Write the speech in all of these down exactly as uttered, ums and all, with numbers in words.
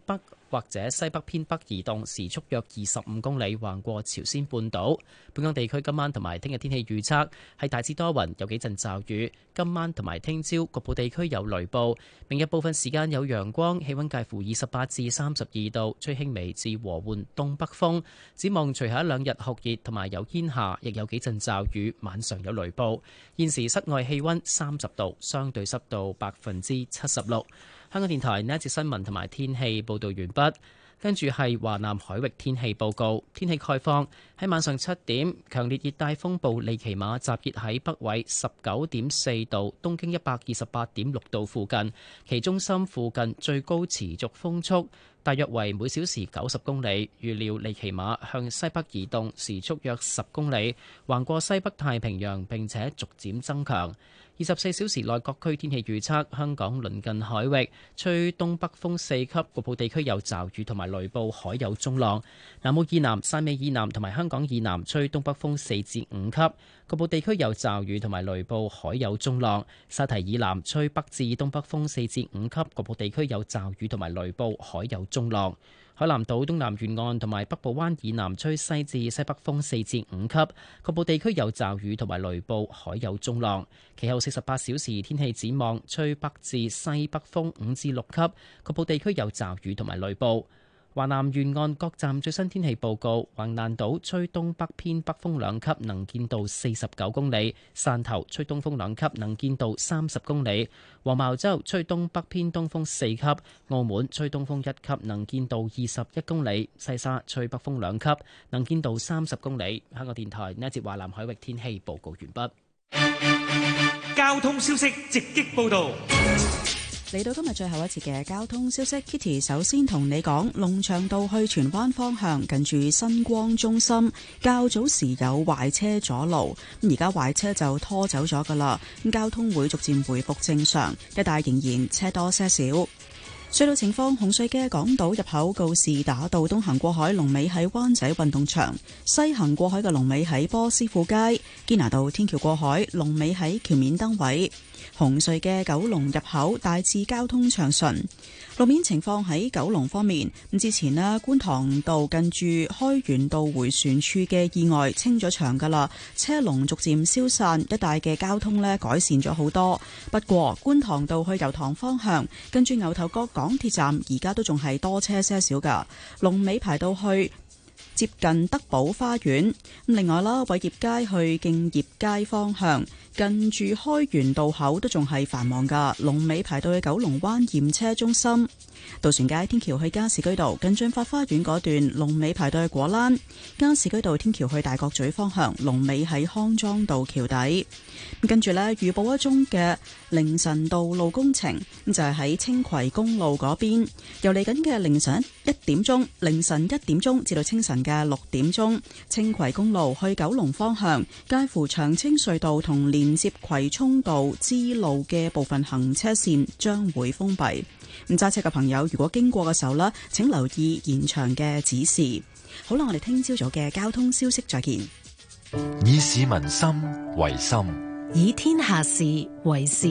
北或者西北偏北移動，時速約二十五公里，橫過朝鮮半島。本港地區今晚同埋聽日天氣預測係大致多雲，有幾陣驟雨。今晚同埋聽朝局部地區有雷暴。明日部分時間有陽光，氣溫介乎二十八至三十二度，吹輕微至和緩東北風。展望隨後一兩日酷熱同埋有煙霞，亦有幾陣驟雨，晚上有雷暴。現時室外氣溫三十度，相對濕度百分之七十六。香港電台呢一節新聞同埋天氣報道完畢，跟住係華南海域天氣報告。天氣概況，喺晚上七點，強烈熱帶風暴利奇馬集結喺北緯十九點四度、東經一百二十八點六度附近，其中心附近最高持續風速大約為每小時九十公里。預料利奇馬向西北移動，時速約十公里，橫過西北太平洋並且逐漸增強。二十四小時內各區天氣預測：香港鄰近海域吹東北風四級，局部地區有驟雨同埋雷暴，海有中浪。南澳以南、汕尾以南同埋香港以南吹東北風四至五級，局部地區有驟雨同埋雷暴，海有中浪。沙堤以南吹北至東北風四至五級，局部地區有驟雨同埋雷暴，海有中浪。海南島東南沿岸同埋北部灣以南吹西至西北風四至五級，局部地區有驟雨同埋雷暴，海有中浪。其後四十八小時天氣展望，吹北至西北風五至六級，局部地區有驟雨同埋雷暴。華南沿岸各站最新天氣報告：橫瀾島吹東北偏北風兩級，能見度四十九公里；汕頭吹東風兩級，能見度三十公里；黃茅洲吹東北偏東風四級；澳門吹東風一級，能見度二十一公里；西沙吹北風兩級，能見度三十公里。香港電台呢一節華南海域天氣報告完畢。 交通消息直擊報道。 嚟到今日最後一節嘅交通消息 ，Kitty 首先同你講，龍翔道去荃灣方向近住新光中心，較早時有壞車阻路，咁而家壞車就拖走咗噶啦，咁交通會逐漸回復正常，一帶仍然車多些少。隧道情況：紅隧嘅港島入口告士打道東行過海龍尾喺灣仔運動場，西行過海嘅龍尾喺波斯富街；堅拿道天橋過海龍尾喺橋面燈位。紅隧嘅九龍入口大致交通暢順。路面情況喺九龍方面，咁之前呢，觀塘道近住開源道迴旋處嘅意外清咗場噶啦，車龍逐漸消散，一帶嘅交通呢改善咗好多。不過觀塘道去油塘方向，跟住牛頭角港鐵站而家都仲係多車些少噶，龍尾排到去接近德寶花園。另外啦，偉業街去敬業街方向，近住開源道口都仲係繁忙噶，龍尾排到去九龍灣驗車中心。渡船街天橋去加士居道近駿發花園嗰段，龍尾排到去果欄。加士居道天橋去大角咀方向，龍尾喺康莊道橋底。跟住呢，預報一宗嘅凌晨道路工程，就係喺青葵公路嗰邊，由嚟緊嘅凌晨一點鐘，凌晨一點鐘至到清晨嘅六點鐘，青葵公路去九龍方向，介乎長青隧道同連接葵涌道支路嘅部分行車線將會封閉。咁揸車嘅朋友，如果經過嘅時候呢，請留意現場嘅指示。好啦，我哋聽朝早嘅交通消息再見。 以市民心為心， 以天下事為事。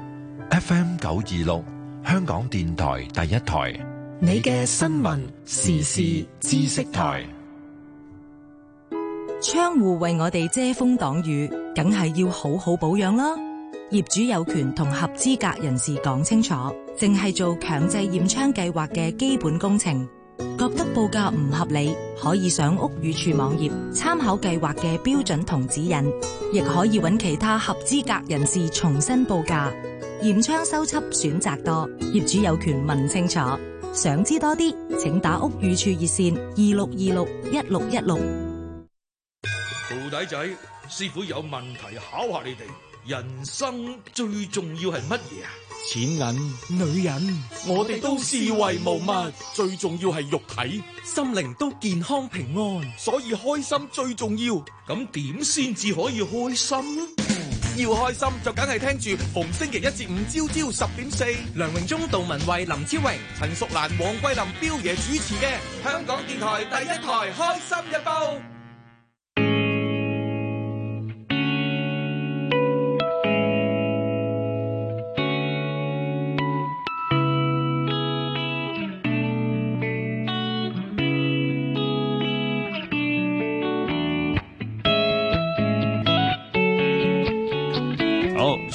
F M 九二六，香港電台第一台， 你嘅新聞時事知識台。窗戶為我哋遮風擋雨，梗係要好好保養啦。業主有權同合資格人士講清楚，淨係做強制驗窗計劃嘅基本工程。覺得報價唔合理，可以上屋宇署網頁參考計劃嘅標準同指引，亦可以揾其他合資格人士重新報價。驗窗修葺選擇多，業主有權問清楚。想知多啲，請打屋宇署熱線二六二六一六一六。 徒弟仔，師傅有問題考下你哋。人生最重要係乜嘢啊？ 錢銀、女人，我哋都視為無物。最重要係肉體、心靈都健康平安，所以開心最重要。 咁點先至可以開心呢？ 要開心就梗係聽住逢星期一至五朝朝十點四，梁榮忠、杜文慧、林超榮、陳淑蘭、黃桂林、彪爺主持嘅香港電台第一台《開心日報》。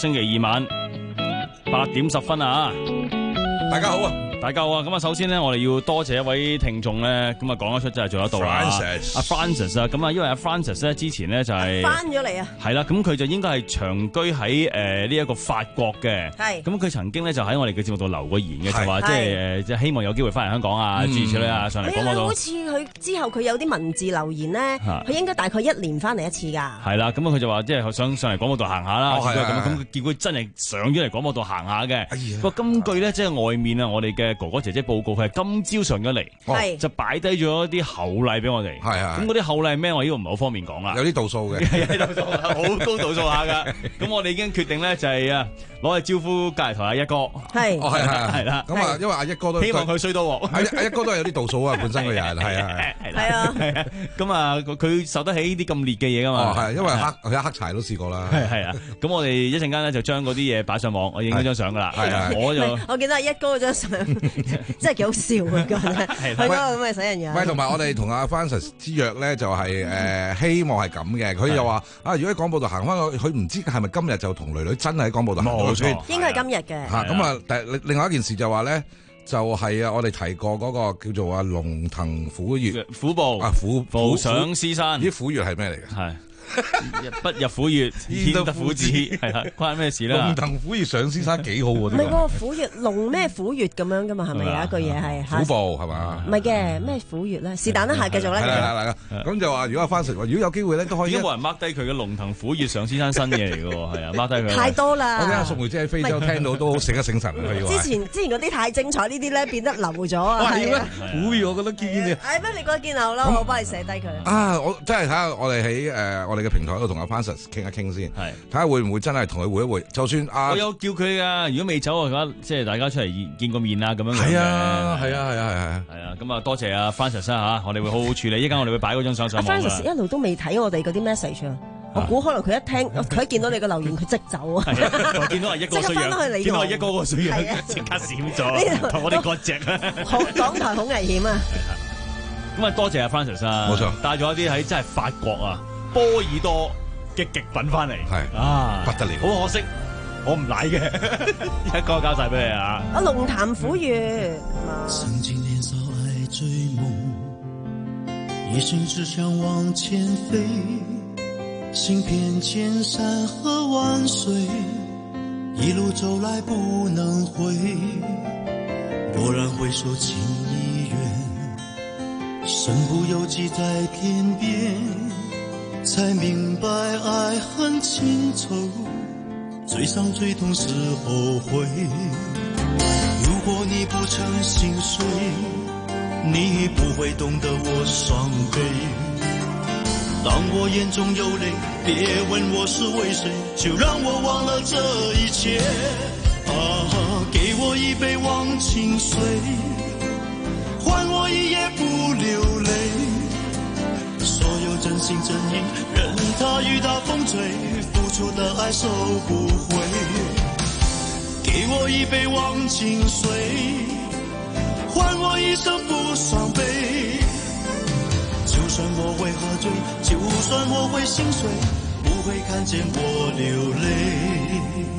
星期二晚八點十分啊！ 大家好啊！ 大家好啊！咁啊，首先咧，我哋要多謝一位聽眾咧，咁啊講得出真係做得到啊！阿 Francis 啊，咁啊，因為阿 Francis 咧之前咧就係翻咗嚟啊， 係啦，咁佢就應該係長居喺誒呢一個法國嘅， 係咁佢曾經咧就喺我哋嘅節目度留過言嘅，就話即係誒即係希望有機會翻嚟香港啊，諸如此類啊，上嚟廣播度。 好似佢之後佢有啲文字留言咧，佢應該大概一年翻嚟一次㗎。 係啦，咁啊佢就話即係想上嚟廣播度行下啦，咁咁結果真係上咗嚟廣播度行下嘅。不過今句咧即係外面啊，我哋嘅哥哥姐姐報告佢係今朝上咗嚟，就擺低咗啲厚禮俾我哋。 係啊， 咁嗰啲厚禮咩？我呢個唔係好方便講啦。 有啲度數嘅， 有度數，好高度數下㗎。咁我哋已經決定咧就係啊攞嚟招呼隔離台阿一哥。 係， 哦係係係啦。 咁啊，因為阿一哥都希望佢衰多喎。 阿阿一哥都係有啲度數啊，本身個人係啊係。係啊係啊。咁啊，佢受得起呢啲咁烈嘅嘢㗎嘛。 哦係，因為黑佢黑柴都試過啦。 係係啊。咁我哋一陣間咧就將嗰啲嘢擺上網，我影咗張相㗎啦。係啊。我就我見到阿一哥嗰張相，真係幾好笑啊！覺得佢嗰個咁嘅死人樣。 喂，同埋我哋同阿 Francis 之約咧，就係誒希望係咁嘅。佢又話啊，如果喺廣播度行翻去，佢唔知係咪今日就同女女真係喺廣播度行咗先。 應該係今日嘅。 嚇咁啊！但係另外一件事就話咧，就係啊，我哋提過嗰個叫做啊龍騰虎躍虎步啊虎步上獅山。 咦，虎躍係咩嚟嘅？ 係。不入虎穴，焉得虎子，係啦，關咩事啦？ 龍騰虎躍上獅山幾好喎！ 唔係個虎躍龍咩虎躍咁樣噶嘛？係咪有一句嘢係虎步係嘛？ 唔係嘅咩虎躍咧？是但啦，下繼續啦。 係啦係啦，咁就話如果翻食，如果有機會咧，都可以。 已經冇人 mark 低佢嘅龍騰虎躍上獅山新嘢嚟嘅喎，係啊 mark 低佢。 太多啦！ 我聽阿宋梅姐喺非洲聽到都醒一醒神嘅。 之前之前嗰啲太精彩，呢啲咧變得流咗啊！ 係咩？虎躍我覺得堅嘅。 係咩？你覺得堅好啦，我幫你寫低佢。 啊！我真係睇下我哋喺誒我哋嘅平台度同阿傾一傾先，係睇下會唔會真係同佢會一會，就算啊， 我有叫佢噶，如果未走嘅話，即係大家出嚟見個面啊，咁樣嘅。 係啊，係啊，係啊，係啊， 係啊，咁啊，多謝阿 Francis 吓，我哋會好好處理，依家我哋會擺嗰張相上網。 Francis 一路都未睇我哋嗰啲 message 啊，我估可能佢一聽，佢一見到你個留言，佢即走啊。 我見到阿一哥衰樣，見到阿一哥個衰樣，即刻閃咗，同我哋割席啊！ 好，港台好危險啊！ 咁啊，多謝阿 Francis 啊， 冇錯， 帶咗一啲喺真係法國啊波爾多嘅極品翻嚟， 係啊， 不得了！ 好可惜，我唔奶嘅，一個交晒俾你啊！ 阿龍潭虎躍， 曾經年少愛追夢，一生只想往前飛，行遍千山和萬水，一路走來不能回。驀然回首情已遠，身不由己在天邊。才明白愛恨情仇，最傷最痛是後悔。如果你不曾心碎，你不會懂得我傷悲。當我眼中有淚，別問我是為誰，就讓我忘了這一切。啊，給我一杯忘情水，換我一夜不流淚。所有真心真意，任它雨打風吹，付出的愛收不回。給我一杯忘情水，換我一生不傷悲。就算我會喝醉，就算我會心碎，不會看見我流淚。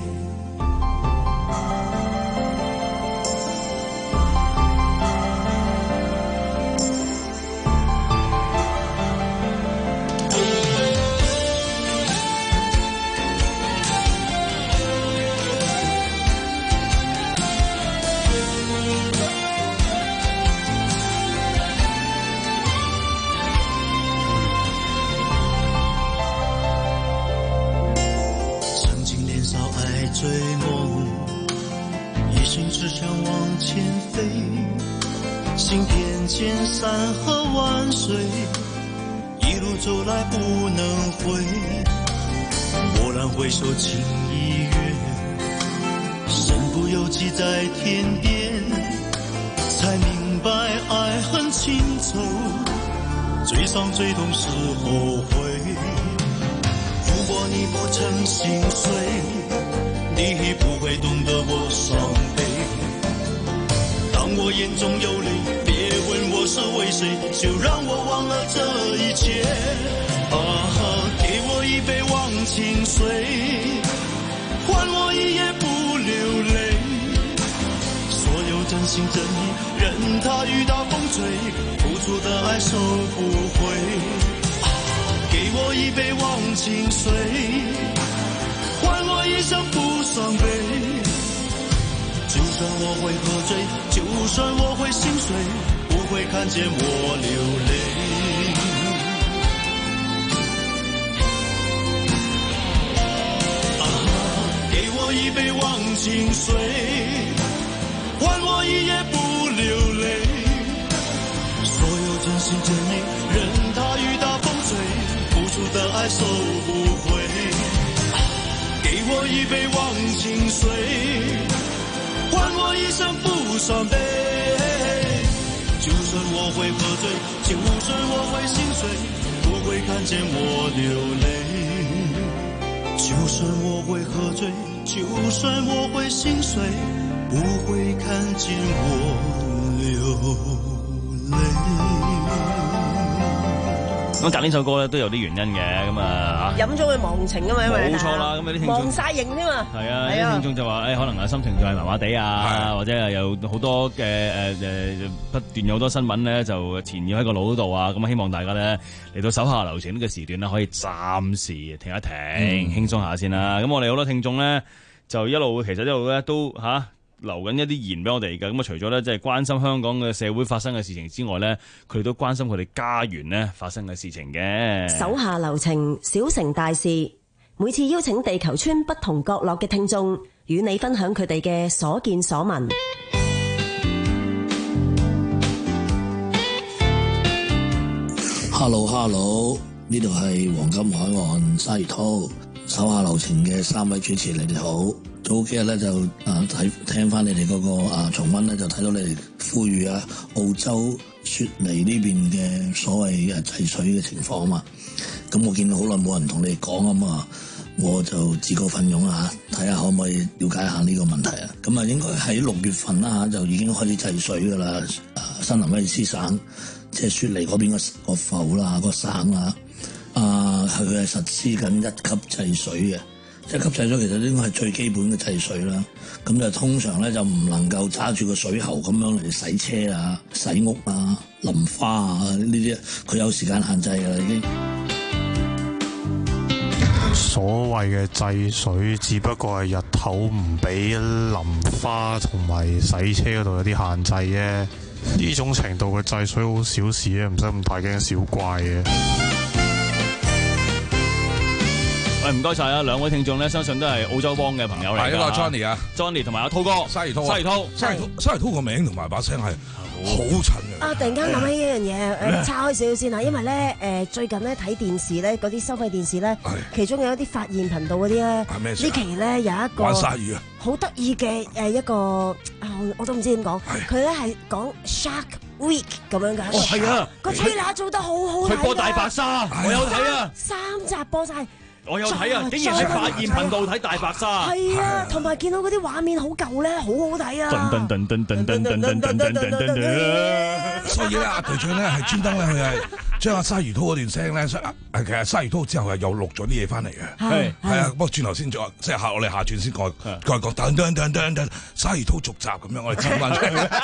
追夢，一生只想往前飛，行遍千山和萬水，一路走來不能回。驀然回首情已遠，身不由己在天邊，才明白愛恨情仇，最傷最痛是後悔。如果你不曾心碎，你不會懂得我傷悲。當我眼中有淚，別問我是為誰，就讓我忘了這一切。啊，給我一杯忘情水，換我我一夜不流淚，所有真心真意任它雨打風吹，付出的愛收不回，給我一杯忘情水，換我一生不傷悲，就算我會喝醉，就算我會心碎，不會看見我流淚。一杯忘情水，換我一夜不流淚，所有真心真意任它雨打風吹，付出的愛收不回，給我一杯忘情水，換我一生不傷悲，就算我會喝醉，就算我會心碎，不會看見我流淚，就算我會喝醉，就算我會心碎，不會看見我流淚。 咁揀呢首歌咧都有啲原因嘅，咁啊飲咗會忘情啊嘛，因為冇錯啦，咁有啲聽眾忘晒形添嘛。 係啊，有啲聽眾就話誒，可能啊心情就係麻麻地啊，或者係有好多嘅誒誒不斷有好多新聞咧就纏繞喺個腦度啊，咁啊希望大家咧嚟到手下留情呢個時段咧可以暫時停一停，輕鬆下先啦。咁我哋好多聽眾咧就一路其實一路咧都嚇。啊留緊一啲言俾我哋嘅，咁啊除咗咧即係關心香港嘅社會發生嘅事情之外咧，佢哋都關心佢哋家園咧發生嘅事情嘅。 手下留情，小成大事。每次邀請地球村不同角落嘅聽眾，與你分享佢哋嘅所見所聞。 Hello Hello， 呢度係黃金海岸鯊魚濤，手下留情嘅三位主持，你哋好。早幾日咧就啊睇聽翻你哋嗰個啊重溫咧，就睇到你哋呼籲啊澳洲雪梨呢邊嘅所謂誒制水嘅情況啊嘛。咁我見到好耐冇人同你哋講啊嘛，我就自告奮勇啊，睇下可唔可以了解下呢個問題啊。咁啊應該喺六月份啦嚇就已經開始制水噶啦。啊新南威爾斯省即係雪梨嗰邊個個埠啦個省啦，啊係佢係實施緊一級制水嘅。一級制水其實應該係最基本嘅制水啦，咁就通常咧就唔能夠揸住個水喉咁樣嚟洗車啊、洗屋啊、淋花啊呢啲，佢有時間限制㗎啦已經。 所謂嘅制水，只不過係日頭唔俾淋花同埋洗車嗰度有啲限制啫。呢種程度嘅制水好小事啊，唔使咁大驚小怪嘅。 喂，唔該晒啊！兩位聽眾咧，相信都係澳洲幫嘅朋友嚟㗎。係一個 Johnny 啊 ，Johnny 同埋阿濤哥， 鯊魚濤， 鯊魚濤， 鯊魚濤，鯊魚濤個名同埋把聲係好襯嘅。 啊！突然間諗起一樣嘢，誒岔開少少先啊，因為咧誒最近咧睇電視咧，嗰啲收費電視咧，其中有一啲發現頻道嗰啲咧，呢期咧有一個玩鯊魚啊，好得意嘅誒一個啊，我都唔知點講，佢咧係講 Shark Week 咁樣㗎。 哦，係啊， 個 trailer 做得好好睇㗎。 佢播大白鯊，我有睇啊， 三集播晒。 我有睇啊，竟然係發現頻道睇大白鯊。 係啊，同埋見到嗰啲畫面好舊咧，好好睇啊！ 噔噔噔噔噔噔噔噔噔噔噔。 所以咧，阿隊長咧係專登咧，佢係將阿鯊魚濤嗰段聲咧，誒其實鯊魚濤之後係又錄咗啲嘢翻嚟嘅。係係啊，不過轉頭先再即係下我哋下轉先再再講噔噔噔噔噔鯊魚濤續集咁樣，我哋剪翻出嚟。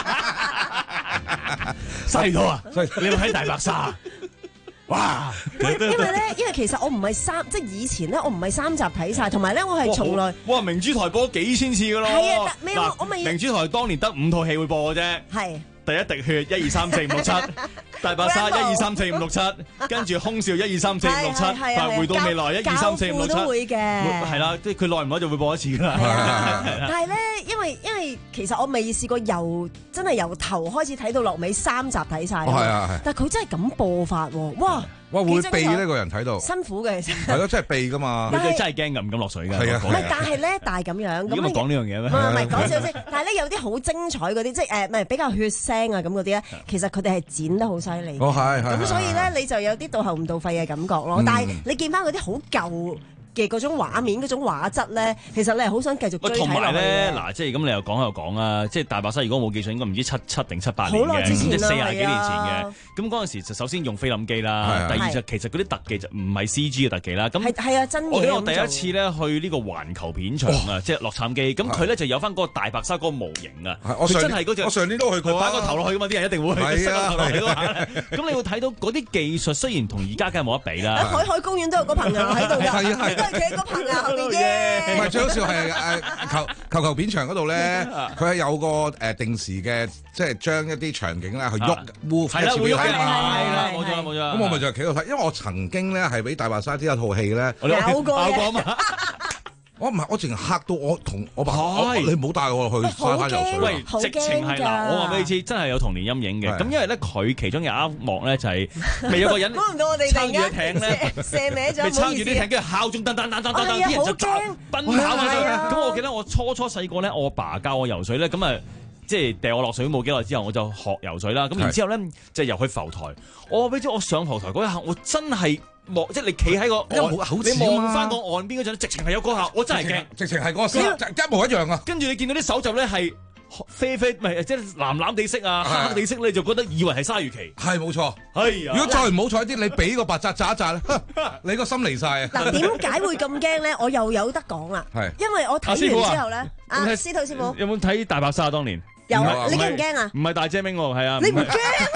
鯊魚濤啊，你有冇睇大白鯊？哇！ 因為咧，因為其實我唔係三，即係以前咧，我唔係三集睇晒，同埋咧，我係從來哇明珠台播咗幾千次噶咯。 係啊，咩我咪明珠台當年得五套戲會播嘅啫。 係。 第一滴血，一二三四五六七，大白鯊，一二三四五六七，跟住空少，一二三四五六七，回到未來，一二三四五六七， 都會嘅。 係啦，即係佢耐唔耐就會播一次噶啦。 但係咧，因為因為其實我未試過由真係由頭開始睇到落尾三集睇晒。係啊係。但係佢真係咁播法喎，哇！ 哇！會避呢個人睇到辛苦嘅，其實係咯，真係避噶嘛。 你真係驚㗎，唔敢落水㗎。係啊， 唔係，但係咧，但係咁樣咁。 咁講呢樣嘢咩？ 唔係唔係講笑先。但係咧，有啲好精彩嗰啲，即係誒，唔係比較血腥啊咁嗰啲咧，其實佢哋係剪得好犀利。 哦，係係。 咁所以咧，你就有啲到喉唔到肺嘅感覺咯。但係你見翻嗰啲好舊嘅嗰種畫面、嗰種畫質咧，其實你係好想繼續追睇落去嘅。 同埋咧，嗱，即係咁你又講又講啊，即係大白鯊如果冇記錯，應該唔知七七定七八年嘅，即係四廿幾年前嘅。咁嗰陣時就首先用菲林機啦，第二就其實嗰啲特技就唔係 C G 嘅特技啦。咁係啊，真嘢。 我記得我第一次咧去呢個環球片場啊，即係洛杉磯，咁佢咧就有翻嗰個大白鯊嗰個模型啊。佢真係嗰隻， 我上年都去過， 擺個頭落去噶嘛，啲人一定會去。係啊，咁你會睇到嗰啲技術雖然同而家梗係冇得比啦。 海海公園都有個朋友喺度㗎，係啊係，都係企喺個朋友後邊啫。 唔係最好笑係誒球球球片場嗰度咧，佢係有個誒定時嘅，即係將一啲場景咧去喐 move 一次俾你睇嘛。 係啦，冇錯冇錯。 咁我咪就係企度睇，因為我曾經咧係俾大白鯊呢一套戲咧有過嘅。 我唔係，我淨係嚇到我同我爸，你唔好帶我去沙灘游水。 喂，直情係嗱，我話俾你知，真係有童年陰影嘅。咁因為咧，佢其中有一幕咧就係未有個人估唔到我哋撐住隻艇咧， 射歪咗， 咪撐住啲艇，跟住敲鐘，噔噔噔噔噔，啲人就奔跑翻上去。咁我記得我初初細個咧，我爸教我游水咧，咁啊，即係掉我落水冇幾耐之後，我就學游水啦。咁然之後咧，就游去浮台。我話俾你知，我上浮台嗰一刻，我真係〜望即係你企喺個岸，你望翻個岸邊嗰陣，直情係有嗰下，我真係驚， 直情係嗰個色一模一樣啊！ 跟住你見到啲手袖咧係啡啡，唔係即係藍藍地色啊，黑黑地色，你就覺得以為係鯊魚鰭。 係冇錯， 係啊！ 如果再唔好彩啲，你俾個白扎扎一扎咧，你個心離晒啊！ 嗱，點解會咁驚咧？我又有得講啦，係因為我睇完之後咧，阿司徒師傅有冇睇大白鯊當年？ 有，你驚唔驚啊？ 唔係大姐明喎，係啊！ 你唔驚？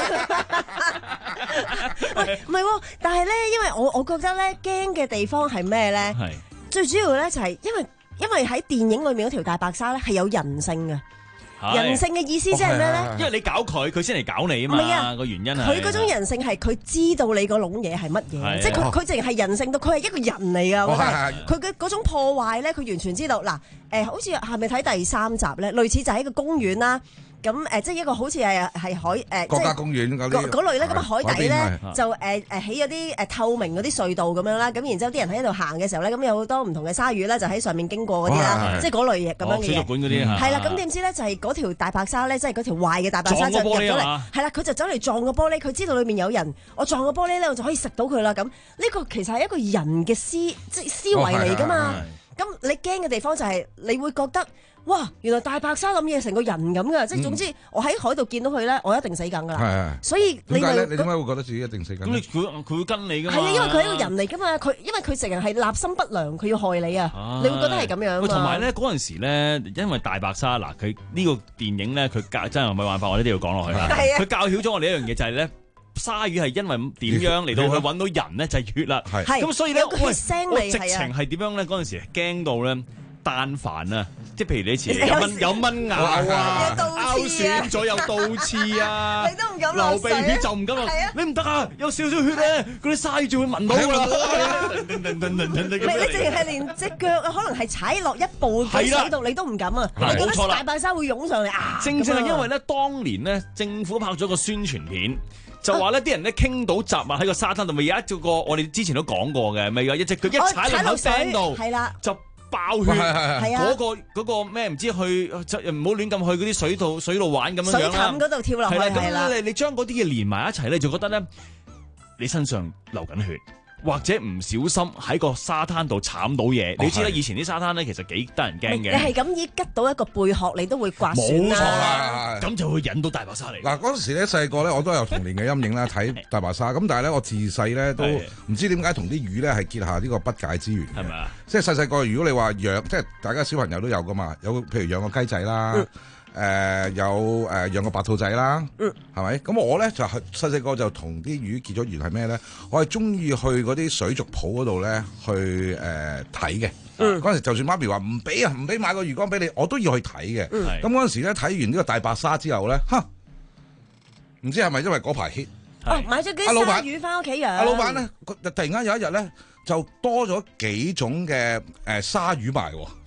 喂，唔係喎，但係咧，因為我我覺得咧，驚嘅地方係咩咧？係最主要咧就係因為因為喺電影裏面嗰條大白鯊咧係有人性嘅。人性嘅意思即係咩咧？ 因為你搞佢，佢先嚟搞你啊嘛。唔係啊，個原因係佢嗰種人性係佢知道你個籠嘢係乜嘢，即係佢佢淨係人性到佢係一個人嚟㗎。佢嘅嗰種破壞咧，佢完全知道。嗱，誒，好似係咪睇第三集咧？類似就喺一個公園啦。咁誒，即係一個好似係係海誒， 國家公園嗰啲嗰類咧。咁啊，海底咧就誒誒起咗啲誒透明嗰啲隧道咁樣啦。咁然之後啲人喺度行嘅時候咧，咁有好多唔同嘅鯊魚咧就喺上面經過嗰啲啦，即係嗰類嘢咁樣嘅嘢。 水族館嗰啲係啦，咁點知咧就係嗰條大白鯊咧，即係嗰條壞嘅大白鯊就入咗嚟，係啦，佢就走嚟撞個玻璃，佢知道裏面有人，我撞個玻璃咧，我就可以食到佢啦。咁呢個其實係一個人嘅思即係思維嚟㗎嘛。咁你驚嘅地方就係你會覺得。哇！原來大白鯊諗嘢成個人咁噶，即係總之我喺海度見到佢咧，我一定死梗噶啦。係所以你咪你點解會覺得自己一定死梗？ 咁你佢佢會跟你噶嘛？ 係啊，因為佢係一個人嚟噶嘛，佢因為佢成日係立心不良，佢要害你啊！你會覺得係咁樣。 同埋咧嗰陣時咧，因為大白鯊嗱，佢呢個電影咧，佢教真係冇辦法，我哋都要講落去啦。係啊，佢教曉咗我哋一樣嘢就係咧，鯊魚係因為點樣嚟到去揾到人咧，就係血啦。係咁，所以咧，喂，我直情係點樣咧？嗰陣時驚到咧。但凡啊，即係譬如你以前有蚊有蚊咬啊，咬損咗有倒刺啊， 你都唔敢落水， 流鼻血就唔敢落。你唔得啊，有少少血咧，嗰啲鯊魚就會聞到㗎啦。 你你淨係連隻腳啊，可能係踩落一步嘅水度，你都唔敢啊。你覺得大白鯊會湧上嚟啊？ 正正係因為咧，當年咧政府拍咗個宣傳片。就話咧，啲人咧傾到雜物喺個沙灘度，咪有一個我哋之前都講過嘅，咪有一隻腳一踩落口釘度， 係啦， 就爆血。嗰個嗰個咩唔知去唔好亂咁去嗰啲水道水路玩咁樣樣啦。 水凼嗰度跳落去係啦。 咁你你將嗰啲嘢連埋一齊咧，就覺得咧你身上流緊血。或者唔小心喺個沙灘度慘到嘢，你知啦，以前啲沙灘咧其實幾得人驚嘅。 你係咁依吉到一個貝殼，你都會刮損啦。冇錯啦， 咁就會引到大白鯊嚟。 嗱嗰陣時咧細個咧，我都有童年嘅陰影啦，睇大白鯊。咁但係咧，我自細咧都唔知點解同啲魚咧係結下呢個不解之緣。係咪啊？即係細細個，如果你話養，即係大家小朋友都有噶嘛，有譬如養個雞仔啦。嗯誒、呃、有誒、呃、養個白兔仔啦，係咪、嗯？咁我咧就係細細個就同啲魚結咗緣係咩咧？我係中意去嗰啲水族鋪嗰度咧去誒睇嘅。嗰陣、嗯、時就算媽咪話唔俾啊，唔俾買個魚缸俾你，我都要去睇嘅。咁嗰陣時咧睇完呢個大白鯊之後咧，嚇唔知係咪因為嗰排 hit？ 哦，買咗幾隻鯊魚翻屋企養。阿老闆咧，突然間有一日咧，就多咗幾種嘅誒鯊魚賣喎。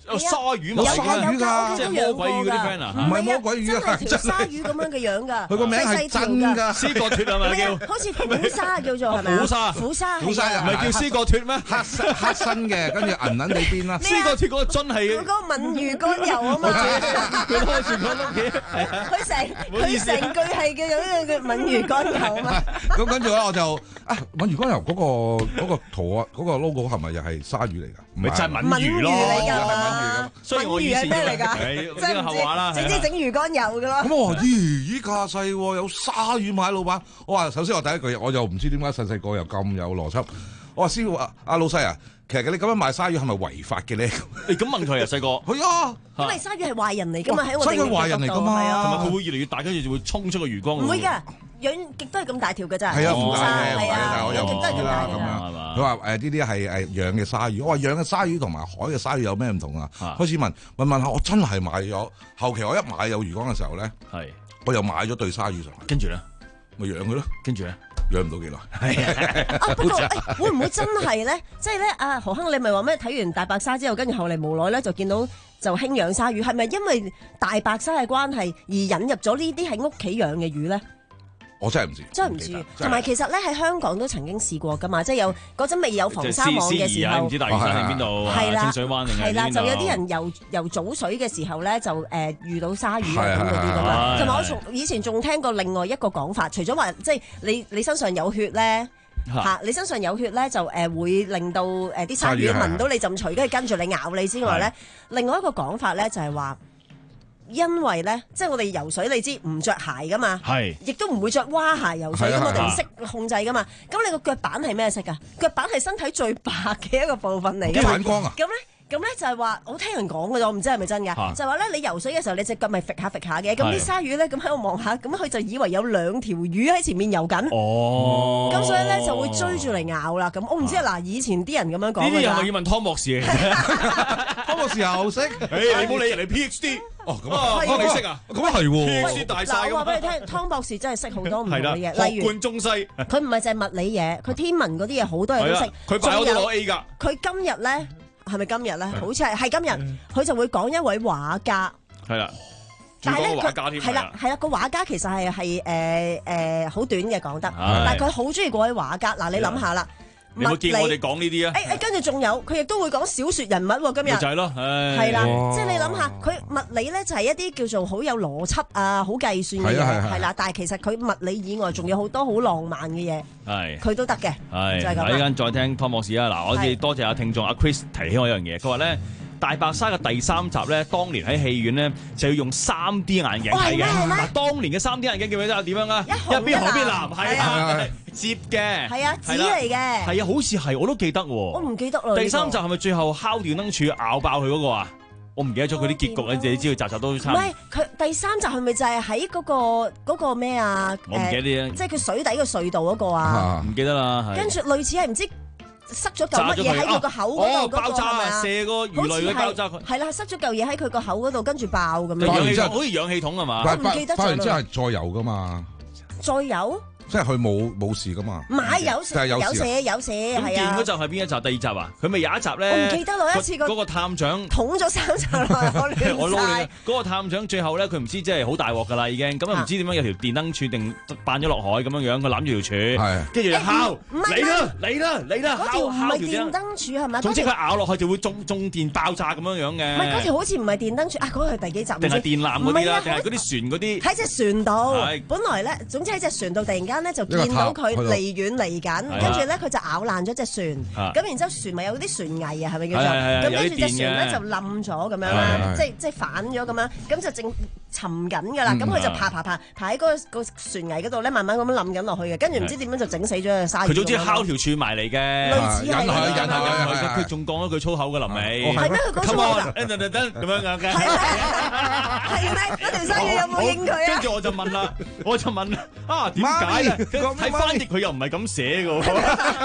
有鯊魚嘛？ 有鯊魚㗎， 即係魔鬼魚嗰啲 friend 啊？ 唔係魔鬼魚啊， 真係條鯊魚咁樣嘅樣㗎。 佢個名係真㗎， 斯國脱係咪叫？ 好似虎鯊叫做係咪？ 虎鯊， 虎鯊， 虎鯊唔係叫斯國脱咩？ 黑黑身嘅，跟住銀銀地邊啦。 斯國脱嗰個樽係嗰個鰻魚肝油啊嘛。 佢開住嗰碌嘢， 佢成佢成句係叫做叫鰻魚肝油啊嘛。 咁跟住咧我就啊鰻魚肝油嗰個嗰個圖啊嗰個 logo 係咪又係鯊魚嚟㗎？ 咪真係鰻魚咯， 鰻魚嚟㗎嘛。 所以我以前咩嚟㗎？ 真係後話啦， 整啲整魚肝油㗎咯。 咁我話咦咦架勢喎，有鯊魚買老闆。我話首先我第一句我就唔知點解細細個又咁有邏輯。我話師傅啊，阿老細啊，其實你咁樣賣鯊魚係咪違法嘅咧？ 你咁問佢啊，細個係啊， 因為鯊魚係壞人嚟㗎嘛，喺我哋鯊魚壞人嚟㗎嘛， 同埋佢會越嚟越大，跟住就會衝出個魚缸。 唔會㗎。養極都係咁大條嘅咋， 係啊，唔大嘅，係啊， 但係我又唔知啦咁樣。佢話誒呢啲係誒養嘅鯊魚，我話養嘅鯊魚同埋海嘅鯊魚有咩唔同啊？開始問問問下，我真係買咗。後期我一買有魚缸嘅時候咧， 係我又買咗對鯊魚上嚟， 跟住咧咪養佢咯， 跟住咧養唔到幾耐。 係啊，不過誒會唔會真係咧？即係咧，阿何亨你咪話咩？睇完大白鯊之後，跟住後嚟無奈咧就見到就興養鯊魚，係咪因為大白鯊嘅關係而引入咗呢啲喺屋企養嘅魚咧？ 我真係唔知， 真係唔知。同埋其實咧喺香港都曾經試過㗎嘛，即係有嗰陣未有防沙網嘅時候， 唔知大嶼山定邊度啊？清水灣定係邊度？ 係啦，就有啲人游游早水嘅時候咧，就誒遇到鯊魚啊咁嗰啲㗎嘛。同埋我從以前仲聽過另外一個講法，除咗話即係你你身上有血咧。嚇！你身上有血咧，就誒會令到誒啲鯊魚聞到你陣除，跟住跟住你咬你之外咧，另外一個講法咧就係話。因為咧，即係我哋游水，你知唔着鞋噶嘛？係，亦都唔會着蛙鞋游水，咁我哋唔識控制噶嘛。咁你個腳板係咩色噶？腳板係身體最白嘅一個部分嚟嘅。 反光啊！ 咁咧。咁咧就係話，我聽人講嘅啫，我唔知係咪真㗎。啊、就係話咧，你游水嘅時候，你隻腳咪揈下揈下嘅。咁啲鯊魚咧，咁喺度望下，咁佢就以為有兩條魚喺前面游緊。哦。咁所以咧就會追住嚟咬啦。咁我唔知啊。嗱，以前啲人咁樣講㗎。呢啲係咪要問湯博士嘅？湯博士又識？誒，你冇理人哋 P H D。哦，咁啊，你識啊？咁啊係喎。P H D 大晒。嗱，我話俾你聽，湯博士真係識好多唔同嘅嘢，例如學貫中西。佢唔係淨係物理嘢，佢天文嗰啲嘢好多嘢都識。佢擺我都攞 A 㗎。佢今日咧。係咪今日咧？好似係係今日，佢就會講一位畫家。係啦，但係咧佢係啦係啦個畫家其實係係誒誒好短嘅講得，但係佢好中意嗰位畫家。嗱，你諗下啦， 你有冇見我哋講呢啲啊？ 誒誒，跟住仲有佢亦都會講小説人物喎。今日就係咯， 係啦，即係你諗下，佢物理咧就係一啲叫做好有邏輯啊、好計算嘅嘢，係啦。但係其實佢物理以外仲有好多好浪漫嘅嘢。係，佢都得嘅。係，就係咁。 嗱，依家再聽湯博士啊！嗱，我哋多謝阿聽眾阿 Chris 提起我一樣嘢，佢話咧大白鯊嘅第三集咧，當年喺戲院咧就要用三 D 眼鏡睇嘅。嗱，當年嘅三 D 眼鏡記唔記得點樣啊？一邊紅一邊藍，係啊，接嘅。係啊，紙嚟嘅。係啊，好似係，我都記得喎。我唔記得啦。第三集係咪最後敲電燈柱咬爆佢嗰個啊？我唔記得咗佢啲結局咧，你知道集集都差唔多。唔係佢第三集係咪就係喺嗰個嗰個咩啊？我唔記得啲，即係佢水底個隧道嗰個啊？唔記得啦。跟住類似係唔知塞咗嚿乜嘢喺佢個口嗰度嗰個係咪啊？射個魚類嘅爆炸佢。係啦，塞咗嚿嘢喺佢個口嗰度，跟住爆咁樣。氧氣筒好似氧氣筒係嘛？我唔記得咗。爆完之後係再游噶嘛？再游？即係佢冇冇事噶嘛？唔係有射有射有射係啊！咁見嗰集係邊一集？第二集啊？佢咪有一集咧？我唔記得咯，一次個嗰個探長捅咗三集啦！我亂我撈你嗰個探長最後咧，佢唔知即係好大鑊噶啦已經，咁啊唔知點樣有條電燈柱定扮咗落海咁樣樣，佢攬住條柱，跟住就敲嚟啦嚟啦嚟啦！嗰條唔係電燈柱係咪？總之佢咬落去就會中中電爆炸咁樣樣嘅。唔係嗰條好似唔係電燈柱啊！嗰個係第幾集？定係電纜嗰啲啦？定係嗰啲船嗰啲？喺隻船度，本來咧，總之喺隻船度突然間咧就見到佢離遠嚟緊，跟住咧佢就咬爛咗隻船，咁然之後船咪有啲船危啊，係咪叫做？咁跟住隻船咧就冧咗咁樣啦，即係即係反咗咁樣，咁就正沉緊㗎啦。咁佢就爬爬爬爬喺嗰個船危嗰度咧，慢慢咁樣冧緊落去嘅。跟住唔知點樣就整死咗隻鯊魚。佢總之敲條柱埋嚟嘅，類似係咁樣。佢仲講咗句粗口嘅臨尾。係咩？佢講粗口㗎？咁樣㗎嘅。係咩？嗰條鯊魚有冇應佢啊？跟住我就問啦，我就問啊點解？睇翻譯佢又唔係咁寫嘅喎，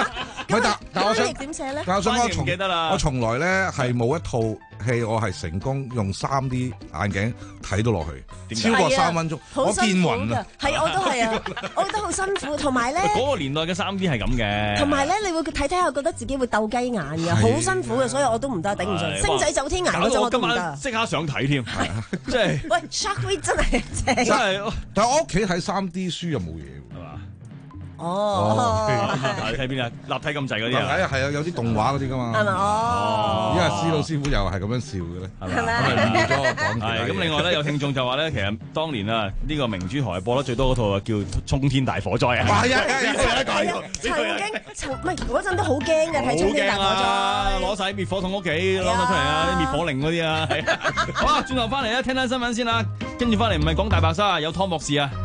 但但我想點寫咧？ 但我想我從記得啦， 我從來咧係冇一套戲我係成功用三 D 眼鏡睇到落去，超過三分鐘，我見暈啊！ 係我都係啊，我覺得好辛苦，同埋咧嗰個年代嘅三 D 係咁嘅， 同埋咧你會睇睇下覺得自己會鬥雞眼嘅，好辛苦嘅，所以我都唔得，頂唔順。星仔走天涯嗰陣我都唔得， 即刻想睇添，即係喂 Sharkweek 真係正， 真係，但係我屋企睇三 D 書又冇嘢係嘛？ 哦， 睇邊啊？立體咁滯嗰啲啊？ 係啊，係啊，有啲動畫嗰啲噶嘛？ 係咪？哦， 因為施老師傅又係咁樣笑嘅咧， 係咪？ 咁咪誤咗我講嘅。 係咁，另外咧有聽眾就話咧，其實當年啊呢個明珠台播得最多嗰套啊叫《衝天大火災》啊。 係啊係啊係啊！ 曾經曾唔係嗰陣都好驚嘅，睇《衝天大火災》， 攞晒滅火筒屋企攞咗出嚟啊！滅火令嗰啲啊，好啊！轉頭翻嚟咧，聽聽新聞先啦。跟住翻嚟唔係講大白鯊啊，有湯博士啊。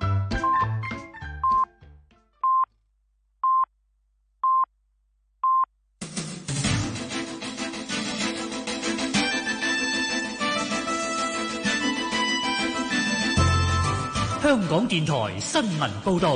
香港電台新聞報道，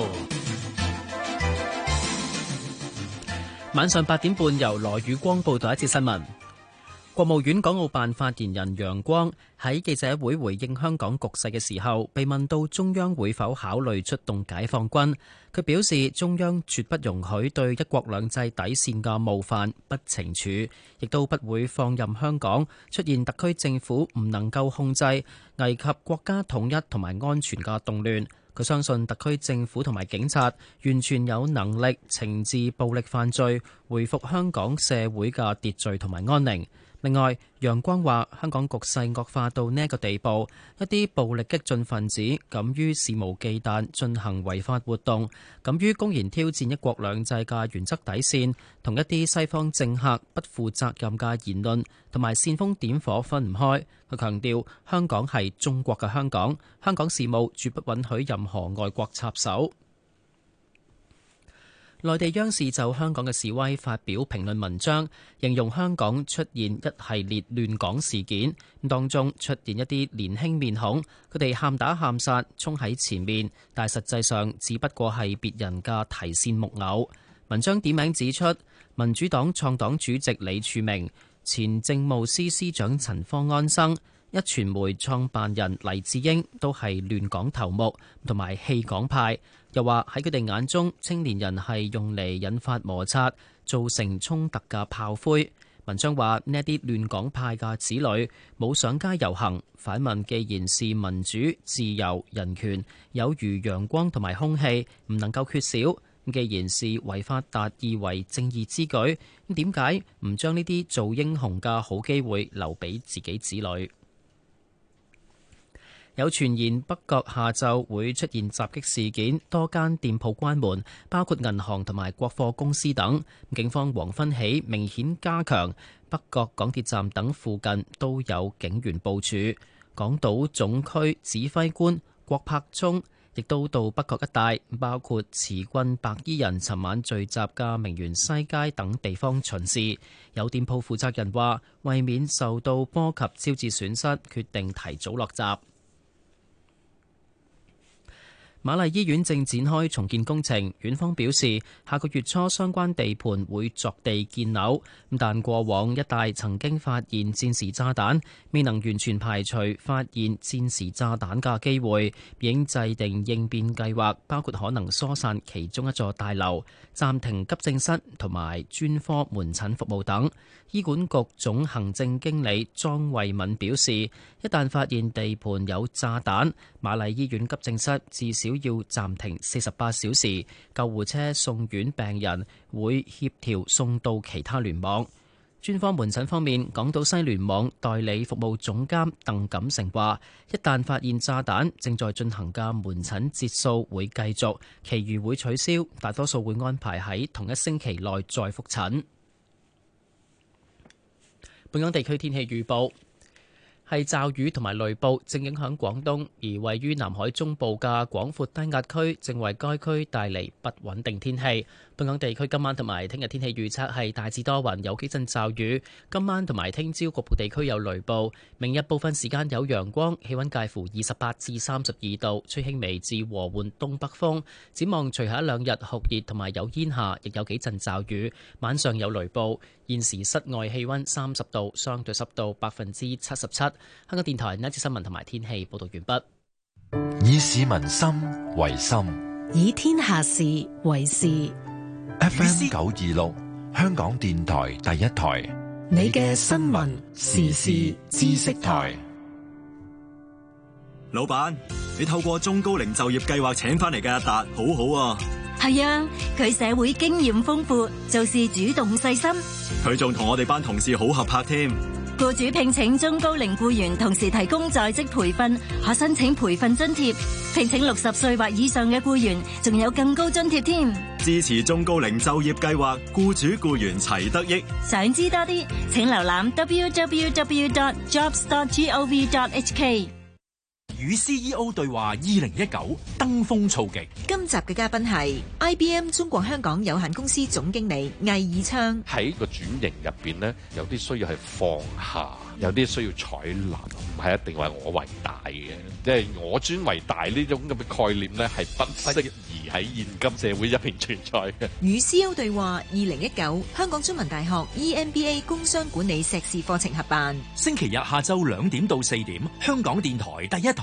晚上八點半由羅宇光報道一節新聞。國務院港澳辦發言人楊光喺記者會回應香港局勢嘅時候，被問到中央會否考慮出動解放軍，佢表示中央絕不容許對一國兩制底線嘅冒犯、不懲處，亦都不會放任香港出現特區政府唔能夠控制、危及國家統一同埋安全嘅動亂。佢相信特區政府同埋警察完全有能力懲治暴力犯罪，恢復香港社會嘅秩序同埋安寧。另外，楊光話：香港局勢惡化到呢一個地步，一啲暴力激進分子敢於肆無忌憚進行違法活動，敢於公然挑戰一國兩制嘅原則底線，同一啲西方政客不負責任嘅言論同埋煽風點火分唔開。佢強調，香港係中國嘅香港，香港事務絕不允許任何外國插手。內地央視就香港嘅示威發表評論文章，形容香港出現一系列亂港事件，當中出現一啲年輕面孔，佢哋喊打喊殺，衝喺前面，但實際上只不過係別人嘅提線木偶。文章點名指出，民主黨創黨主席李柱銘、前政務司司長陳方安生、壹傳媒創辦人黎智英都係亂港頭目同埋棄港派。又話喺佢哋眼中，青年人係用嚟引發摩擦、造成衝突嘅炮灰。文章話呢一啲亂港派嘅子女冇上街遊行，反問既然是民主、自由、人權有如陽光同埋空氣，唔能夠缺少。既然是違法達義為正義之舉，咁點解唔將呢啲做英雄嘅好機會留俾自己子女？有傳言北角下晝會出現襲擊事件，多間店鋪關門，包括銀行同埋國貨公司等。警方黃昏起明顯加強，北角港鐵站等附近都有警員部署。港島總區指揮官郭柏忠亦都到北角一帶，包括持棍白衣人尋晚聚集嘅名園西街等地方巡視。有店鋪負責人話，為免受到波及招致損失，決定提早落閘。瑪麗醫院正展開重建工程，院方表示下個月初相關地盤會鑿地建樓，但過往一帶曾經發現戰時炸彈，未能完全排除發現戰時炸彈嘅機會，已經制定應變計劃，包括可能疏散其中一座大樓、暫停急症室同埋專科門診服務等。醫管局總行政經理莊慧敏表示，一旦發現地盤有炸彈，瑪麗醫院急症室至少要暫停四十八小時，救護車送院病人會協調送到其他聯網。專科門診方面，港島西聯網代理服務總監鄧錦成話，一旦發現炸彈，正在進行嘅門診節數會繼續，其餘會取消，大多數會安排喺同一星期內再覆診。本港地區天氣預報。 係驟雨同埋雷暴正影響廣東，而位於南海中部嘅廣闊低壓區正為該區帶嚟不穩定天氣。本港地區今晚同埋聽日天氣預測係大致多雲，有幾陣驟雨。今晚同埋聽朝局部地區有雷暴，明日部分時間有陽光，氣溫介乎二十八至三十二度，吹輕微至和緩東北風。展望隨後一兩日酷熱同埋有煙霞，亦有幾陣驟雨，晚上有雷暴。現時室外氣溫三十度，相對濕度百分之七十七。香港電台呢一節新聞同埋天氣報道完畢。 以市民心為心， 以天下事為事。 F M 九二六，香港電台第一台， 你嘅新聞時事知識台。 老闆，你透過中高齡就業計劃請翻嚟嘅阿達，好好啊。 係啊，佢社會經驗豐富，做事主動細心。 佢仲同我哋班同事好合拍添。 僱主聘請中高齡僱員，同時提供在職培訓，可申請培訓津貼。聘請六十歲或以上嘅僱員，仲有更高津貼添。 支持中高齡就業計劃，僱主僱員齊得益。 想知多啲，請瀏覽 w w w dot jobs dot gov dot h k。 與 C E O 對話二零一九登峰造極。 今集嘅嘉賓係 I B M 中國香港有限公司總經理魏以昌。 喺個轉型入邊咧，有啲需要係放下，有啲需要採納，唔係一定話我為大嘅，即係我專為大呢種咁嘅概念咧，係不適宜喺現今社會入邊存在嘅。 與 C E O 對話二零一九，香港中文大學 E M B A 工商管理碩士課程合辦， 星期日下晝兩點到四點，香港電台第一台。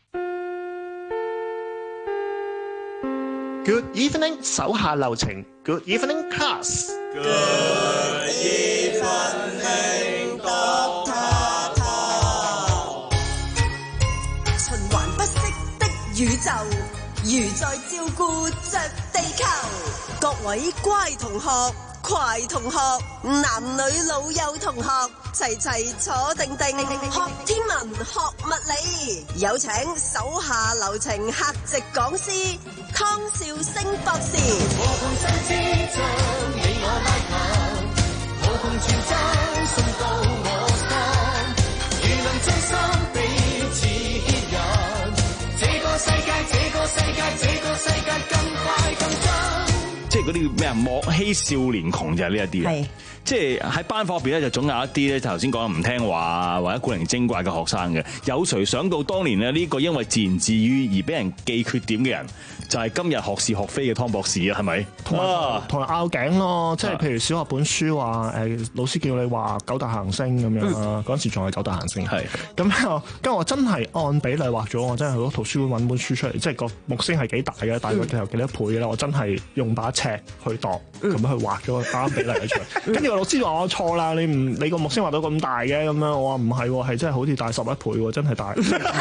Good evening， 手下留情。Good evening class。Good evening Doctor Tom。循環不息的宇宙，如在照顧着地球。各位乖同學、快同學、男女老幼同學，齊齊坐定定，學天文，學物理。有請手下留情客席講師湯兆星博士。我同心之中，你我拉近，我同全真送到我心，如能真心彼此牽引，這個世界，這個世界，這個世界更快更真。 即係嗰啲咩啊，莫欺少年窮就係呢一啲啊！即係喺班房入邊咧，就總有一啲咧，頭先講唔聽話或者古靈精怪嘅學生嘅。有誰想到當年咧呢個因為自言自語而俾人記缺點嘅人，就係今日學是學非嘅湯博士啊？係咪？ 同埋同埋拗頸咯，即係譬如小學本書話誒，老師叫你畫九大行星咁樣啊，嗰陣時仲係九大行星。係咁我，咁我真係按比例畫咗，我真係去咗圖書館揾本書出嚟，即係個木星係幾大嘅，大概有幾多倍咧？我真係用把尺去度，咁樣去畫咗個啱比例出嚟，跟住。老師話我錯啦，你唔你個木星畫到咁大嘅咁樣，我話唔係，係真係好似大十一倍，真係大。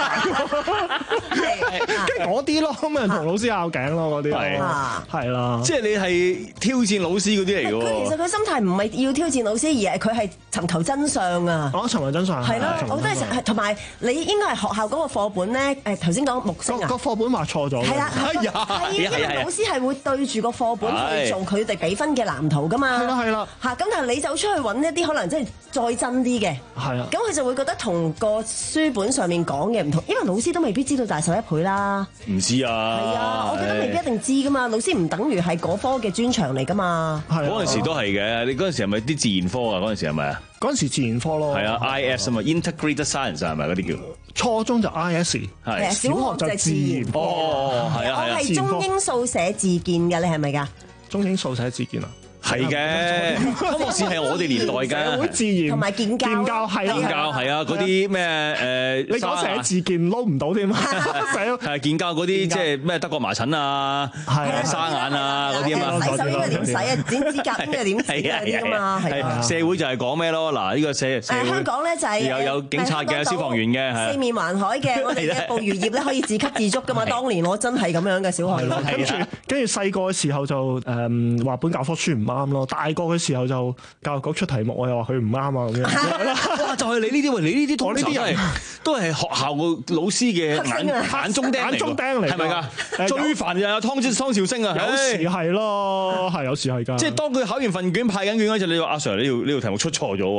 嗰啲咯，咁咪同老師拗頸咯，嗰啲係係啦。 即係你係挑戰老師嗰啲嚟嘅。 佢其實佢心態唔係要挑戰老師，而係佢係尋求真相啊！ 我尋求真相係咯，我覺得係同埋你應該係學校嗰個課本咧。誒頭先講木星啊， 個課本畫錯咗。 係啦，係啊，因為老師係會對住個課本去做佢哋俾分嘅藍圖噶嘛。 係啦係啦。 嚇咁但係你走出去揾一啲可能真係再真啲嘅， 係啊， 咁佢就會覺得同個書本上面講嘅唔同，因為老師都未必知道大十一倍啦。 唔知啊， 係啊，我覺得未必一定知噶嘛。老師唔等於係嗰科嘅專長嚟噶嘛。 嗰陣時都係嘅，你嗰陣時係咪啲自然科啊？嗰陣時係咪啊？ 嗰陣時自然科咯。係啊 ，I S 啊嘛 ，Integrated Science 係咪嗰啲叫？ 初中就 I S， 係小學就自然科。 哦，係啊係啊。 我係中英數寫字鍵嘅，你係咪㗎？ 中英數寫字鍵啊？ 係嘅，湯博士係我哋年代㗎， 社會自然同埋建教， 建教係建教係啊，嗰啲咩誒， 你講寫字鍵撈唔到添啊？ 係建教嗰啲即係咩德國麻疹啊，係沙眼啊嗰啲啊嘛， 洗手應該點洗啊？剪指甲應該點剪嗰啲㗎嘛？ 係社會就係講咩咯？嗱，呢個社社會香港咧就係有有警察嘅、消防員嘅， 四面環海嘅，我哋嘅捕魚業咧可以自給自足㗎嘛？當年我真係咁樣嘅小學， 跟住跟住細個嘅時候就誒話本教科書唔啱咯，大個嘅時候就教育局出題目，我又話佢唔啱啊咁樣。 哇！就係你呢啲喎，你呢啲同呢啲人都係學校個老師嘅眼眼中釘嚟， 眼中釘嚟， 係咪㗎？最煩就係湯湯兆星啊！ 有時係咯，係有時係㗎。 即係當佢考完份卷派緊卷嗰陣，你話阿 Sir 呢條呢條題目出錯咗喎。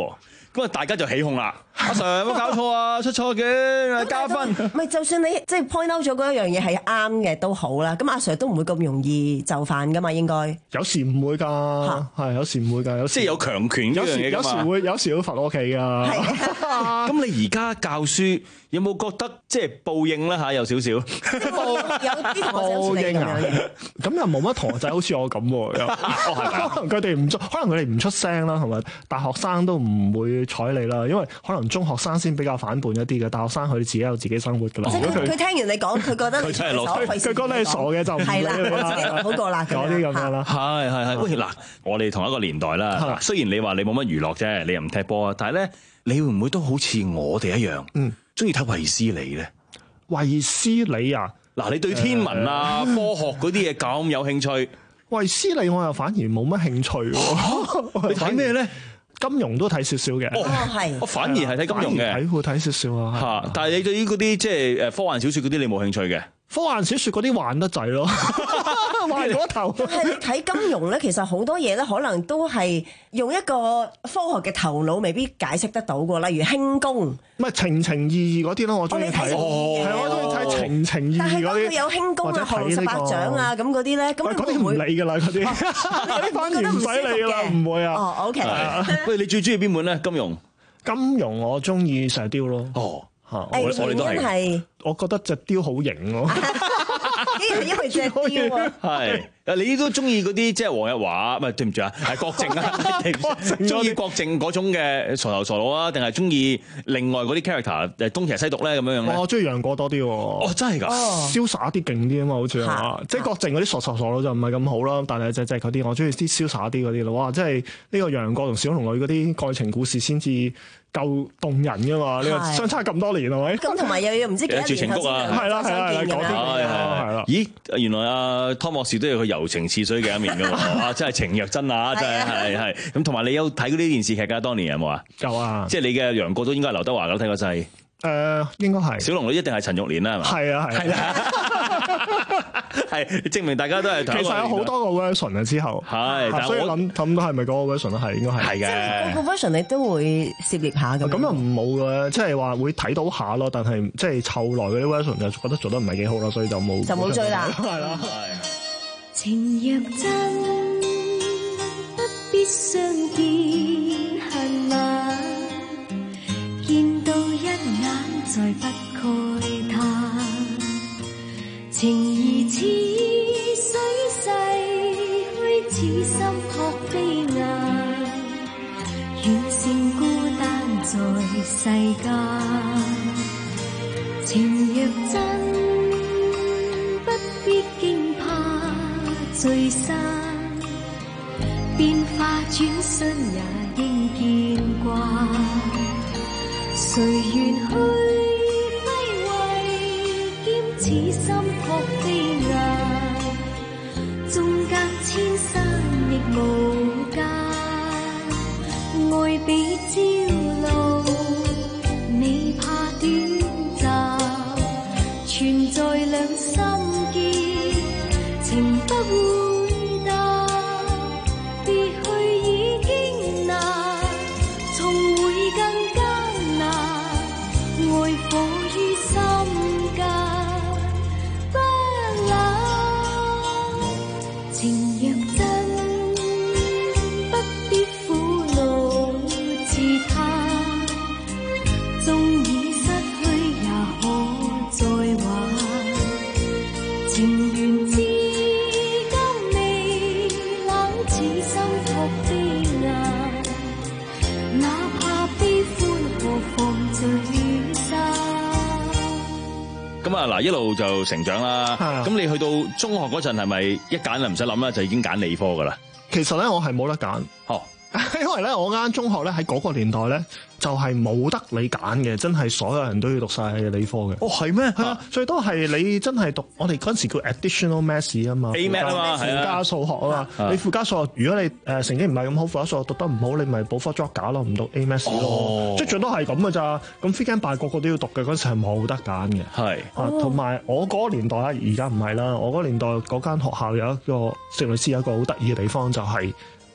咁啊大家就起哄啦。阿 Sir 有冇搞錯啊？出錯嘅加分。 唔係，就算你即係 point out 咗嗰一樣嘢係啱嘅都好啦。咁阿 Sir 都唔會咁容易就範噶嘛，應該。 有時唔會㗎，係有時唔會㗎，有時即係有強權呢樣嘢㗎嘛。 有時會有時會罰我企㗎。 咁你而家教書有冇覺得即係報應咧嚇？有少少。 有啲同學仔好似你咁樣。 咁又冇乜同學仔好似我咁喎。可能佢哋唔出，可能佢哋唔出聲啦，同埋大學生都唔會睬你啦，因為可能中學生先比較反叛一啲嘅，大學生佢自己有自己生活㗎啦。 即係佢聽完你講，佢覺得佢真係攞，佢覺得你傻嘅就唔係啦，我自己好過啦。 嗰啲咁樣啦。 係係係。喂嗱，我哋同一個年代啦。雖然你話你冇乜娛樂啫，你又唔踢波啊，但係咧，你會唔會都好似我哋一樣，嗯，中意睇衛斯理咧？ 衛斯理啊， 嗱，你對天文啊、科學嗰啲嘢咁有興趣？ 衛斯理我又反而冇乜興趣。 你睇咩咧？ 金融都睇少少嘅。 哦，係。 我反而係睇金融嘅。 睇會睇少少啊。 嚇！但係你對於嗰啲即係誒科幻小説嗰啲，你冇興趣嘅？ 科幻小説嗰啲玩得滯咯，玩嗰頭。 但係你睇金融咧，其實好多嘢咧，可能都係用一個科學嘅頭腦未必解釋得到嘅，例如輕功。 唔係情情義義嗰啲咯，我中意睇。係我中意睇情情義義嗰啲。但係當佢有輕功啊、降龍十八掌啊咁嗰啲咧，咁嗰啲唔理㗎啦，嗰啲嗰啲反而唔使理啦，唔會啊。 哦，OK。 喂，你最中意邊本咧？金融。 金融我中意射雕咯。 哦。 嚇！ 我我哋都係， 我覺得隻雕好型咯。 竟然係因為隻雕啊！ 係啊，你都中意嗰啲即係黃日華，唔係對唔住啊，係郭靖啊，中意郭靖嗰種嘅傻頭傻腦啊，定係中意另外嗰啲 character 誒東邪西毒咧咁樣樣咧？ 我中意楊過多啲喎。 哦，真係㗎， 瀟灑啲勁啲啊嘛，好似啊，即係郭靖嗰啲傻傻傻佬就唔係咁好啦，但係就就係嗰啲我中意啲瀟灑啲嗰啲咯。哇！即係呢個楊過同小龍女嗰啲愛情故事先至夠動人噶嘛？呢個相差咁多年係咪？ 咁同埋又要唔知幾多年後先係啦係啦係啦， 係係啦。咦？原來阿湯博士都有佢柔情似水嘅一面噶喎！啊，真係情若真啊！真係係係。咁同埋你有睇嗰啲電視劇㗎？當年有冇啊？ 有啊！ 即係你嘅楊過都應該係劉德華㗎，睇過晒。 誒，應該係。 小龍女一定係陳玉蓮啦，係嘛？ 係啊係啊。係證明大家都係其實有好多個 version 啊，之後係， 所以諗諗到係咪嗰個 version 咧？係應該係。 係嘅。 個 version 你都會涉獵下咁。 咁又唔冇嘅，即係話會睇到下咯，但係即係後來嗰啲 version 就覺得做得唔係幾好啦，所以就冇就冇追啦。 係啦。 情若真，不必相見恨晚，見到一眼再不慨嘆。情義似水逝去，此心撲飛雁，遠勝孤單在世間。情若真，不必驚怕聚散，變化轉身也應見慣。誰願去揮慧，兼此心撲飛雁，縱隔千山亦無間，愛比朝露，未怕短暫，存在兩心結，情不會淡，別去已經難，重會更艱難，愛火於心間不冷。情若真，不必苦惱自嘆，縱已失去也可再挽。情緣至今未冷，此心撲飛雁，哪怕悲歡何妨聚散。 咁啊嗱，一路就成長啦。咁你去到中學嗰陣係咪一揀就唔使諗啦，就已經揀理科噶啦？ 其實咧，我係冇得揀。 哦， 因為咧，我間中學咧喺嗰個年代咧，就係冇得你揀嘅，真係所有人都要讀晒理科嘅。 哦，係咩？ 係啊，最多係你真係讀我哋嗰陣時叫 additional maths 啊嘛 ，A math 啊嘛， 附加數學啊嘛。你附加數學，如果你誒成績唔係咁好，附加數學讀得唔好，你咪補科作假咯，唔讀 A maths 咯。即係最多係咁嘅咋。咁 free game 個個都要讀嘅，嗰陣時係冇得揀嘅。 係啊，同埋我嗰個年代啊，而家唔係啦。我嗰個年代嗰間學校有一個聖律師有一個好得意嘅地方，就係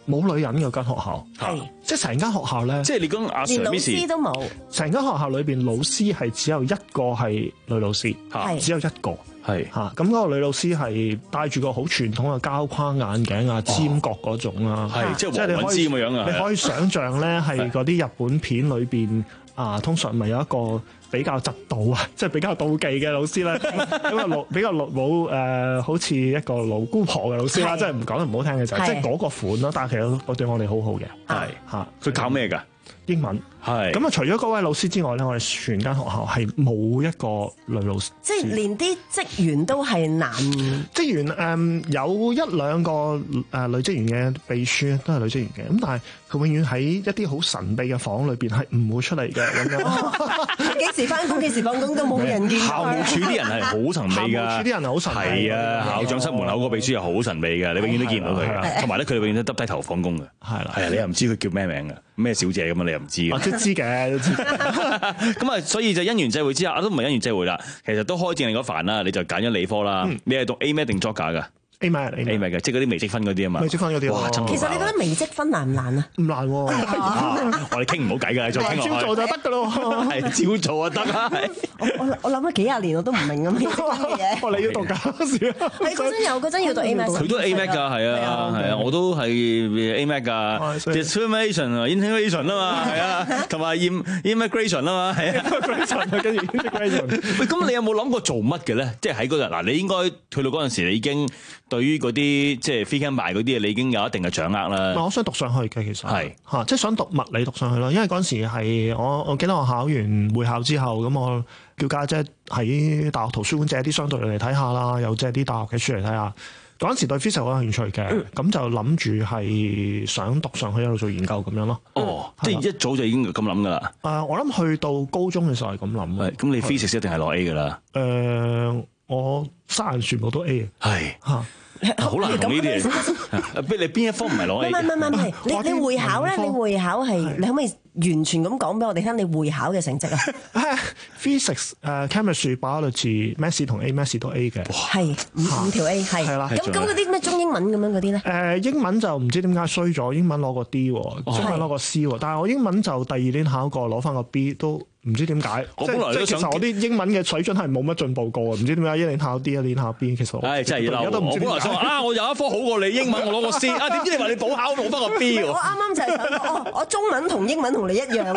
冇女人嘅間學校， 係即係成間學校咧， 即係你講阿 Sir 連老師都冇， 成間學校裏邊老師係只有一個係女老師， 係只有一個。 係嚇，咁嗰個女老師係戴住個好傳統嘅膠框眼鏡啊，尖角嗰種啊， 係即係你可以黃韻詩咁樣啊， 你可以想像咧係嗰啲日本片裏邊啊，通常咪有一個比較嫉妒啊，即係比較妒忌嘅老師咧，咁啊老比較老冇誒，好似一個老姑婆嘅老師啦，即係唔講得唔好聽嘅就係即係嗰個款咯。但係其實我對我哋好好嘅， 係嚇， 佢教咩㗎？ 英文係咁啊！除咗嗰位老師之外咧，我哋全間學校係冇一個女老師， 即係連啲職員都係男職員誒、嗯，有一兩個誒、呃、女職員嘅秘書都係女職員嘅，咁但係佢永遠喺一啲好神秘嘅房裏邊係唔會出嚟嘅咁樣。 幾時翻工幾時放工都冇人見。 校務處啲人係好神秘㗎， 校務處啲人係好神秘。 係啊，校長室門口個秘書又好神秘㗎，你永遠都見唔到佢。同埋咧，佢哋永遠都耷低頭放工㗎。係啦，係啊，你又唔知佢叫咩名㗎，咩小姐咁啊，你又唔知。 我都知嘅，都知。 咁啊，所以就因緣際會之下，啊都唔係因緣際會啦。其實都開正你嗰飯啦，你就揀咗理科啦。你係讀 A 咩定 Geog 㗎？ A 咪 A 咪嘅，即係嗰啲微積分嗰啲啊嘛。 微積分嗰啲哇， 其實你覺得微積分難唔難啊？ 唔難喎， 我哋傾唔好計㗎，再傾落去。 照做就得㗎咯， 係照做就得啦。 我我我諗咗幾廿年我都唔明咁嘅嘢。 我你要讀㗎， 你嗰陣有嗰陣要讀 A M A， 佢都 A M A 㗎，係啊係啊，我都係 A M A 㗎 ，discrimination integration 啊嘛，係啊，同埋 immigration 啊嘛，係啊 ，immigration 跟住 integration。 喂，咁你有冇諗過做乜嘅咧？即係喺嗰日嗱，你應該去到嗰陣時，你已經對於嗰啲即係 free camp 嗰啲嘢，你已經有一定嘅掌握啦。 我想讀上去嘅其實係嚇，即係想讀物理讀上去咯。因為嗰陣時係我我記得我考完會考之後，咁我叫家姐喺大學圖書館借啲相對嚟睇下啦，又借啲大學嘅書嚟睇下。嗰陣時對 physics 好有興趣嘅，咁、嗯、就諗住係想讀上去一路做研究咁樣咯。 哦，即係一早就已經咁諗噶啦。 誒、呃，我諗去到高中嘅時候係咁諗。 咁你 physics 一定係攞 A 噶啦。 誒、呃，我三全部都 A 係嚇。 好難同呢啲嘢，逼你邊一科唔係攞 A？ 唔係唔係唔係，你你會考咧？你會考係你可唔可以完全咁講俾我哋聽？你會考嘅成績啊 ？Physics、誒 Chemistry、Biology、Maths 同 A，Maths 都 A 嘅。 係五五條 A 係。 係啦。 咁咁嗰啲咩中英文咁樣嗰啲咧？ 誒英文就唔知點解衰咗，英文攞個 D，中文攞個 C 喎。但係我英文就第二年考過，攞翻個 B 都。唔知點解， 我本來都想， 其實我啲英文嘅水準係冇乜進步過，唔知點解一年考 D 一年考 B， 其實係真係嬲。我本來想話啊，我有一科好過你英文，我攞個 C 啊，點知你話你補考攞翻個 B 喎？ 我啱啱就係想，哦，我中文同英文同你一樣。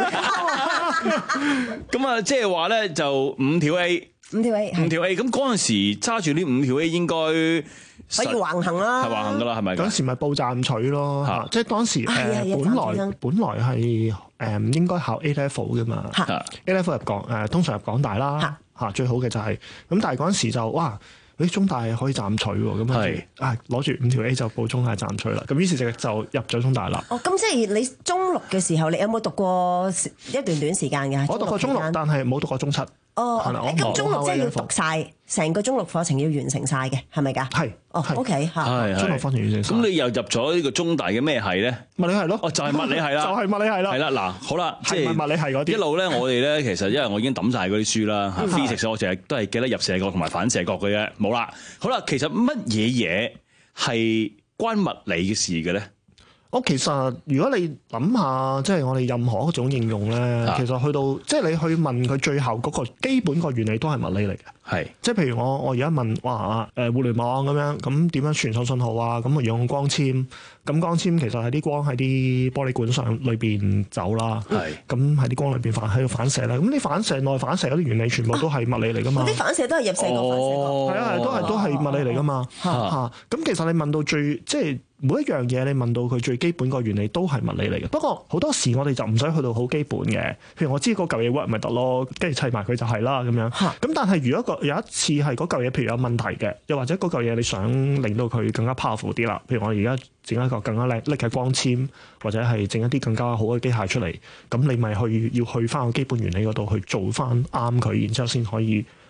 咁啊，即係話咧就五條 A， 五條 A， 五條 A。咁嗰陣時揸住呢五條 A 應該可以橫行啦， 係橫行噶啦，係咪？ 嗰陣時咪報賺取咯，即係當時誒本來本來係。誒應該考 A level 嘅嘛 ，A level 入港誒通常入港大啦嚇，最好嘅就係、是、咁，但係嗰陣時就哇，啲中大可以暫取喎，咁啊攞住五條 A 就報中大暫取啦，咁於是就就入咗中大啦。 哦，咁即係你中六嘅時候，你有冇讀過一段短時間嘅？ 我讀過中六，但係冇讀過中七。 哦，咁中六即係要讀晒成個中六課程要完成晒嘅，係咪㗎？ 係。 哦 ，OK 嚇。 係中六課程完成晒。 咁你又入咗呢個中大嘅咩系咧？ 物理系咯。 哦，就係物理系啦。 就係物理系啦。 係啦，嗱，好啦，即係物理系嗰啲。 一路咧，我哋咧其實因為我已經抌晒嗰啲書啦，physics 我淨係都係記得入射角同埋反射角嘅啫，冇啦。好啦，其實乜嘢嘢係關物理嘅事嘅咧？ 我其實如果你諗下，即係我哋任何一種應用咧，啊、其實去到即係你去問佢最後嗰個基本個原理都係物理嚟嘅。係，即係譬如我我而家問哇誒互聯網咁樣，咁點樣傳送信號啊？咁用光纖，咁光纖其實係啲光喺啲玻璃管上裏邊走啦。係，咁喺啲光裏邊反喺度反射啦。咁啲反射內反射嗰啲原理全部都係物理嚟噶嘛？ 嗰啲、啊、反射都係入射角反射角。 係啊係，都係都係物理嚟噶嘛。嚇、啊，咁、啊、其實你問到最即係。每一樣嘢你問到佢最基本個原理都係物理嚟嘅，不過好多時我哋就唔使去到好基本嘅。譬如我知嗰嚿嘢 work 咪得咯，跟住砌埋佢就係啦咁樣。咁但係如果個有一次係嗰嚿嘢譬如有問題嘅，又或者嗰嚿嘢你想令到佢更加 powerful 啲啦，譬如我而家整一個更加叻叻嘅光纖，或者係整一啲更加好嘅機械出嚟，咁你咪去要去翻個基本原理嗰度去做翻啱佢，然之後先可以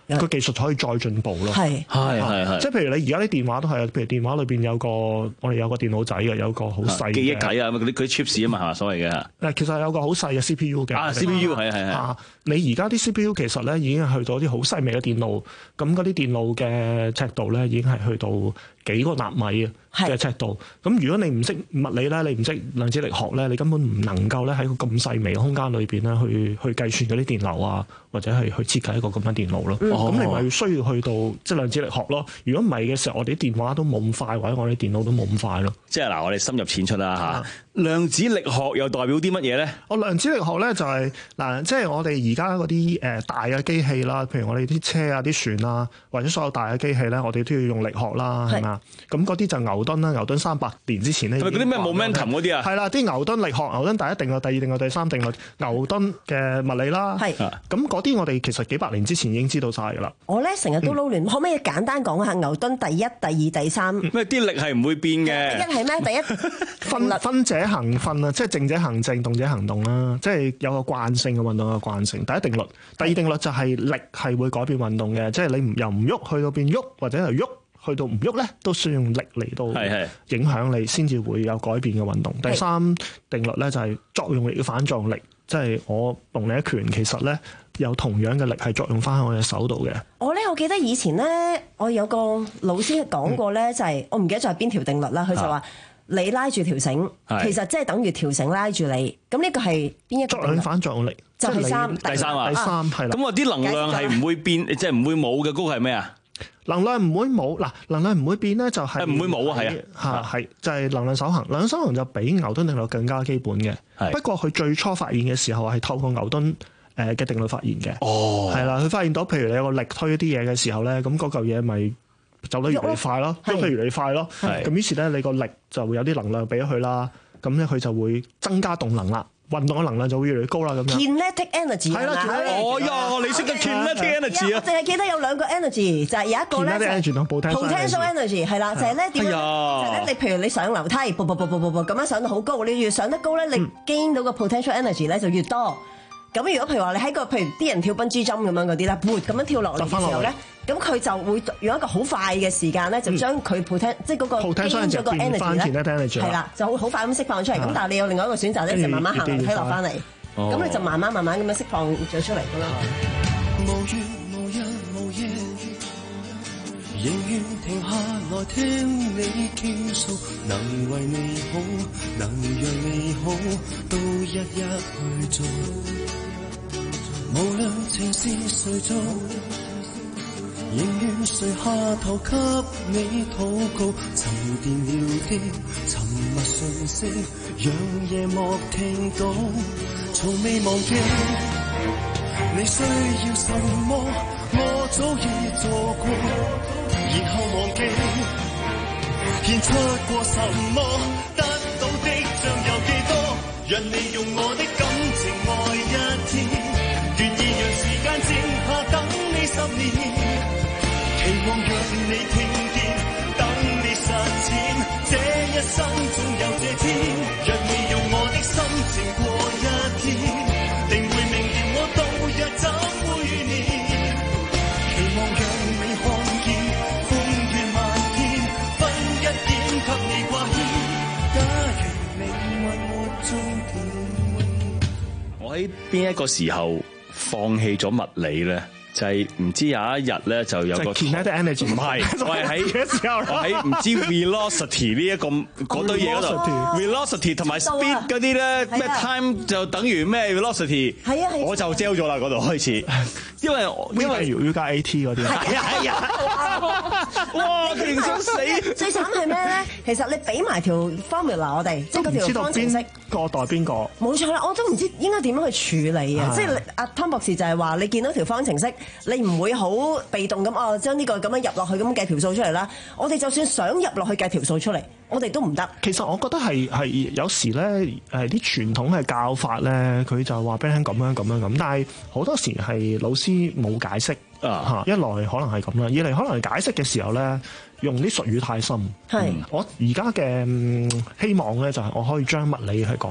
個技術可以再進步咯。 係係係係， 即係譬如你而家啲電話都係，譬如電話裏邊有個我哋有個電腦仔嘅，有個好細記憶體啊，嗰啲嗰啲 chips 啊嘛，係嘛所謂嘅。 誒，其實有個好細嘅 C P U 嘅。 啊 ，C P U 係係係。 啊，你而家啲 C P U 其實咧已經係去到啲好細微嘅電路，咁嗰啲電路嘅尺度咧已經係去到幾個納米嘅尺度。咁如果你唔識物理咧，你唔識量子力學咧，你根本唔能夠咧喺個咁細微嘅空間裏邊咧去去計算嗰啲電流啊，或者係去設計一個咁樣電路咯。咁、嗯、你咪需要去到即係量子力學咯。如果唔係嘅時候，我哋啲電話都冇咁快，或者我哋電腦都冇咁快咯。 即係嗱，我哋深入淺出啦嚇。量子力學又代表啲乜嘢咧？ 我量子力學咧就係、是、嗱，即係我哋而家嗰啲誒大嘅機器啦，譬如我哋啲車啊、啲船啊，或者所有大嘅機器咧，我哋都要用力學啦，係嘛？咁嗰啲就牛頓啦，牛頓三百年之前咧， 係咪嗰啲咩 momentum 嗰啲啊？ 係啦，啲牛頓力學，牛頓第一定律、第二定律、第三定律，牛頓嘅物理啦，係咁嗰啲我哋其實幾百年之前已經知道晒㗎啦。 我咧成日都撈亂，可唔可以簡單講下牛頓第一、第二、第三？ 咩啲力係唔會變嘅？ 一係咩？第一分分者行分啊，即係靜者行靜，動者行動啦，即係有個慣性嘅運動嘅慣性。第一定律，第二定律就係力係會改變運動嘅，即係你唔由唔喐去到變喐，或者係喐去到唔喐咧，都需要用力嚟到影響你，先至會有改變嘅運動。第三定律咧就係作用力嘅反作用力，即係我動你一拳，其實咧有同樣嘅力係作用翻喺我嘅手度嘅。 我咧，我記得以前咧，我有個老師講過咧，就係、是、我唔記得咗係邊條定律啦。佢就話你拉住條繩，其實即係等於條繩拉住你。咁呢個係邊一個？作用反作用力就係三， 第三啊， 第三係啦。 咁我啲能量係唔會變，即係唔會冇嘅。嗰個係咩啊？ 能量唔會冇嗱，能量唔會變咧，就係唔會冇啊，係啊，嚇係就係能量守恒。能量守恒就比牛頓定律更加基本嘅。不過佢最初發現嘅時候係透過牛頓誒嘅定律發現嘅。哦，係啦，佢發現到，譬如你有個力推啲嘢嘅時候咧，咁嗰嚿嘢咪走得越嚟越快咯，都譬如你快咯。咁於是咧，你個力就會有啲能量俾咗佢啦，咁咧佢就會增加動能啦。運動嘅能量就會越嚟越高啦，咁樣。 Kinetic energy 係啦， 哦呀，你識得 kinetic energy 啊？ 我淨係記得有兩個 energy， 就係有一個咧 kinetic energy 同 potential energy 係啦，就係咧點樣？就係咧，你譬如你上樓梯，啵啵啵啵啵啵咁樣上到好高，你越上得高咧，你 gain 到個 potential energy 咧就越多。咁如果譬如話你喺個譬如啲人跳笨豬跳咁樣嗰啲咧，噗咁樣跳落嚟嘅時候咧，咁佢就會用一個好快嘅時間咧，就將佢 potent 即係嗰個 gain 咗個 energy 咧，係啦，就會好快咁釋放出嚟。咁但係你有另外一個選擇咧，就慢慢行樓梯落翻嚟，咁你就慢慢慢慢咁樣釋放咗出嚟㗎啦。無怨無日無夜，仍願停下來聽你傾訴，能為你好，能讓你好，都一一去做。無論情是誰做，仍願垂下頭給你禱告，沉澱了的沉默訊息，讓夜幕聽到，從未忘記你需要什麼，我早已做過，然後忘記獻出過什麼，得到的將有幾多，讓你用我的感情愛一天，願意讓時間靜下等你十年，期望讓你聽見，等你實踐，這一生總有這天，讓你用我的心情過一天，定會明瞭我度日怎會遇年，期望讓你看見，風雨漫天，分一點給你掛牽，假如命運沒終點。 我喺邊一個時候放棄咗物理咧，就係、是、唔知有一日咧就有個 kinetic energy 唔係，我係喺我喺唔知 velocity 呢一個嗰堆嘢嗰度 velocity 同埋 speed 嗰啲咧咩 time 就等於咩 velocity， 係啊係， 我就 gel 咗啦嗰度開始，因為因為要加 A T 嗰啲， 係啊係啊，哇勁想死！ 最慘係咩咧？其實你俾埋條 formula 我哋，即係嗰條方程式個代邊個？ 冇錯啦，我都唔知應該點樣去處理啊！即係阿湯博士就係話，你見到條方程式，你唔會好被動咁哦，將呢個咁樣入落去咁計條數出嚟啦。我哋就算想入落去計條數出嚟，我哋都唔得。 其實我覺得係係有時咧，誒啲傳統嘅教法咧，佢就話俾你聽咁樣咁樣咁，但係好多時係老師冇解釋啊。一來可能係咁啦，二嚟可能解釋嘅時候咧，用啲術語太深。係、嗯、我而家嘅希望咧，就係我可以將物理係講得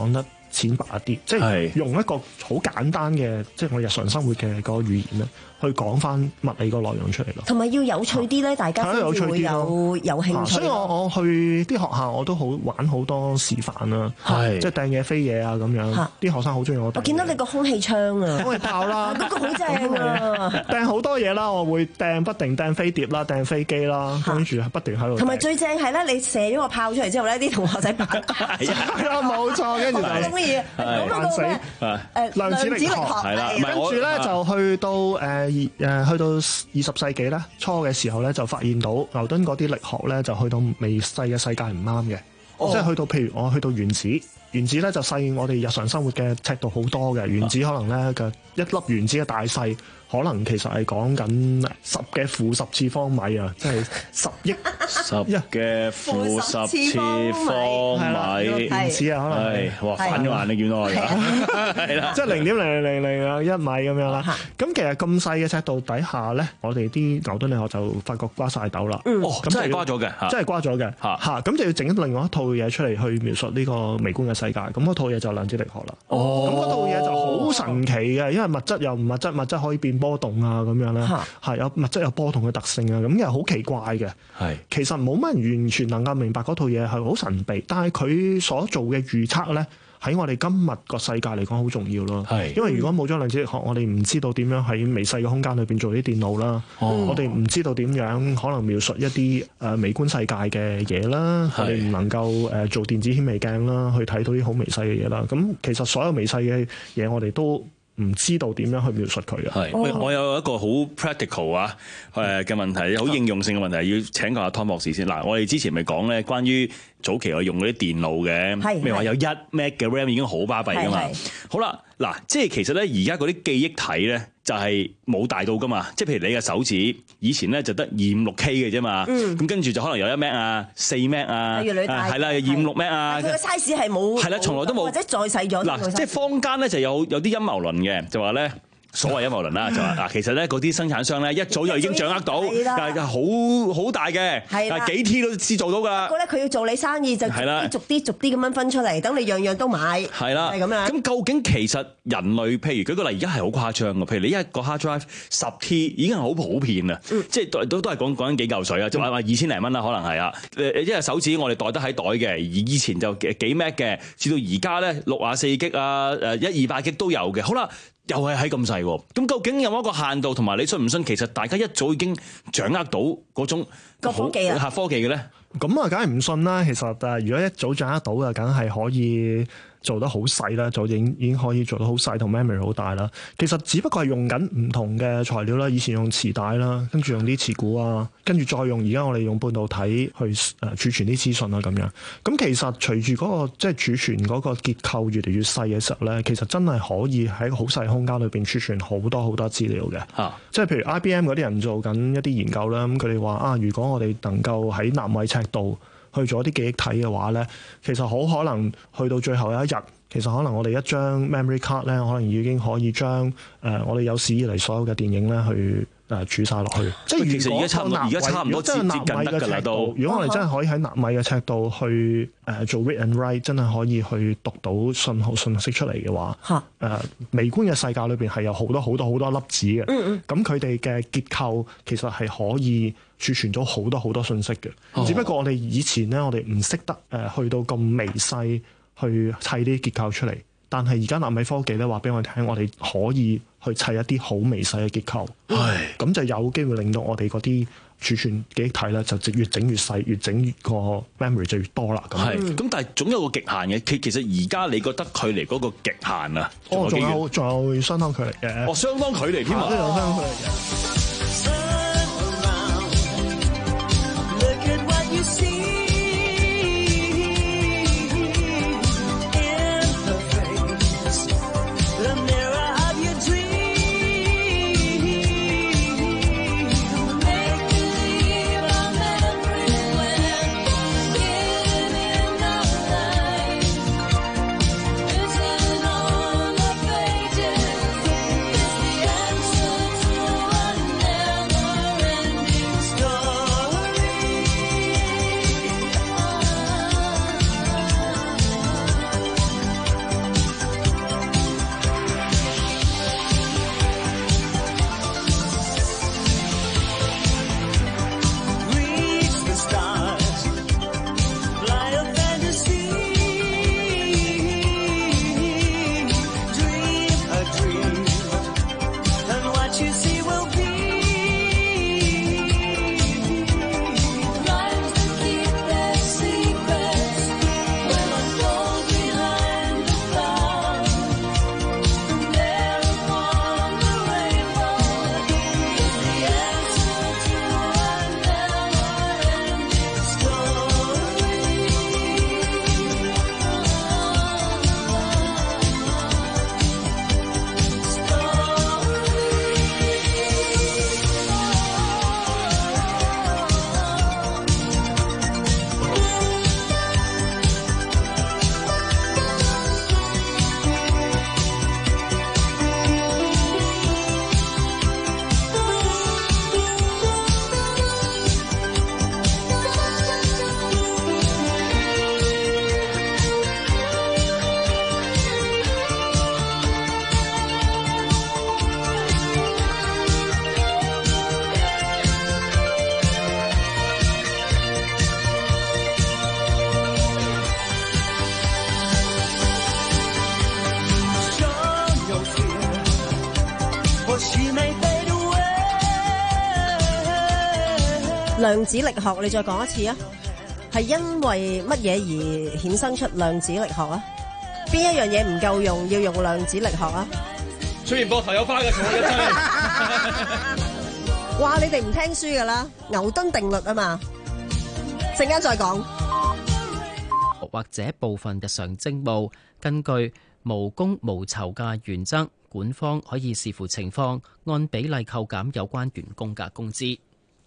淺白一啲，即係用一個好簡單嘅，即係我日常生活嘅個語言咧，去講翻物理個內容出嚟咯。 同埋要有趣啲咧，大家先至會有有興趣。 所以我我去啲學校我都好玩好多示範啦，即係掟嘢飛嘢啊咁樣，啲學生好中意我。 我見到你個空氣槍啊， 空氣炮啦， 嗰個好正啊！ 掟好多嘢啦，我會掟不停掟飛碟啦，掟飛機啦，跟住不斷喺度。 同埋最正係咧，你射咗個炮出嚟之後咧，啲同學仔扮係啊，冇錯，跟住就中意扮死誒量子力學係啦， 跟住咧就去到誒誒去到二十世紀咧初嘅時候咧，就發現到牛頓嗰啲力學咧，就去到微細嘅世界唔啱嘅，即係去到譬如我去到原子。原子咧就細我哋日常生活嘅尺度好多嘅，原子可能咧嘅一粒原子嘅大細，可能其實係講緊十嘅負十次方米啊，即係十億十嘅負十次方米。 原子啊，可能係哇反咗眼你見到我㗎，係啦， 即係零點零零零零啊一米咁樣啦。咁其實咁細嘅尺度底下咧，我哋啲牛頓力學就發覺瓜晒豆啦。 哦，真係瓜咗嘅， 真係瓜咗嘅嚇。咁就要整另外一套嘢出嚟去描述呢個微觀嘅世界。咁嗰套嘢就量子力學啦。哦，咁嗰套嘢就好神奇嘅，因為物質又唔物質，物質可以變波動啊咁樣咧，係有物質有波動嘅特性啊，咁又好奇怪嘅。係其實冇乜人完全能夠明白嗰套嘢係好神秘，但係佢所做嘅預測咧，喺我哋今日個世界嚟講好重要咯。係因為如果冇咗量子力學，我哋唔知道點樣喺微細嘅空間裏邊做啲電腦啦。哦、我哋唔知道點樣可能描述一啲誒微觀世界嘅嘢啦。我哋唔能夠誒做電子顯微鏡啦，去睇到啲好微細嘅嘢啦。咁其實所有微細嘅嘢，我哋都唔知道點樣去描述佢嘅。 係，哦、我有一個好 practical 啊誒嘅問題，好應用性嘅問題，要請教阿湯博士先。嗱，我哋之前咪講咧，關於早期我用嗰啲電腦嘅，譬如話有一 meg 嘅 RAM 已經好巴閉噶嘛。好啦，嗱，即係其實咧，而家嗰啲記憶體咧就係冇大到噶嘛。即係譬如你嘅手指，以前咧就得二五六 K 嘅啫嘛。咁、嗯、跟住就可能有一 meg 啊、四 meg 啊，係啦，二五六 meg 啊。佢嘅 size 係冇，係啦，從來都冇，或者再細咗。嗱，即係坊間咧就有有啲陰謀論嘅，就話咧。所謂陰謀論啦，就話嗱，其實咧嗰啲生產商咧一早就已經掌握到，但係好好大嘅，但係幾 T 都知做到㗎。不過咧，佢要做你生意就逐啲逐啲逐啲咁樣分出嚟，等你樣樣都買。係啦，係咁樣。咁究竟其實人類，譬如舉個例，而家係好誇張嘅，譬如你一個 hard drive 十 T 已經係好普遍啦，嗯、即係都都係講講緊幾嚿水啊，就話話二千零蚊啦，可能係啊。誒，一隻手指我哋袋得喺袋嘅，而以前就幾 Mac 嘅，至到而家咧六啊四 G 啊，誒一二百 G 都有嘅。好啦。又係喺咁細喎，咁究竟有冇一個限度？同埋你信唔信？其實大家一早已經掌握到嗰種個科技啊，科技嘅咧， 咁啊，梗係唔信啦。其實誒，如果一早掌握到嘅，梗係可以做得好細啦，就已經已經可以做得好細，同 memory 好大啦。其實只不過係用緊唔同嘅材料啦，以前用磁帶啦，跟住用啲磁鼓啊，跟住再用而家我哋用半導體去誒儲存啲資訊啊咁樣。咁其實隨住嗰個即係儲存嗰個結構越嚟越細嘅時候咧，其實真係可以喺一個好細空間裏邊儲存好多好多資料嘅。啊，即係譬如 I B M 嗰啲人做緊一啲研究啦，咁佢哋話啊，如果我哋能夠喺納米尺度去做一啲記憶體嘅話咧，其實好可能去到最後有一日，其實可能我哋一張 memory card 咧，可能已經可以將誒、呃、我哋有史以嚟所有嘅電影咧去誒儲晒落去。即係其實而家差唔多，而家差唔多接近得㗎啦都。如果我哋真係可以喺納米嘅尺度去誒、呃、做 read and write，真係可以去讀到信號信息出嚟嘅話，誒、呃、微觀嘅世界裏邊係有好多好多好多粒子嘅。嗯咁佢哋嘅結構其實係可以儲存咗好多好多信息嘅。哦、只不過我哋以前咧，我哋唔識得誒去到咁微細。去砌啲結構出嚟，但係而家納米科技咧話俾我哋聽，我哋可以去砌一啲好微細嘅結構，咁是就有機會令到我哋嗰啲儲存記憶體咧就越整越細，越整越個 memory 就越多啦。咁係，咁但係總有個極限嘅。其其實而家你覺得距離嗰個極限啊， 哦，仲有仲有相當距離嘅， 哦，相當距離添啊， 都有相當距離嘅。 量子力學，你再講一次啊？係因為乜嘢而衍生出量子力學啊？邊一樣嘢唔夠用，要用量子力學啊？ 雖然膊頭有花嘅，仲有一劑。 哇！你哋唔聽書噶啦，牛頓定律啊嘛，陣間再講。 或者部分日常職務，根據無工無酬嘅原則，管方可以視乎情況，按比例扣減有關員工嘅工資。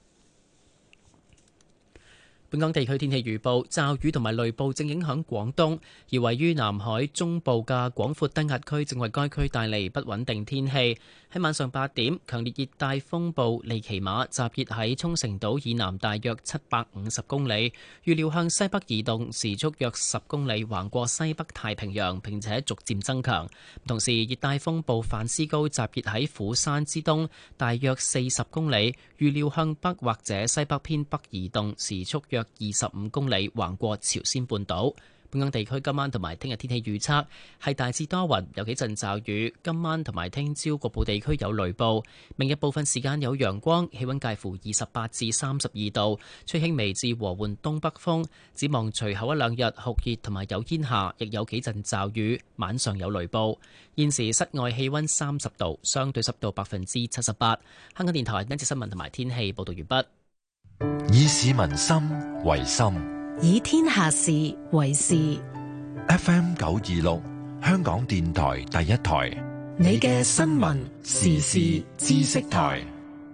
本港地區天氣預報，驟雨同埋雷暴正影響廣東，而位於南海中部嘅廣闊低壓區正為該區帶嚟不穩定天氣。喺晚上八點，強烈熱帶風暴利奇馬集結喺沖繩島以南大約七百五十公里，預料向西北移動，時速約十公里，橫過西北太平洋，並且逐漸增強。同時，熱帶風暴范斯高集結喺釜山之東大約四十公里，預料向北或者西北偏北移動，時速約二十五公里，橫過朝鮮半島。本港地區今晚同埋聽日天氣預測係大致多雲，有幾陣驟雨。今晚同埋聽朝局部地區有雷暴。明日部分時間有陽光，氣溫介乎二十八至三十二度，吹輕微至和緩東北風。展望隨後一兩日酷熱同埋有煙霞，亦有幾陣驟雨，晚上有雷暴。現時室外氣溫三十度，相對濕度百分之七十八。香港電台呢節新聞同埋天氣報道完畢。 以市民心為心， 以天下事為事。 F M 九二六，香港電台第一台， 你嘅新聞時事知識台。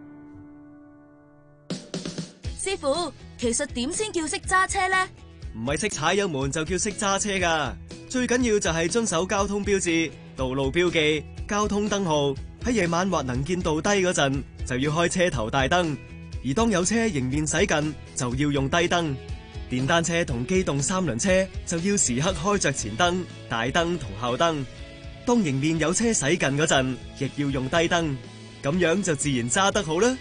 師傅，其實點先叫識揸車呢？ 唔係識踩油門就叫識揸車㗎，最緊要就係遵守交通標誌、道路標記、交通燈號。喺夜晚或能見度低嗰陣，就要開車頭大燈。而當有車迎面駛近，就要用低燈。電單車同機動三輪車就要時刻開着前燈、大燈同後燈。當迎面有車駛近嗰陣，亦要用低燈，咁樣就自然揸得好啦。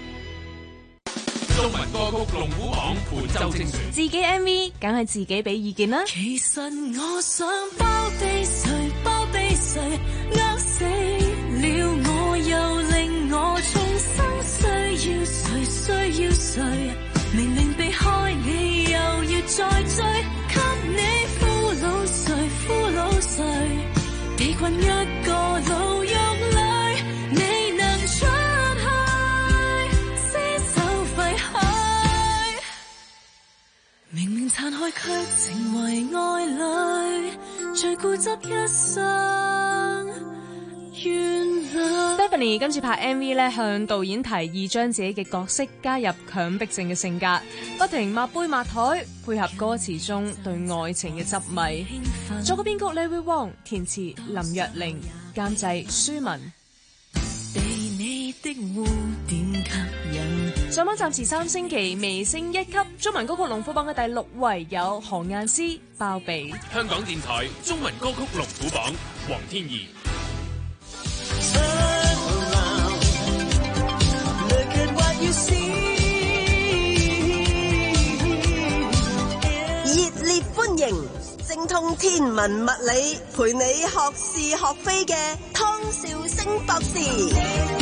中文歌曲龍虎榜本周精選， 自己 M V 梗係自己俾意見啦。 其實我想包庇誰，包庇誰，呃死了我，又令我重生，需要誰，需要誰，明明避開你，又要再追，給你俘虜誰，俘虜誰，被困一個牢獄裏，未能出去，廝守廢墟，明明殘害卻成為愛侶，最固執一生。 Stephanie 今次拍 M V 咧，向導演提議將自己嘅角色加入強迫症嘅性格，不停抹杯抹台，配合歌詞中對愛情嘅執迷。作曲編曲 Larry Wong， 填詞林若玲，監製舒文。 被你的污點吸引， 上網暫時三星期，微升一級。中文歌曲龍虎榜嘅第六位有何雁詩包庇。 香港電台中文歌曲龍虎榜，黃天怡。 熱烈歡迎精通天文物理，陪你學是學非嘅湯兆星博士。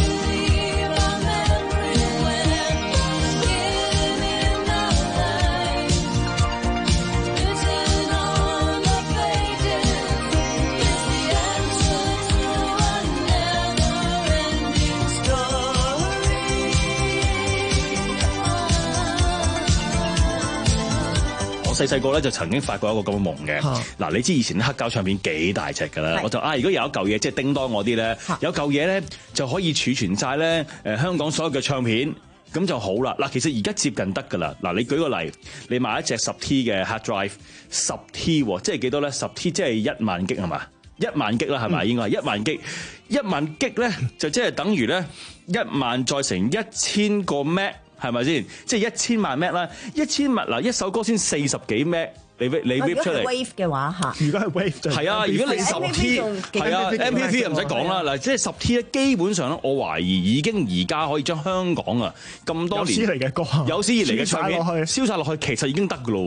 細細個咧就曾經發過一個咁嘅夢嘅。嗱、啊，你知以前黑膠唱片幾大隻㗎啦，我就啊，如果有一嚿嘢即係叮當嗰啲咧，有嚿嘢咧就可以儲存晒咧誒香港所有嘅唱片，咁就好啦。嗱，其實而家接近得㗎啦。嗱，你舉個例，你買一隻十 T 嘅 hard drive， 十 T 喎，即係幾多咧？十 T 即係一萬 G 係嘛？一萬 G 啦係咪？應該係一萬 G， 一萬 G 咧就即係等於咧一萬再乘一千個 Mac。係咪先？即係一千萬 Mac 啦，一千萬嗱一首歌先四十幾 Mac，你你 rip 出嚟。 如果係 wave 嘅話嚇， 如果係 wave 就係啊，如果你十 T 係啊 M P three 唔使講啦，嗱即係十 T 咧，基本上咧，我懷疑已經而家可以將香港啊咁多年有史以嚟嘅歌， 有史以嚟嘅唱片燒晒落去，其實已經得㗎咯喎。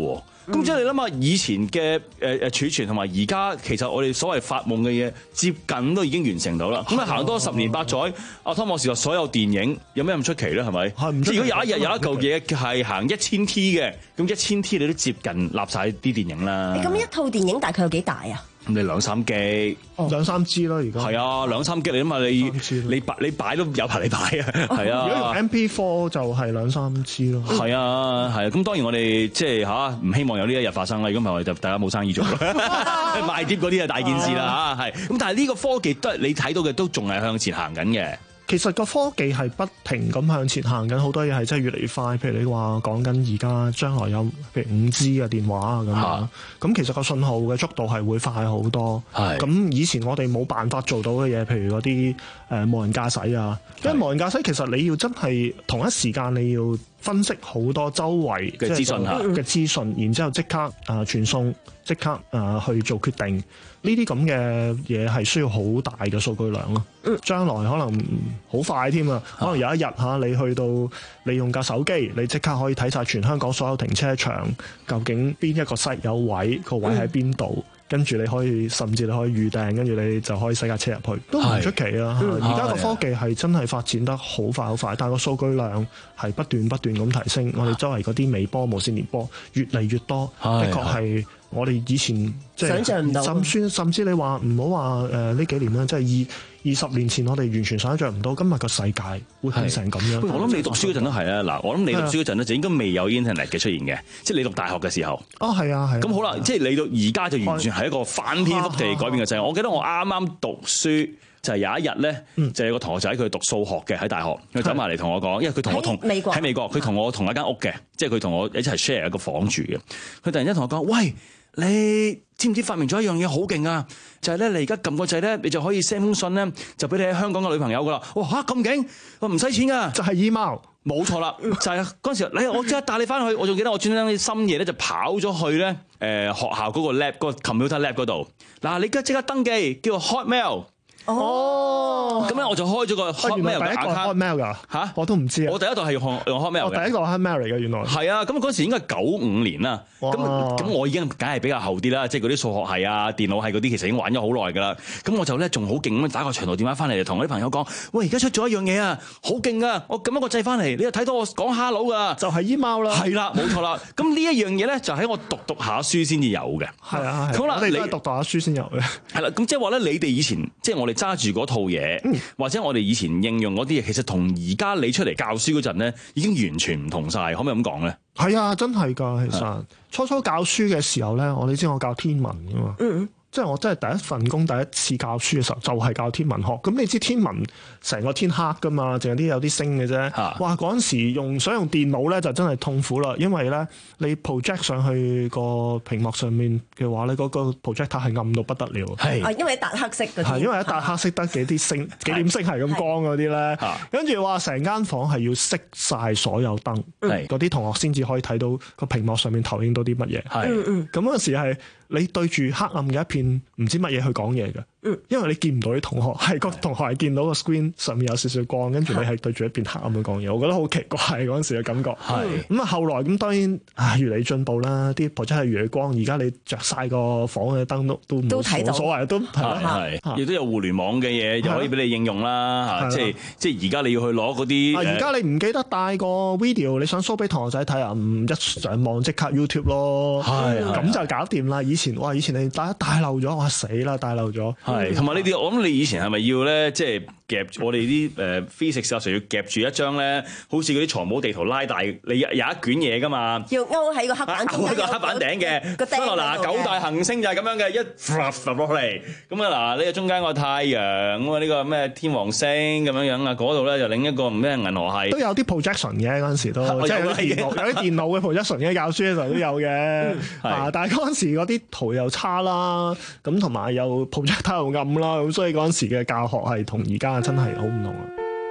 咁即係你諗下，以前嘅誒誒儲存同埋而家，其實我哋所謂發夢嘅嘢，接近都已經完成到啦。咁啊行多十年八載，阿湯博士話所有電影有咩咁出奇咧？係咪？即係如果有一日有一嚿嘢係行一千 T 嘅，咁一千 T 你都接近立晒啲電影啦。 咁一套電影大概有幾大啊？ 咁你兩三 G， 兩三 G 啦，而家係啊，兩三 G 你諗下你你擺你擺都有排你擺啊，係啊。 如果用 M P 四 就係兩三 G 咯。 係啊，係啊。咁當然我哋即係嚇唔希望有呢一日發生啦。如果唔係我哋就大家冇生意做啦。賣碟嗰啲係大件事啦嚇，係。咁但係呢個科技都係你睇到嘅，都仲係向前行緊嘅。 其實個科技係不停咁向前行緊，好多嘢係真係越嚟越快。譬如你話講緊而家將來有譬如五 G 嘅電話啊咁樣，咁其實個信號嘅速度係會快好多。咁以前我哋冇辦法做到嘅嘢，譬如嗰啲誒無人駕駛啊，因為無人駕駛其實你要真係同一時間你要分析好多周圍嘅資訊嘅資訊，然之後即刻啊傳送，即刻啊去做決定。呢啲咁嘅嘢係需要好大嘅數據量咯。將來可能好快添啊！可能有一日嚇你去到，你用架手機，你即刻可以睇晒全香港所有停車場，究竟邊一個 site 有位，個位喺邊度，跟住你可以甚至你可以預訂，跟住你就可以洗架車入去，都唔出奇啊！而家個科技係真係發展得好快好快，但係個數據量係不斷不斷咁提升。我哋周圍嗰啲微波、無線電波越嚟越多，的確係。我哋以前即係想像唔到， 甚至甚至你話唔好話誒呢幾年啦，即係二二十年前我哋完全想像唔到今日個世界會變成咁樣。 我諗你讀書嗰陣都係啊，嗱，我諗你讀書嗰陣咧就應該未有 internet 嘅出現嘅，即係你讀大學嘅時候。 哦，係啊，係。 咁好啦，即係你到而家就完全係一個翻天覆地改變嘅世界。我記得我啱啱讀書就係有一日咧，就有個同學仔佢讀數學嘅喺大學，佢走埋嚟同我講，因為佢同我同美國喺美國，佢同我同一間屋嘅，即係佢同我一齊 share 一個房住嘅。佢突然間同我講：喂！你知唔知發明咗一樣嘢好勁啊？就係咧，你而家撳個掣咧，你就可以 send 封信咧，就俾你喺香港嘅女朋友噶啦。哇嚇咁勁！我唔使錢噶， 就係 email。 冇錯啦，就係嗰陣時，你我即刻帶你翻去。我仲記得我專登深夜咧就跑咗去咧誒學校嗰個 lab 嗰個 computer lab 嗰度。嗱，你而家即刻登記，叫做 Hotmail。哦，咁咧我就開咗個 Hotmail 嘅 account。 Hotmail 㗎嚇，我都唔知啊。 我第一代係用用 Hotmail 嘅。 我第一個 Hotmail 嚟嘅原來。係啊，咁嗰時應該九五年啦。咁咁我已經梗係比較後啲啦，即係嗰啲數學系啊、電腦系嗰啲，其實已經玩咗好耐㗎啦。咁我就咧仲好勁咁打個長途電話翻嚟，同我啲朋友講：喂，而家出咗一樣嘢啊，好勁啊！我撳一個掣翻嚟，你就睇到我講 hello 㗎。 就係 email 啦。 係啦，冇錯啦。咁呢一樣嘢咧，就喺我讀讀下書先至有嘅。 係啊， 好啦， 你都係讀讀下書先有嘅。 係啦，咁即係話咧，你哋以前即係我哋揸住嗰套嘢。嗯、或者我哋以前應用嗰啲嘢，其實同而家你出嚟教書嗰陣咧，已經完全唔同晒，可唔可以咁講咧？ 係啊，真係㗎，其實初初教書嘅時候咧，我哋知我教天文㗎嘛。嗯。即係我真係第一份工，第一次教書嘅時候，就係、是、教天文學。咁你知天文成個天黑噶嘛，淨係啲有啲星嘅啫。啊、哇！嗰陣時用想用電腦咧，就真係痛苦啦，因為咧你 project 上去個屏幕上面嘅話咧，嗰、那個 projector 係暗到不得了。 係啊，因為一笪黑色嗰啲。係因為一笪黑色得幾啲星、幾點星係咁光嗰啲咧。跟住話成間房係要熄晒所有燈，嗰啲同學先至可以睇到個屏幕上面投影到啲乜嘢。係咁嗰陣時係。你對住黑暗嘅一片唔知乜嘢去講嘢嘅，因為你見唔到啲同學，係個同學係見到個 screen 上面有少少光，跟住你係對住一片黑暗去講嘢，我覺得好奇怪嗰陣時嘅感覺。係咁啊，後來咁當然啊越嚟越進步啦，啲 project 係越嚟越光，而家你着晒個房嘅燈都都冇所謂，都係係，亦都有互聯網嘅嘢又可以俾你應用啦，即係即係而家你要去攞嗰啲。 而家你唔記得帶個 video，你想 show 俾同學仔睇啊？唔一上網即刻 YouTube 咯，係咁就搞掂啦。以前哇，以前你帶帶漏咗，哇死啦，帶漏咗。 係，同埋呢啲，我諗你以前係咪要咧，即係夾我哋啲誒 physics 教授要夾住一張咧，好似嗰啲藏寶地圖拉大，你有一卷嘢噶嘛？ 要勾喺個黑板， 勾喺個黑板頂嘅。個釘嗱九大行星就係咁樣嘅，一 flap 落嚟。咁啊嗱，呢個中間個太陽，咁啊呢個咩天王星咁樣樣啊，嗰度咧就另一個唔咩銀河系。 都有啲 projection 嘅嗰陣時都，即係有啲電腦有啲電腦嘅 projection 嘅教書嘅時候都有嘅。啊，但係嗰陣時嗰啲圖又差啦，咁同埋又 projector 又暗啦，咁所以嗰陣時嘅教學係同而家真係好唔同啊！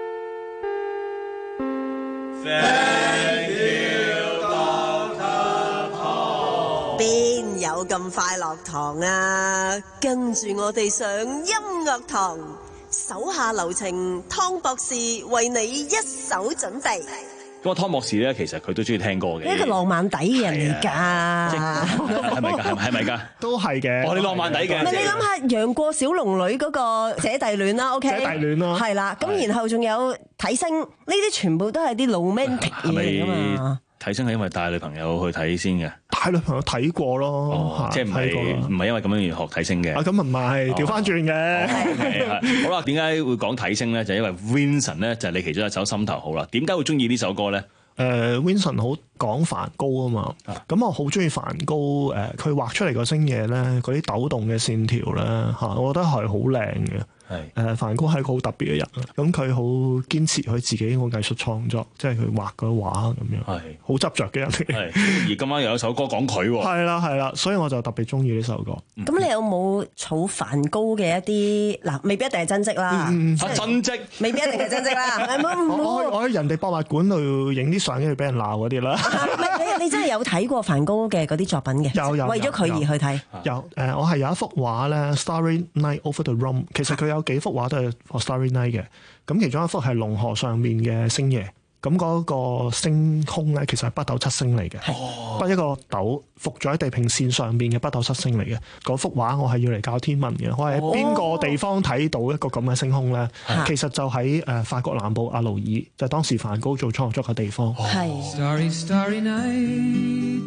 邊有咁快樂堂啊？跟住我哋上音樂堂，手下留情，湯博士為你一手準備。 咁啊，湯博士咧，其實佢都中意聽歌嘅， 一個浪漫底嘅人嚟㗎， 係咪㗎？係咪㗎？ 都係嘅。 哦，你浪漫底嘅。 唔係你諗下，楊過小龍女嗰個姐弟戀啦 ，OK？ 姐弟戀咯， 係啦。咁然後仲有睇星，呢啲全部都係啲 romantic 嘢嚟㗎嘛。 睇星係因為帶女朋友去睇先嘅， 帶女朋友睇過咯， 哦、即係唔係唔係因為咁樣而學睇星嘅。 啊，咁唔係調翻轉嘅。 好啦，點解會講睇星咧？就係、因為 Vincent 咧就係你其中一首心頭好啦。點解會中意呢首歌咧？誒、 呃、Vincent 好講梵高啊嘛，咁我好中意梵高誒，佢、呃、畫出嚟個星野咧，嗰啲抖動嘅線條咧嚇，我覺得係好靚嘅。係誒，梵高係一個好特別嘅人，咁佢好堅持佢自己個藝術創作，即係佢畫嘅畫咁樣，係好執着嘅人嚟。 係而今晚又有首歌講佢喎， 係啦係啦，所以我就特別中意呢首歌。 咁你有冇儲梵高嘅一啲嗱？未必一定係真跡啦， 嗯、 真跡未必一定係真跡啦。 我我喺人哋博物館度影啲相，跟住俾人鬧嗰啲啦。 你你真係有睇過梵高嘅嗰啲作品嘅？ 有有為咗佢而去睇。 有誒，我係有一幅畫咧，《Starry Night Over the Room》，其實佢有幾幅畫都係 for Starry Night 嘅。咁其中一幅係龍河上面嘅星夜，咁嗰個星空咧其實係北斗七星嚟嘅，不一個斗伏咗喺地平線上邊嘅北斗七星嚟嘅。嗰幅畫我係要嚟教天文嘅，我係喺邊個地方睇到一個咁嘅星空咧？其實就喺誒法國南部阿勞爾，就係當時梵高做創作嘅地方。 係。Starry, starry night,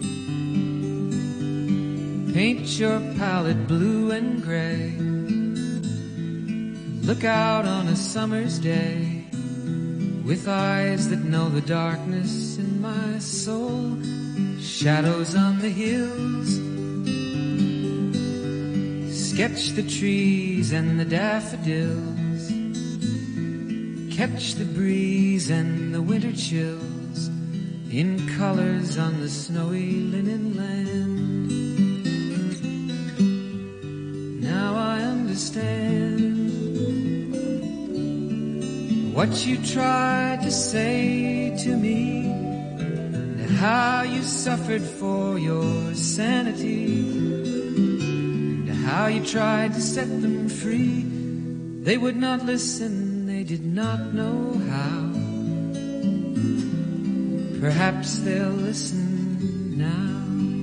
paint your palette blue and gray. Look out on a summer's day with eyes that know the darkness in my soul. Shadows on the hills, sketch the trees and the daffodils, catch the breeze and the winter chills in colors on the snowy linen land. Now I understand what you tried to say to me, and how you suffered for your sanity, and how you tried to set them free. They would not listen, they did not know how. Perhaps they'll listen now.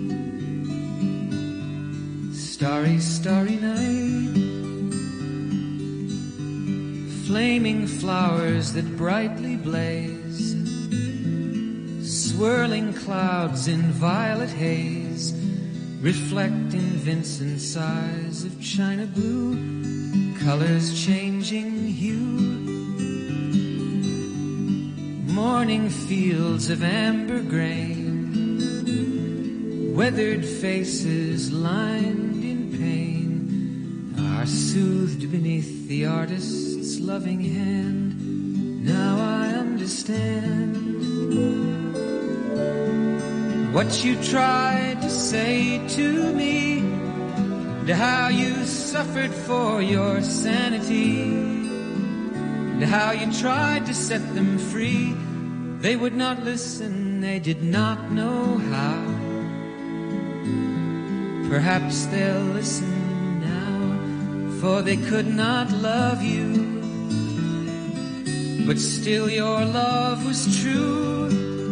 Starry, starry night, flaming flowers that brightly blaze, swirling clouds in violet haze, reflecting Vincent's eyes of china blue, colors changing hue, morning fields of amber grain, weathered faces lined in pain, are soothed beneath the artist's loving hand. Now I understand what you tried to say to me, and how you suffered for your sanity, and how you tried to set them free. They would not listen, they did not know how. Perhaps they'll listen now, for they could not love you, but still your love was true.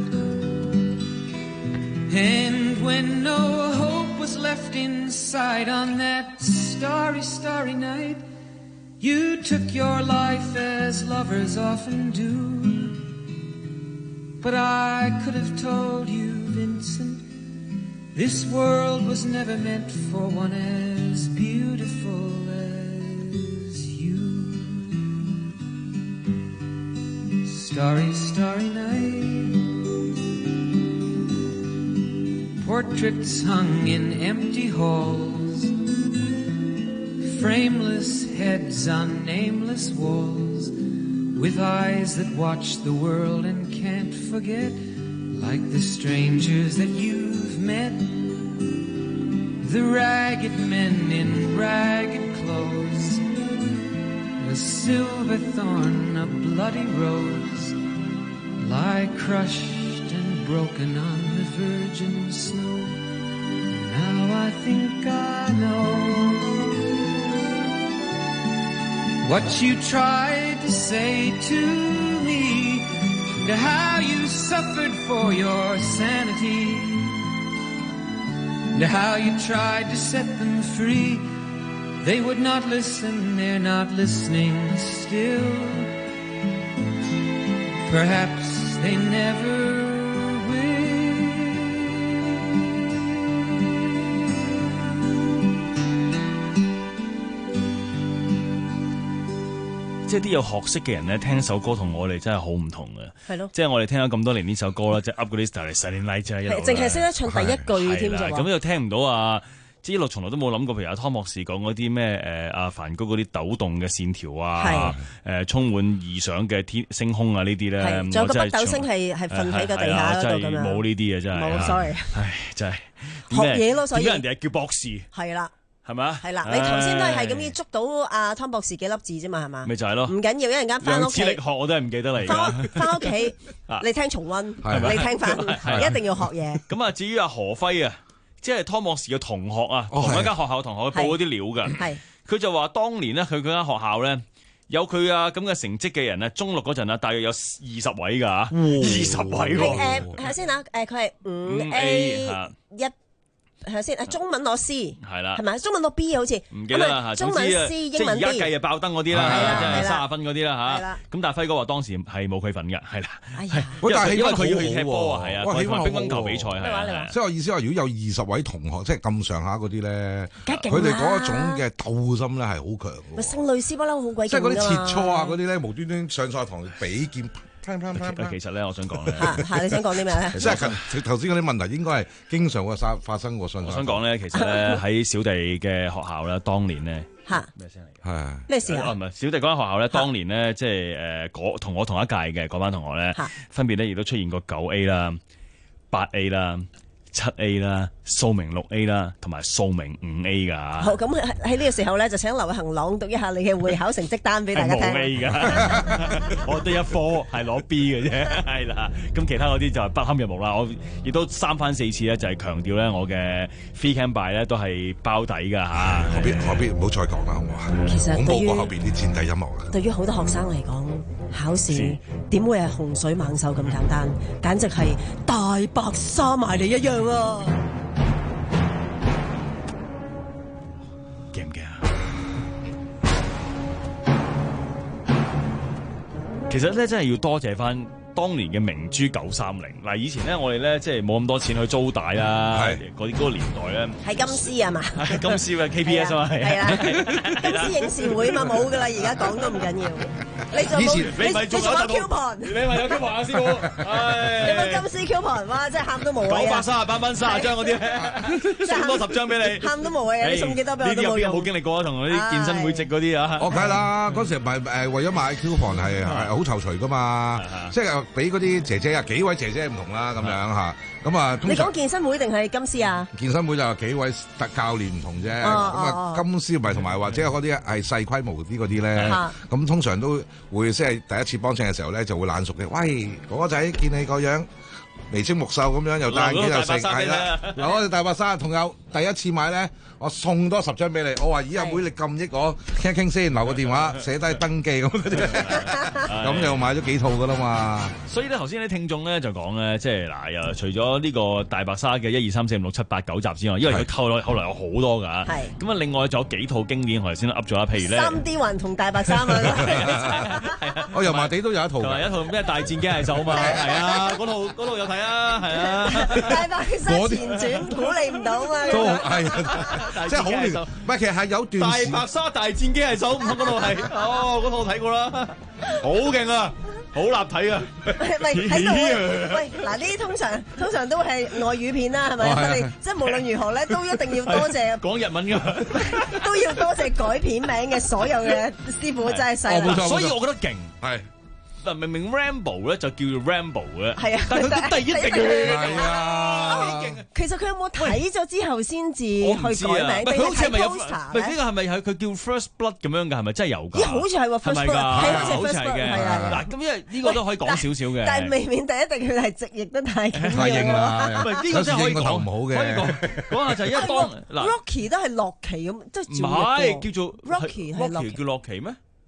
And when no hope was left inside on that starry, starry night, you took your life as lovers often do. But I could have told you, Vincent, this world was never meant for one as beautiful as you. Starry, starry night, portraits hung in empty halls, frameless heads on nameless walls, with eyes that watch the world and can't forget, like the strangers that you've met, the ragged men in ragged clothes, a silver thorn, a bloody rose, lie crushed and broken on the virgin snow. Now I think I know what you tried to say to me, and how you suffered for your sanity, and how you tried to set them free. They would not listen, they're not listening still. Perhaps they never will. 即係啲有學識嘅人咧，聽首歌同我哋真係好唔同嘅。 係咯， 即係我哋聽咗咁多年呢首歌啦，即係 Up 嗰啲 Star Silent Night 啫，一路淨係識得唱第一句添咋。 咁又聽唔到啊！即係一路從來都冇諗過，譬如阿湯莫士講嗰啲咩誒阿梵高嗰啲抖動嘅線條啊，誒充滿異想嘅天星空啊呢啲咧， 仲有個北斗星係係瞓喺個地下嗰度咁樣。 冇呢啲嘢真係。 冇 sorry。 唉，真係學嘢咯，所以點解人哋係叫博士？ 係啦。 係咪？ 係啦，你頭先都係係咁要捉到阿湯博士幾粒字啫嘛，係嘛？ 咪就係咯。 唔緊要，一陣間翻屋企。 量子力學我都係唔記得嚟。 翻翻屋企，你聽重溫，你聽翻，一定要學嘢。 咁啊，至於阿何輝啊，即係湯博士嘅同學啊，同一間學校嘅同學，佢報嗰啲料㗎。係。佢就話當年咧，佢嗰間學校咧有佢啊咁嘅成績嘅人咧，中六嗰陣啊，大約有二十位㗎嚇，二十位喎。 誒，睇下先啊，誒，佢係五 A 一。係咪先？誒中文攞 C 係啦，係咪？中文攞 B 好似唔記得啦。中文 C 英文 D， 即係而家計啊爆燈嗰啲啦，即係三十分嗰啲啦嚇。咁但係輝哥話當時係冇佢份㗎，係啦。係， 但係因為佢要去踢波啊，係啊，佢同乒乓球比賽係。 即係我意思話，如果有二十位同學，即係咁上下嗰啲咧，佢哋嗰一種嘅鬥心咧係好強嘅。 聖類斯不嬲好鬼勁㗎嘛。 即係嗰啲切磋啊嗰啲咧，無端端上晒堂比劍。 其實咧，我想講咧， 嚇你想講啲咩咧？ 即係頭先嗰啲問題應該係經常會發發生過。我想講咧，其實咧喺小弟嘅學校咧，當年咧嚇咩聲嚟㗎？係咩事啊？ 唔係小弟嗰間學校咧，當年咧即係誒同我同一屆嘅嗰班同學咧，分別咧亦都出現過九 A 啦、八 A 啦、七 A 啦、數名六 A 啦，同埋數名五 A 噶。 好，咁喺呢個時候咧，就請劉恒朗讀一下你嘅會考成績單俾大家聽。 冇 A 噶，我得一科係攞 B 嘅啫，係啦。咁其他嗰啲就係不堪入目啦。我亦都三番四次咧，就係強調咧，我嘅 free can buy 咧都係包底噶嚇。 何必何必唔好再講啦，好唔好？ 其實恐怖過後邊啲戰地音樂啊。 對於好多學生嚟講，考試點會係洪水猛獸咁簡單？簡直係大白鯊埋嚟一樣啊！ 驚唔驚啊？其實咧，真係要多謝翻當年嘅明珠九三零。嗱，以前咧，我哋咧即係冇咁多錢去租帶啦，嗰啲嗰個年代咧， 係金絲啊嘛， 金絲嘅 K P S 啊嘛，係啊， 金絲影視會嘛冇噶啦，而家講都唔緊要。你仲冇？你你仲有 coupon？ 你咪有 coupon 啊，師傅？ 有冇金絲 coupon？哇，真係喊都冇謂啊！ 九百三十八蚊三十張嗰啲咧，送多十張俾你， 喊都冇謂啊！你送幾多俾我都冇用。 呢啲有邊有冇經歷過啊？同嗰啲健身會籍嗰啲啊？ 我梗係啦，嗰時咪誒為咗買 coupon 係係好躊躇噶嘛，即係俾嗰啲姐姐啊，幾位姐姐唔同啦咁樣嚇。咁啊， 你講健身會定係金絲啊？ 健身會就幾位特教練唔同啫。咁啊，金絲咪同埋或者嗰啲係細規模啲嗰啲咧。咁通常都會即係第一次幫襯嘅時候咧，就會懶熟嘅。喂，哥哥仔，見你個樣眉清目秀咁樣，又戴眼鏡又成，係啦。嗱，我哋大白鯊，同有第一次買咧，我送多十張俾你。我話咦，阿妹你咁益我，傾一傾先，留個電話，寫低登記咁嗰啲。咁又買咗幾套噶啦嘛。 所以咧，頭先啲聽眾咧就講咧，即係嗱，又除咗呢個大白鯊嘅一二三四五六七八九集之外，因為佢後來後來有好多㗎。係。咁啊，另外仲有幾套經典，我頭先都噏咗啦，譬如咧。 三 D 魂同大白鯊啊！ 我油麻地都有一套。 同埋一套咩大戰機械獸啊嘛，係啊，嗰套嗰套有睇啊，係啊。 大白鯊前傳估你唔到啊！ 都係，即係好亂。唔係，其實係有段。 大白鯊大戰機械獸，唔通嗰套係？哦，嗰套睇過啦，好勁啊！好立體啊！ 咪喺度喂，嗱呢啲通常通常都係外語片啦，係咪？我哋即係無論如何咧，都一定要多謝講日文㗎， 都要多謝改片名嘅所有嘅師傅，真係犀利。 所以我覺得勁係。 嗱，明明 Rambo 咧就叫做 Rambo 嘅， 係啊， 但係佢第一定係啊。 其實佢有冇睇咗之後先至去改名？ 佢好似係咪有？唔係呢個係咪係佢叫 First Blood 咁樣㗎？係咪真係有㗎？ 咦，好似係喎 First Blood，係好似係嘅。嗱，咁因為呢個都可以講少少嘅。 但係未免第一定佢係直譯得太緊要。 太硬啦！ 唔係呢個真係可以講唔好嘅。 可以講講下就係一當嗱 Rocky 都係洛奇咁，即係唔係叫做 Rocky 係 Rocky 叫洛奇咩？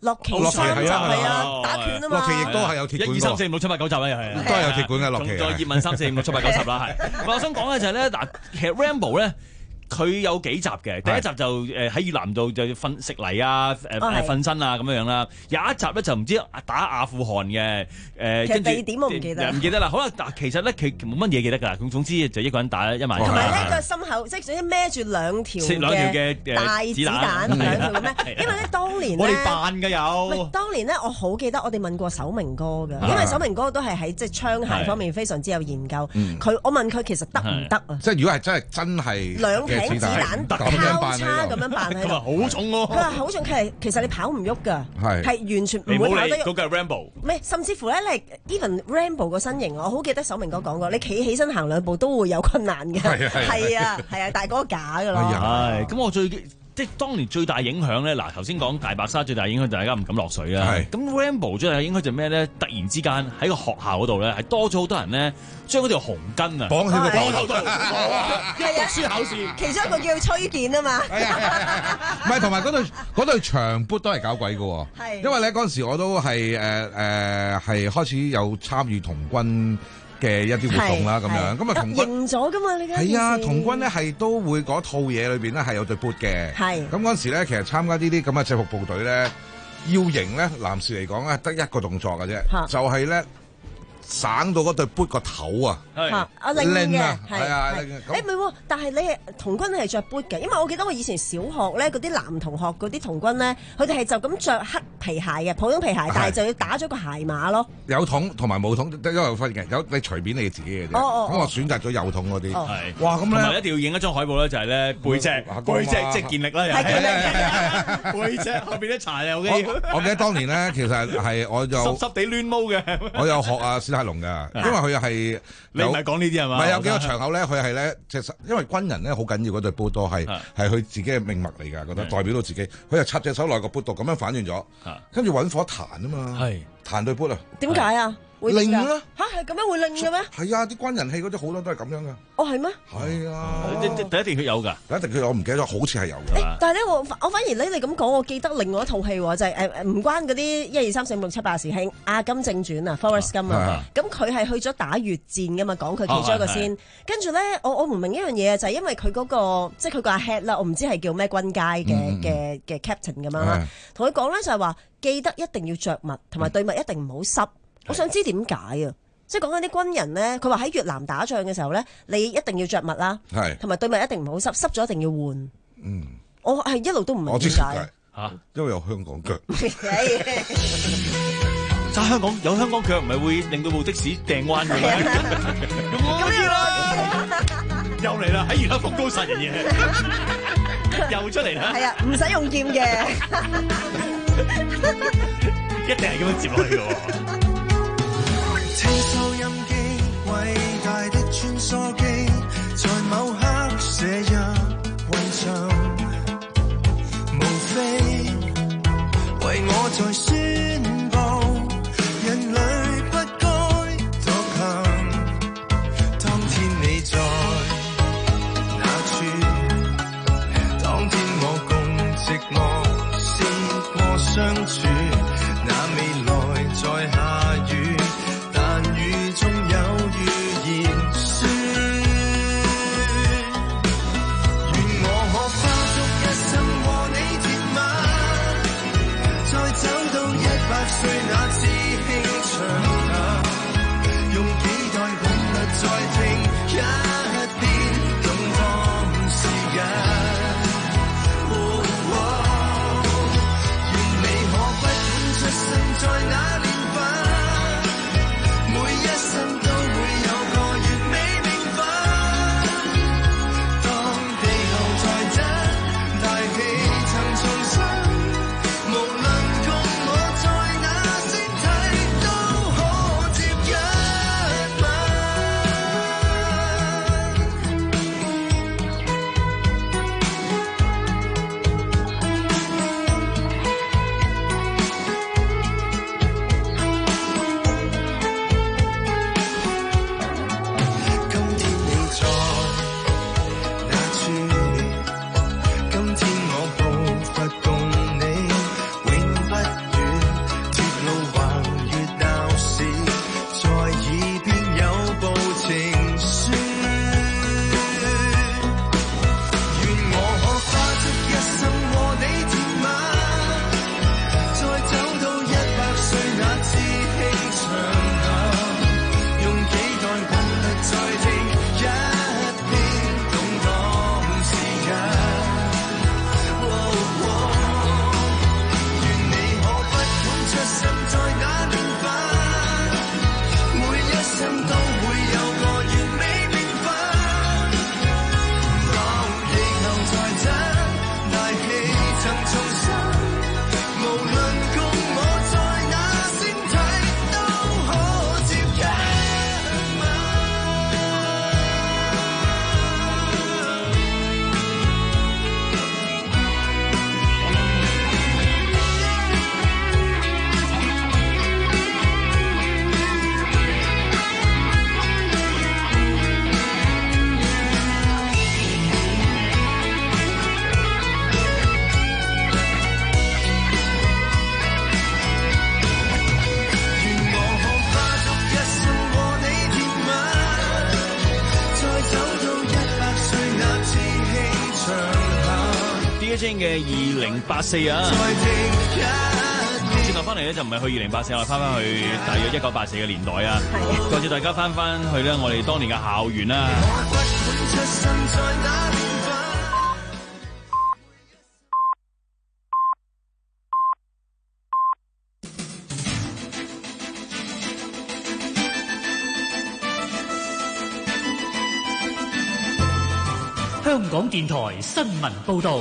洛奇洛奇係啊係啊，打拳啊嘛。 洛奇亦都係有鐵管。 一二三四五六七八九集啦，又係都係有鐵管嘅洛奇。 再葉問三四五六七八九十啦，係。我想講嘅就係咧，嗱，其實 Rambo 咧。佢有幾集嘅，第一集就誒喺越南度就瞓食泥啊，誒誒瞓身啊咁樣樣啦。有一集咧就唔知打阿富汗嘅誒， 其實地點我唔記得， 唔記得啦。好啦，嗱，其實咧佢冇乜嘢記得㗎啦。咁總之就一個人打一萬。 同埋咧個心口即係總之孭住兩條嘅大子彈，兩條嘅咩？因為咧當年我哋扮嘅有。 當年咧我好記得我哋問過守明哥㗎，因為守明哥都係喺即係槍械方面非常之有研究。佢我問佢其實得唔得啊？ 即係如果係真係真係兩挺子彈交叉咁樣扮喺度， 佢話好重喎。 佢話好重，佢係其實你跑唔喐㗎， 係係完全唔會跑得喐。 嗰個係 Rambo， 唔係，甚至乎咧，你 even Rambo 個身形，我好記得守明哥講過，你企起身行兩步都會有困難嘅。係啊係啊係啊，但係嗰個假㗎咯。 係咁，我最即係當年最大影響咧，嗱頭先講大白鯊最大影響就大家唔敢落水啦。係咁 Rambo 最大影響就咩咧？突然之間喺個學校嗰度咧，係多咗好多人咧，將嗰條紅巾啊綁喺個頭度，讀書考試。 其中一個叫崔健啊嘛。 唔係，同埋嗰對嗰對長 boot 都係搞鬼嘅喎。係因為咧嗰陣時我都係誒誒係開始有參與童軍嘅一啲活動啦，咁樣咁啊童軍贏咗噶嘛？你係啊，童軍咧係都會嗰套嘢裏邊咧係有對 boot 嘅。係咁嗰陣時咧，其實參加呢啲咁嘅制服部隊咧，要贏咧，男士嚟講咧得一個動作嘅啫，就係咧省到嗰對 boot 個頭啊！ 係啊，拎嘅係啊， 誒唔係喎，但係你係童軍係着 boot 嘅，因為我記得我以前小學咧嗰啲男同學嗰啲童軍咧，佢哋係就咁着黑皮鞋嘅普通皮鞋，但係就要打咗個鞋碼咯。有筒同埋冇筒，因為我發現有你隨便你自己嘅啫。咁我選擇咗有筒嗰啲。係哇，咁咧一定要影一張海報咧，就係咧背脊背脊即係健力啦，又係背脊後邊啲殘又嘅。我記得當年咧，其實係我就濕濕地攣毛嘅，我有學阿史泰龍㗎，因為佢又係。你唔係講呢啲係嘛？唔係有幾個場口咧，佢係咧，其實因為軍人咧好緊要嗰對 boot 都係係佢自己嘅命脈嚟㗎，覺得代表到自己，佢就插隻手落個 boot 度咁樣反轉咗，跟住揾火彈啊嘛，彈對 boot 啊。點解啊？拎啦嚇，係咁樣會拎嘅咩？係啊，啲軍人戲嗰啲好多都係咁樣噶。哦，係咩？係啊，第一定血有㗎，第一定血有，我唔記得咗，好似係有㗎。但係咧，我我反而咧，你咁講，我記得另外一套戲喎，就係誒誒唔關嗰啲一二三四五六七八事，係《阿甘正傳》啊 ，Forrest Gump 啊。咁佢係去咗打越戰㗎嘛，講佢其中一個先。跟住咧，我我唔明一樣嘢啊，就係因為佢嗰個即係佢個阿 head 啦，我唔知係叫咩軍階嘅嘅嘅 captain 咁樣啦。同佢講咧就係話，記得一定要着襪，同埋對襪一定唔好濕。我想知點解啊？即係講緊啲軍人咧，佢話喺越南打仗嘅時候咧，你一定要着襪啦，係同埋對襪一定唔好濕，濕咗一定要換。嗯，我係一路都唔明點解嚇，因為有香港腳。 揸香港有香港腳，唔係會令到部的士掟彎嘅咩？咁樣啦，又嚟啦！喺而家復高殺人嘢，又出嚟啦！ 係啊，唔使用劍嘅， 一定係咁樣接落去嘅喎。 聽收音機，偉大的穿梭機，在某刻寫入雲牆，無非為我在宣佈，人類不該獨行。當天你在哪處？當天我共寂寞試過相處，那未來在下雨。中有預言說，願我可花足一生和你鐵馬，再走到。 Dear Jane 嘅二零八四啊。轉頭翻嚟咧就唔係去二零八四，我哋翻翻去大約一九八四嘅年代啊。再次大家翻翻去咧，我哋當年嘅校園啦。 香港電台新聞報道。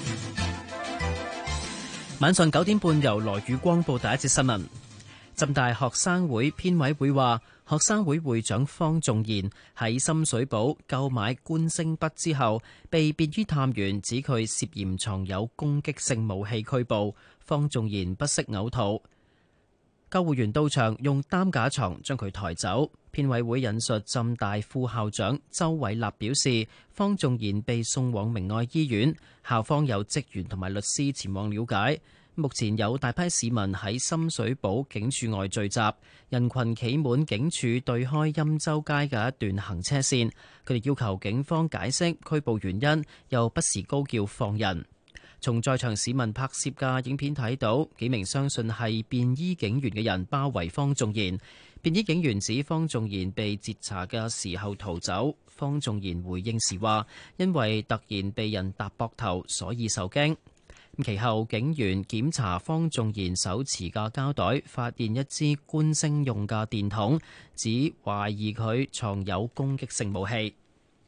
晚上九點半由羅宇光報第一節新聞。浸大學生會編委會話，學生會會長方仲賢喺深水埗購買觀星筆之後，被便衣探員指佢涉嫌藏有攻擊性武器拘捕。方仲賢不適嘔吐，救護員到場用擔架床將佢抬走。編委會引述浸大副校長周偉立表示，方仲賢被送往明愛醫院，校方有職員同埋律師前往了解。目前有大批市民喺深水埗警署外聚集，人群企滿警署對開欽州街嘅一段行車線，佢哋要求警方解釋拘捕原因，又不時高叫放人。從在場市民拍攝嘅影片睇到，幾名相信係便衣警員嘅人包圍方仲賢。便衣警員指方仲賢被截查嘅時候逃走，方仲賢回應時話：因為突然被人搭膊頭，所以受驚。其後警員檢查方仲賢手持嘅膠袋，發現一支觀星用嘅電筒，指懷疑佢藏有攻擊性武器。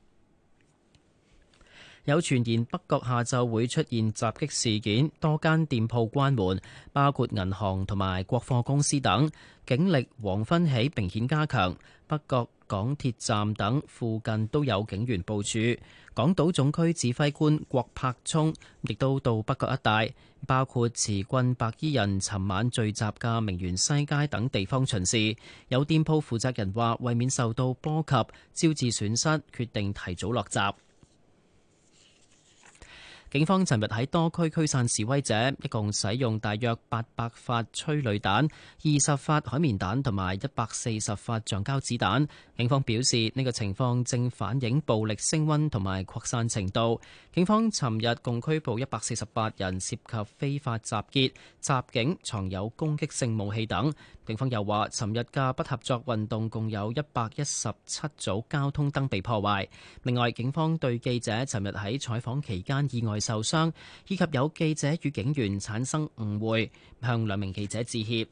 有傳言北角下晝會出現襲擊事件，多間店鋪關門，包括銀行同埋國貨公司等。警力黃昏起明顯加強，北角港鐵站等附近都有警員部署。港島總區指揮官郭柏聰亦都到北角一帶，包括持棍白衣人尋晚聚集嘅名園西街等地方巡視。有店鋪負責人話，為免受到波及，招致損失，決定提早落閘。警方尋日喺多區驅散示威者，一共使用大約八百發催淚彈、二十發海綿彈同埋一百四十發橡膠子彈。警方表示，呢個情況正反映暴力升溫同埋擴散程度。警方尋日共拘捕一百四十八人，涉及非法集結、襲警、藏有攻擊性武器等。警方又話，尋日嘅不合作運動共有一百一十七組交通燈被破壞。另外，警方對記者尋日喺採訪期間意外受傷，以及有記者與警員產生誤會，向兩名記者致歉。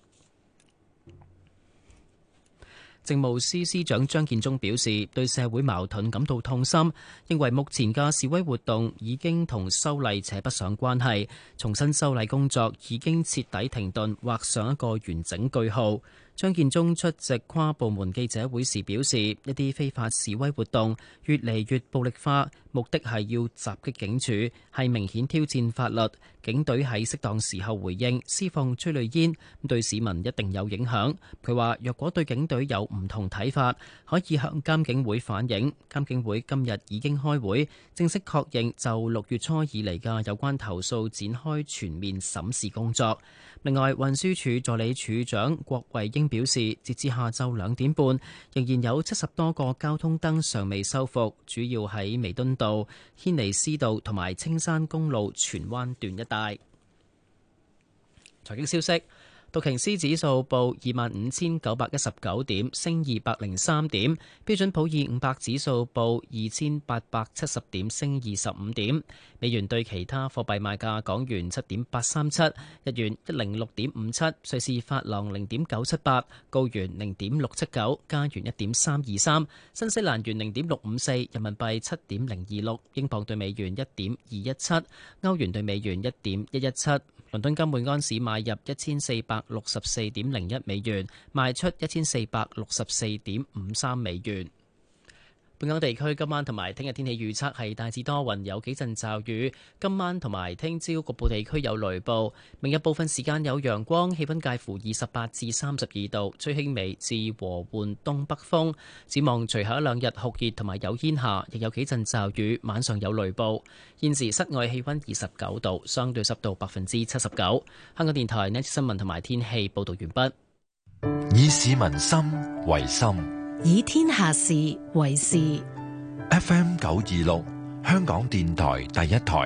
政務司司長張建宗表示，對社會矛盾感到痛心，認為目前嘅示威活動已經同修例扯不上關係，重新修例工作已經徹底停頓，畫上一個完整句號。張建宗出席跨部門記者會時表示，一啲非法示威活動越嚟越暴力化，目的係要襲擊警署，係明顯挑戰法律。警隊喺適當時候回應，施放催淚煙，對市民一定有影響。佢話：若果對警隊有唔同睇法，可以向監警會反映。監警會今日已經開會，正式確認就六月初以嚟嘅有關投訴展開全面審視工作。另外，運輸署助理署長郭慧英表示，截至下晝兩點半，仍然有七十多個交通燈尚未修復，主要喺彌敦道、軒尼詩道同埋青山公路荃灣段一帶。財經消息。道瓊斯指數報二萬五千九百一十九點，升二百零三點。標準普爾五百指數報二千八百七十點，升二十五點。美元對其他貨幣賣價：港元七點八三七，日元一零六點五七，瑞士法郎零點九七八，澳元零點六七九，加元一點三二三，新西蘭元零點六五四，人民幣七點零二六，英鎊對美元一點二一七，歐元對美元一點一一七。倫敦金每安士買入一千四百六十四點零一美元，賣出一千四百六十四點五三美元。本港地區今晚同埋聽日天氣預測係大致多雲，有幾陣驟雨。今晚同埋聽朝局部地區有雷暴。明日部分時間有陽光，氣溫介乎二十八至三十二度，吹輕微至和緩東北風。展望隨後一兩日酷熱同埋有煙霞，亦有幾陣驟雨，晚上有雷暴。現時室外氣溫二十九度，相對濕度百分之七十九。香港電台呢新聞同埋天氣報道完畢。 以市民心為心， 以天下事為事。 F M 九二六，香港電台第一台，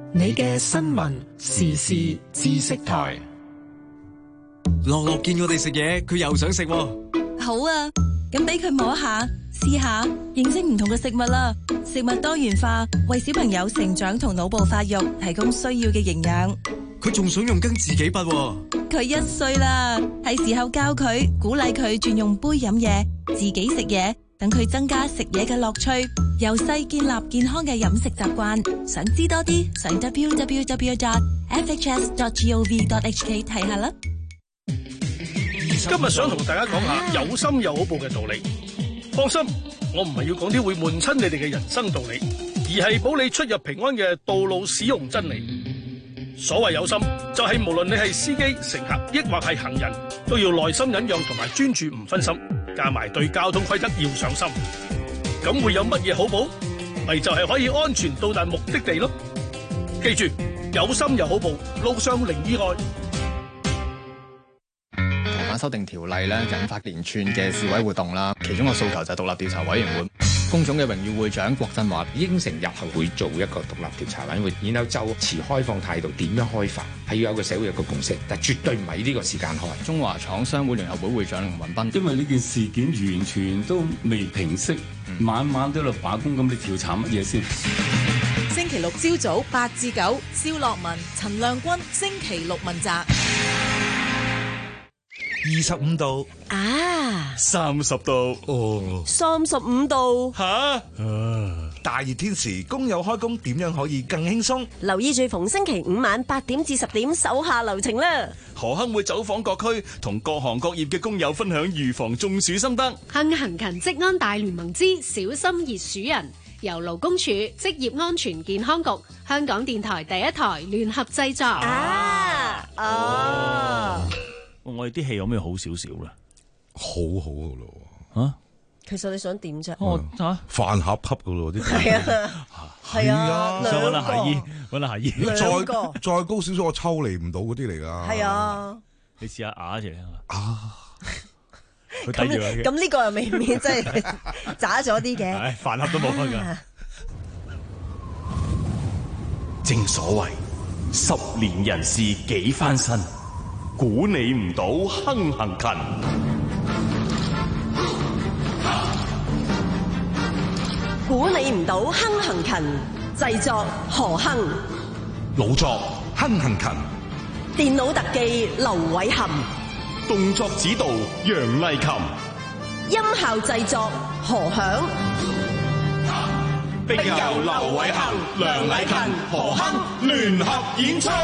你嘅新聞時事知識台。 樂樂見我哋食嘢，佢又想食喎。 好啊，咁俾佢摸下、試下，認識唔同嘅食物啦。食物多元化，為小朋友成長同腦部發育提供需要嘅營養。 佢仲想用羹自己筆喎。 佢一歲啦，係時候教佢，鼓勵佢轉用杯飲嘢，自己食嘢，等佢增加食嘢嘅樂趣，由細建立健康嘅飲食習慣。想知多啲，上 w w w dot f h s dot gov dot h k 睇下啦。 今日想同大家講下有心有好報嘅道理。放心，我唔係要講啲會悶親你哋嘅人生道理，而係保你出入平安嘅道路使用真理。所謂有心，就係無論你係司機、乘客，抑或係行人，都要耐心忍讓同埋專注唔分心，加埋對交通規則要上心。咁會有乜嘢好報？咪就係可以安全到達目的地咯。記住，有心有好報，路上零意外。 逃犯修訂條例咧，引發連串嘅示威活動啦。其中個訴求就係獨立調查委員會。工總嘅榮譽會長郭振華應承日後會做一個獨立調查委員會，然後就持開放態度，點樣開發係要有個社會有個共識，但絕對唔係呢個時間開。 中華廠商會聯合會會長林雲斌， 因為呢件事件完全都未平息，嗯、晚晚都喺度罷工，咁你調查乜嘢先？ 星期六朝早八至九，蕭樂文、陳亮君，星期六問責。 二十五度啊， 三十度哦， 三十五度吓， 啊、大熱天時工友開工點樣可以更輕鬆？ 留意住逢星期五晚八點至十點手下留情啦。 何亨會走訪各區，同各行各業嘅工友分享預防中暑心得。 幸行勤職安大聯盟之小心熱暑人，由勞工處、職業安全健康局、香港電台第一台聯合製作。 啊哦。 我哋啲戲有咩好少少咧？ 好好噶咯， 吓！ 其實你想點啫？ 哦吓， 飯盒級噶咯啲係啊，係啊， 想揾下夏姨，揾下夏姨。 再再高少少，我抽離唔到嗰啲嚟噶。 係啊， 你試下啞住啊！ 咁咁呢個又未免真係渣咗啲嘅。 唉，飯盒都冇分噶。 正所謂十年人事幾番新。估你唔到亨行勤， 估你唔到亨行勤。製作何亨， 老作亨行勤， 電腦特技劉偉恒， 動作指導楊麗琴， 音效製作何響， 並由劉偉恒、梁麗琴、何亨聯合演出。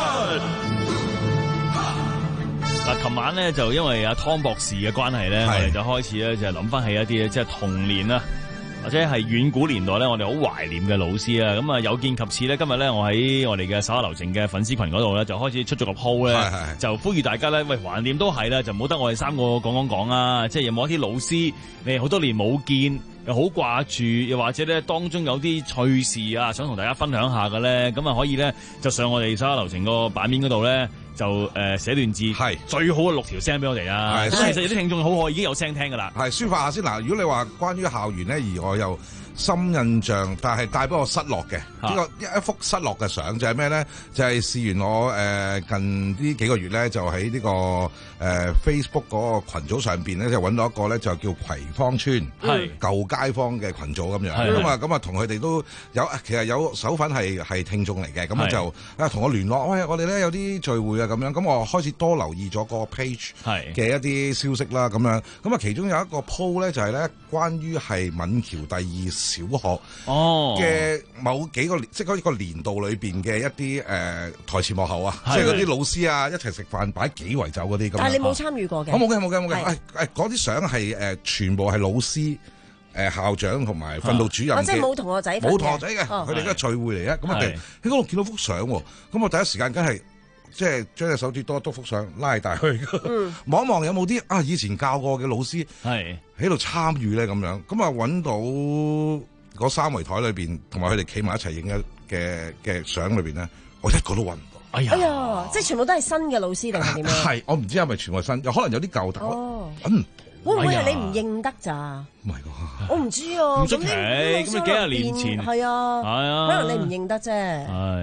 嗱，琴晚咧就因為阿湯博士嘅關係咧，我哋就開始咧就係諗翻起一啲咧，即係童年啦，或者係遠古年代咧，我哋好懷念嘅老師啊。咁啊，有見及此咧，今日咧我喺我哋嘅手下留情嘅粉絲群嗰度咧，就開始出咗個 po 咧，就呼籲大家咧，喂，懷念都係啦，就唔好得我哋三個講講講啊，即係有冇一啲老師，你好多年冇見，又好掛住，又或者咧當中有啲趣事啊，想同大家分享下嘅咧，咁啊可以咧就上我哋手下留情個版面嗰度咧。就誒寫段字，係最好嘅六條聲俾我哋啊！咁其實有啲聽眾好可已經有聲聽噶啦。 係抒發下先嗱，如果你話關於校園咧，而我又深印象，但係帶俾我失落嘅呢個一一幅失落嘅相就係咩咧？就係試完我誒近呢幾個月咧，就喺呢個誒 Facebook 嗰個群組上邊咧，就揾到一個咧，就叫葵芳村舊街坊嘅群組咁樣。咁啊咁啊，同佢哋都有其實有手粉係係聽眾嚟嘅，咁就啊同我聯絡，喂，我哋咧有啲聚會啊咁樣，咁我開始多留意咗個 page 嘅一啲消息啦，咁樣咁啊，其中有一個 po 咧就係咧關於係閩橋第二小學嘅某幾個即係嗰個年度裏邊嘅一啲誒台前幕後啊，即係嗰啲老師啊一齊食飯擺幾圍酒嗰啲咁。 但係你冇參與過嘅？ 我冇嘅冇嘅冇嘅，誒誒嗰啲相係誒全部係老師。誒校長同埋訓導主任嘅， 即係冇同學仔， 冇同學仔嘅，佢哋嘅聚會嚟嘅。咁啊，喺嗰度見到幅相，咁我第一時間梗係即係將隻手指多篤幅相拉大去，望一望有冇啲啊以前教過嘅老師係喺度參與咧咁樣。咁啊揾到嗰三圍台裏邊，同埋佢哋企埋一齊影嘅嘅嘅相裏邊咧，我一個都揾唔到。哎呀， 哎呀，即係全部都係新嘅老師定係點樣？ 係我唔知係咪全部係新，有可能有啲舊頭揾唔。 會唔會係你唔認得咋？ 唔係㗎， 我唔知啊。 唔出奇，咁你幾廿年前係啊， 係啊， 可能你唔認得啫。 係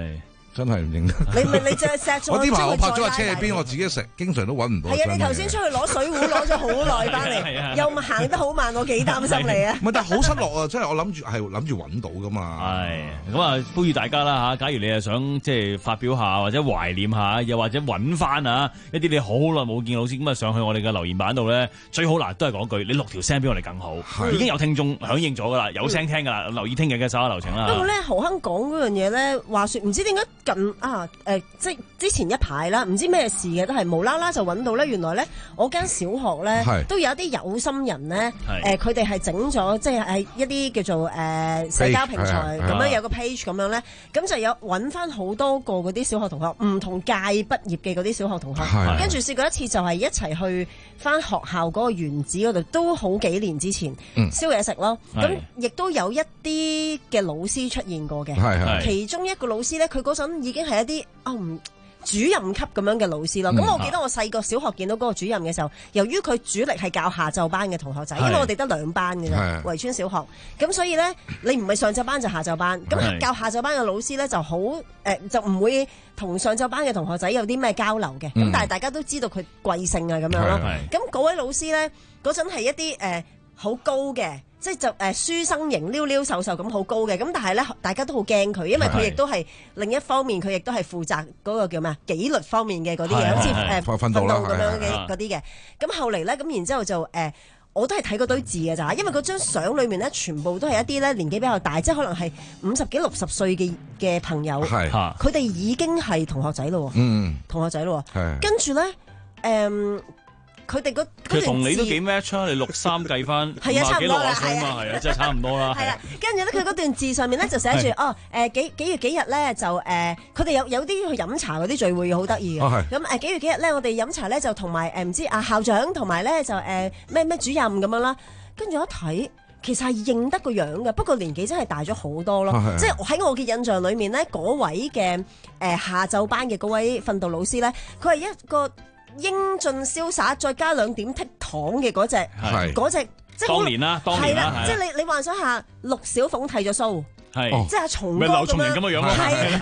真係唔認得。 你咪你就係錫咗。 我啲排我拍咗架車喺邊，我自己食，經常都揾唔到。 係啊，你頭先出去攞水壺攞咗好耐翻嚟，又咪行得好慢，我幾擔心你啊！ 唔係，但係好失落啊！真係我諗住係諗住揾到噶嘛。 係咁啊，呼籲大家啦嚇，假如你係想即係發表下或者懷念下，又或者揾翻啊一啲你好耐冇見老師，咁啊上去我哋嘅留言板度咧，最好嗱都係講句，你錄條聲俾我哋更好。已經有聽眾響應咗噶啦，有聲聽㗎啦，留意聽日嘅稍後流程啦。 不過咧，豪亨講嗰樣嘢咧，話説唔知點解近啊誒、呃，即係之前一排啦，唔知咩事嘅，都係無啦啦就揾到咧，原來咧我間小學咧都有一啲有心人咧，誒佢哋係整咗即係係一啲叫做誒、呃、社交平台咁樣有個 page 咁樣咧，咁就有揾翻好多個嗰啲小學同學，唔同屆畢業嘅嗰啲小學同學，跟住試過一次就係一齊去翻學校嗰個園子嗰度，都好幾年之前、嗯、燒嘢食咯，咁亦都有一啲嘅老師出現過嘅，其中一個老師咧，佢嗰陣已經係一啲啊唔主任級咁樣嘅老師咯。咁、嗯、我記得我細個小學見到嗰個主任嘅時候，由於佢主力係教下晝班嘅同學仔，因為我哋得兩班嘅啫，圍村小學，咁所以咧你唔係上晝班就下晝班，咁教下晝班嘅老師咧就好誒、呃，就唔會同上晝班嘅同學仔有啲咩交流嘅。咁、嗯、但係大家都知道佢貴姓啊咁樣咯。咁嗰位老師咧嗰陣係一啲誒好高嘅。即係就誒書生型溜溜瘦瘦咁好高嘅，咁但係咧大家都好驚佢，因為佢亦都係另一方面，佢亦都係負責嗰個叫咩啊紀律方面嘅嗰啲嘢，好似誒訓導咁樣嘅嗰啲嘅。咁後嚟咧，咁然之後就誒、呃，我都係睇嗰堆字嘅咋，因為嗰張相裏面咧，全部都係一啲咧年紀比較大，即係可能係五十幾六十歲嘅嘅朋友，佢哋已經係同學仔咯，嗯，同學仔咯，跟住咧誒。嗯佢哋嗰其實同你都幾 match 啊！你六三計翻係啊，差唔多啦， 係啊，係啊，真係差唔多啦。 係啦，跟住咧，佢嗰段字上面咧就寫住哦，誒幾幾月幾日咧就誒，佢哋有有啲去飲茶嗰啲聚會好得意嘅。咁誒幾月幾日咧，我哋飲茶咧就同埋誒唔知啊校長同埋咧就誒咩咩主任咁樣啦。跟住一睇，其實係認得個樣嘅，不過年紀真係大咗好多咯。即係喺我嘅印象裏面咧，嗰位嘅誒下晝班嘅嗰位訓導老師咧，佢係一個英俊瀟灑，再加兩點剔糖嘅嗰隻，嗰隻即係當年啦，當年啦， 即係你你幻想下，陸小鳳剃咗鬚，係即係阿松哥咁樣咁嘅樣咯，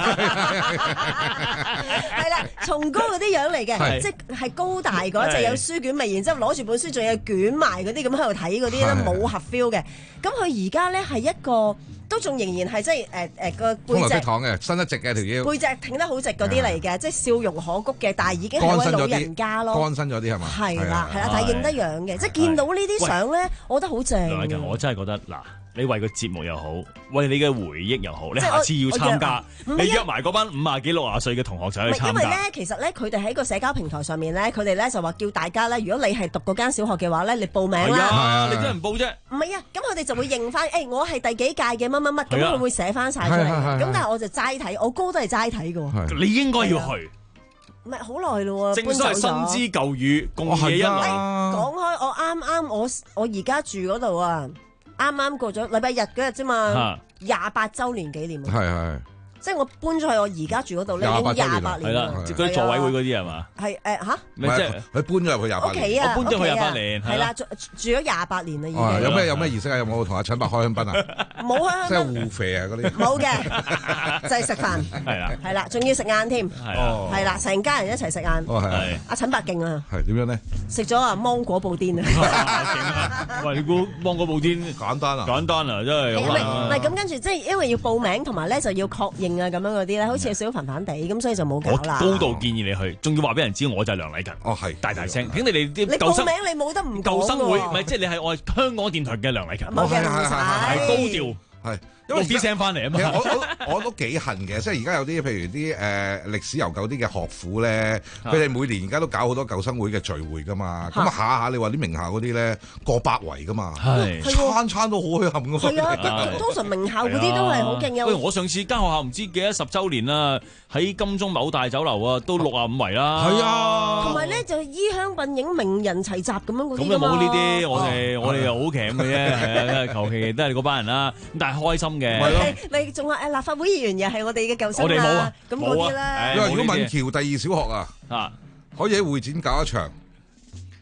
係啦，松哥嗰啲樣嚟嘅，即係高大嗰隻，有書卷味，然之後攞住本書，仲有捲埋嗰啲咁喺度睇嗰啲咧，冇合 feel 嘅。咁佢而家咧係一個。都仲仍然係即係誒誒個背脊糖嘅，伸得直嘅條腰， 背脊挺得好直嗰啲嚟嘅，即係笑容可掬嘅，但係已經係位老人家咯， 乾身咗啲係嘛？ 係啦係啦，但係認得樣嘅，即係見到呢啲相咧，我覺得好正。 我真係覺得嗱，你為個節目又好，為你嘅回憶又好，你下次要參加，你約埋嗰班五廿幾六廿歲嘅同學仔去參加。 因為咧，其實咧，佢哋喺個社交平台上面咧，佢哋咧就話叫大家咧，如果你係讀嗰間小學嘅話咧，你報名啦。 係啊，你真係唔報啫？ 唔係啊，咁佢哋就會認翻，誒，我係第幾屆嘅乜乜乜，咁佢會寫翻晒出嚟。咁但係我就齋睇，我哥都係齋睇嘅。 你應該要去。 唔係好耐咯喎， 正所謂新知舊語，共嘢一嚟。 講開，我啱啱我我而家住嗰度啊。啱啱過咗禮拜日嗰日啫嘛，廿八週年紀念。 係係。 即係我搬咗去我而家住嗰度咧，已經廿八年啦。 嗰啲座位會嗰啲係嘛？ 係誒嚇。 唔係即係佢搬咗入去廿八年。 屋企啊， 我搬咗去廿八年。 係啦，住住咗廿八年啦已經。 有咩有咩儀式啊？有冇同阿陳伯開香檳啊？ 冇開香檳。 即係互肥啊嗰啲。 冇嘅，就係食飯。係啦。係啦，仲要食晏添。係。係啦，成家人一齊食晏。 哦係。 阿陳伯勁啊。 係點樣咧？ 食咗啊芒果布甸啊！ 喂，你估芒果布甸簡單啊？ 簡單啊，真係。 唔係咁跟住，即係因為要報名同埋咧就要確認啊咁樣嗰啲咧。好似有少少煩煩地，咁所以就冇搞啦。 我高度建議你去，仲要話俾人知我就係梁禮勤。 哦，係大大聲，請你哋啲你報名你冇得唔舊生會，唔係即係你係我香港電台嘅梁禮勤。 冇嘅，唔使。 係高調， 係。 因為啲聲翻嚟啊嘛， 我我我都幾恨嘅，即係而家有啲譬如啲誒歷史悠久啲嘅學府咧，佢哋每年而家都搞好多舊生會嘅聚會噶嘛，咁啊下下你話啲名校嗰啲咧過百圍噶嘛，餐餐都好墟冚噶嘛。 係啊，通常名校嗰啲都係好勁嘅。 喂，我上次間學校唔知幾多十週年啦，喺金鐘某大酒樓啊，都六啊五圍啦。 係啊， 同埋咧就衣香鬢影、名人齊集咁樣嗰啲。 咁又冇呢啲，我哋我哋又好鉗嘅啫，係啊，求其都係嗰班人啦。咁但係開心。 你仲話誒立法會議員又係我哋嘅舊生啊，咁嗰啲啦。 因為如果敏橋第二小學啊，啊可以喺會展搞一場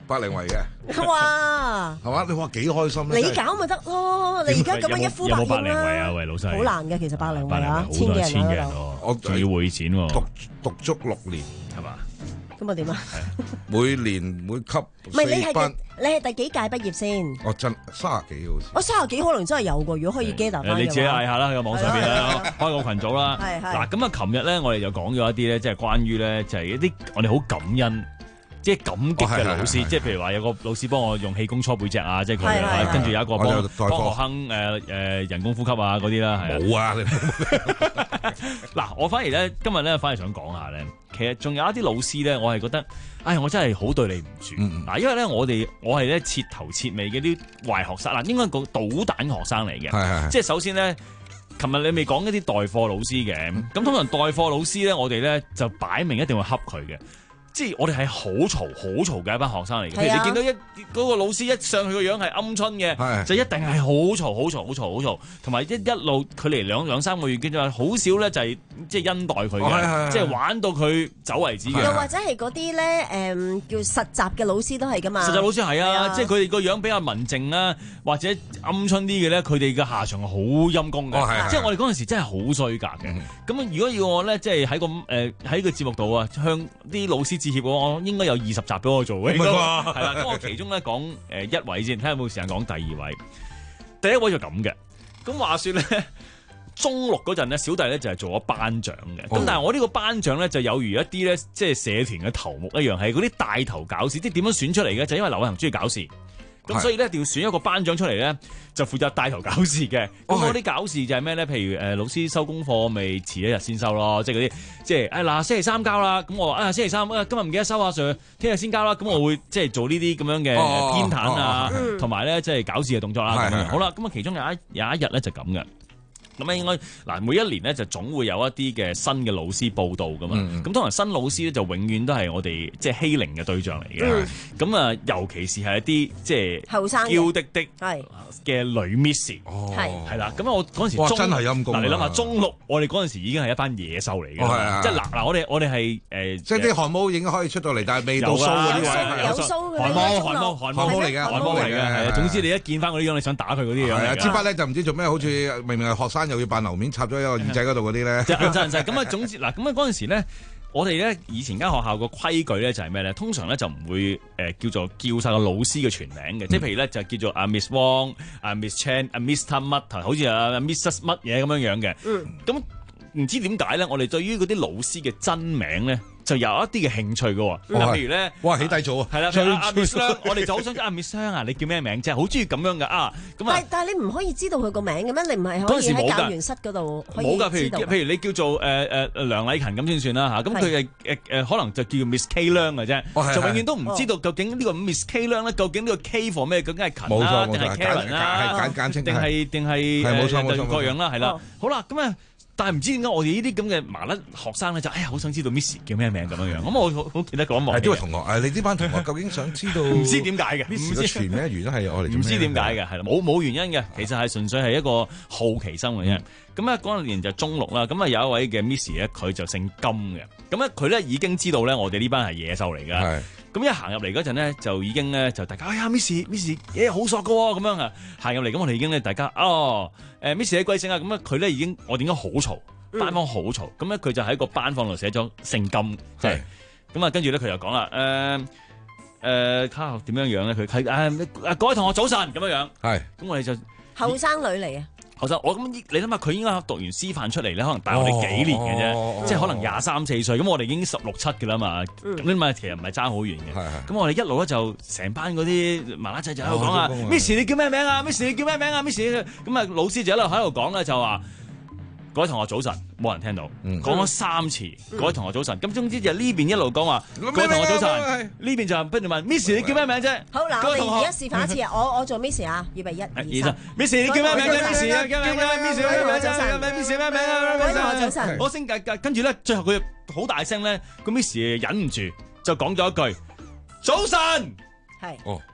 百零圍嘅。 哇！ 係嘛？你話幾開心咧？ 你搞咪得咯！你而家咁樣一呼百應啦。 有冇百零圍啊？喂，老細。 好難嘅，其實百零圍啊， 千幾人千幾人我仲要匯錢喎。 讀讀足六年係嘛？ 咁啊點啊？ 每年每級唔係你係班， 你係第幾屆畢業先？ 我真三十幾好似。 我三十幾可能真係有喎，如果可以 gather 翻。 你自己嗌下啦，喺個網上邊啦，開個群組啦。 係係。 嗱咁啊，琴日咧我哋就講咗一啲咧，即係關於咧就係一啲我哋好感恩。即係感激嘅老師，即係譬如話有個老師幫我用氣功搓背脊啊，即係佢，跟住有一個幫幫學生誒誒人工呼吸啊嗰啲啦，係啊。 冇啊！ 嗱，我反而咧今日咧反而想講下咧，其實仲有一啲老師咧，我係覺得，唉，我真係好對你唔住。嗱，因為咧我哋我係咧徹頭徹尾嘅啲壞學生，嗱，應該個搗蛋學生嚟嘅，即係首先咧。琴日你未講一啲代課老師嘅，咁通常代課老師咧，我哋咧就擺明一定會恰佢嘅。即係我哋係好嘈好嘈嘅一班學生嚟嘅，譬如你見到一嗰個老師一上去個樣係鵪鶉嘅，就一定係好嘈好嘈好嘈好嘈，同埋一一路距離兩兩三個月，跟住好少咧就係即係恩待佢嘅，即係玩到佢走為止嘅。 又或者係嗰啲咧誒叫實習嘅老師都係噶嘛？ 實習老師係啊，即係佢哋個樣比較文靜啦，或者鵪鶉啲嘅咧，佢哋嘅下場係好陰功嘅。即係我哋嗰陣時真係好衰格嘅。咁如果要我咧，即係喺個誒喺個節目度啊，向啲老師協我應該有二十集俾我做嘅，係啦。咁我其中咧講誒一位先，睇下有冇時間講第二位。第一位就咁嘅。咁話說咧，中六嗰陣咧，小弟咧就係做咗班長嘅。咁、哦、但係我呢個班長咧就有如一啲咧，即係社團嘅頭目一樣，係嗰啲帶頭搞事。即係點樣選出嚟嘅？就因為劉偉恒中意搞事。咁所以咧，一定要選一個班長出嚟咧，就負責帶頭搞事嘅。咁嗰啲搞事就係咩咧？譬如誒、呃、老師收功課，咪遲一日先收咯。即係嗰啲，即係誒嗱星期三交啦。咁我話啊星期三啊今日唔記得收啊 Sir， 聽日先交啦。咁我會即係做呢啲咁樣嘅偏袒啊，同埋咧即係搞事嘅動作啦。咁好啦，咁啊其中有一有一日咧就咁嘅。咁咧應該嗱每一年咧就總會有一啲嘅新嘅老師報道噶嘛，咁、嗯、通常新老師咧就永遠都係我哋即係欺凌嘅對象嚟嘅，咁啊、嗯、尤其是係一啲即係後生嬌滴滴嘅女 Miss， 係係啦，咁啊我嗰陣時中真係陰功，嗱你諗下中六，我哋嗰陣時已經係一班野獸嚟嘅，即係嗱嗱我哋我哋係誒，即係啲汗毛已經可以出到嚟，但係未到鬚嗰啲位，有鬚汗毛汗毛汗毛嚟嘅，汗毛嚟嘅，係啊，總之你一見翻嗰啲樣，你想打佢嗰啲樣，支筆咧就唔知做咩，好似明明係學生。又要扮樓面插咗一個耳仔嗰度嗰啲咧，就就就咁啊！總之嗱，咁啊嗰陣時咧，我哋咧以前間學校個規矩咧就係咩咧？通常咧就唔會誒叫做叫晒個老師嘅全名嘅，即係譬如咧就叫做阿 Miss Wong、阿 Miss Chan、阿 Mister 乜，好似阿 Missus 乜嘢咁樣樣嘅。咁唔知點解咧？我哋對於嗰啲老師嘅真名咧，就有一啲嘅興趣嘅喎。譬如咧，哇起底組啊，係啦，阿 Miss 香，我哋就好想知阿 Miss 香啊，你叫咩名啫？好中意咁樣嘅啊。咁啊， 但係你唔可以知道佢個名嘅咩？你唔係可以喺教員室嗰度可以知道？冇㗎，譬如譬如你叫做誒誒梁禮勤咁先算啦嚇。咁佢係誒誒可能就叫 Miss K 梁嘅啫，就永遠都唔知道究竟呢個 Miss K 梁咧，究竟呢個 K for 咩？究竟係勤啦，定係 Karen 啦，係簡簡稱，定係定係誒各樣啦，係啦。好啦，咁啊。但係唔知點解我哋呢啲咁嘅麻甩學生咧就哎呀好想知道 Miss 叫咩名咁樣樣，咁我好好記得嗰一幕。係呢位同學，誒你呢班同學究竟想知道？唔知點解嘅 Miss 嘅全名原因係我哋唔知點解嘅，係啦，冇冇原因嘅，其實係純粹係一個好奇心嘅啫。咁啊嗰年就中六啦，咁啊有一位嘅 Miss 咧，佢就姓金嘅，咁咧佢咧已經知道咧我哋呢班係野獸嚟㗎。咁一行入嚟嗰陣咧，就已經咧就大家哎呀 Miss Miss 嘢好索㗎喎，咁樣啊行入嚟，咁我哋已經咧大家哦誒 Miss 你貴姓啊？咁啊佢咧已經我哋應該好嘈，班房好嘈，咁咧佢就喺個班房度寫咗姓金，即係咁啊跟住咧佢就講啦誒誒卡學點樣樣咧？佢係誒誒各位同學早晨咁樣樣，係咁我哋就後生女嚟啊！ 後生我咁你諗下佢應該讀完師範出嚟咧，可能大我哋幾年嘅啫，哦、即係可能廿三四歲，咁我哋已經十六七嘅啦嘛，咁你咪其實唔係爭好遠嘅。咁我哋一路咧就成班嗰啲麻甩仔就喺度講啊 ，Miss 你叫咩名啊 ？Miss 你叫咩名啊 ？Miss 咁啊老師就一路喺度講咧就話。各位同學早晨，冇人聽到，講咗三次。各位同學早晨，咁總之就呢邊一路講話，各位同學早晨，呢邊就不斷問 Miss 你叫咩名啫？好嗱，我哋而家示範一次啊！我我做 Miss 啊，預備一、二、三。Miss 你叫咩名啫 ？Miss 啊，叫咩名 ？Miss 咩名？早晨，Miss 咩名啊？各位同學早晨。我先跟住咧，最後佢好大聲咧，個 Miss 忍唔住就講咗一句早晨。係。哦。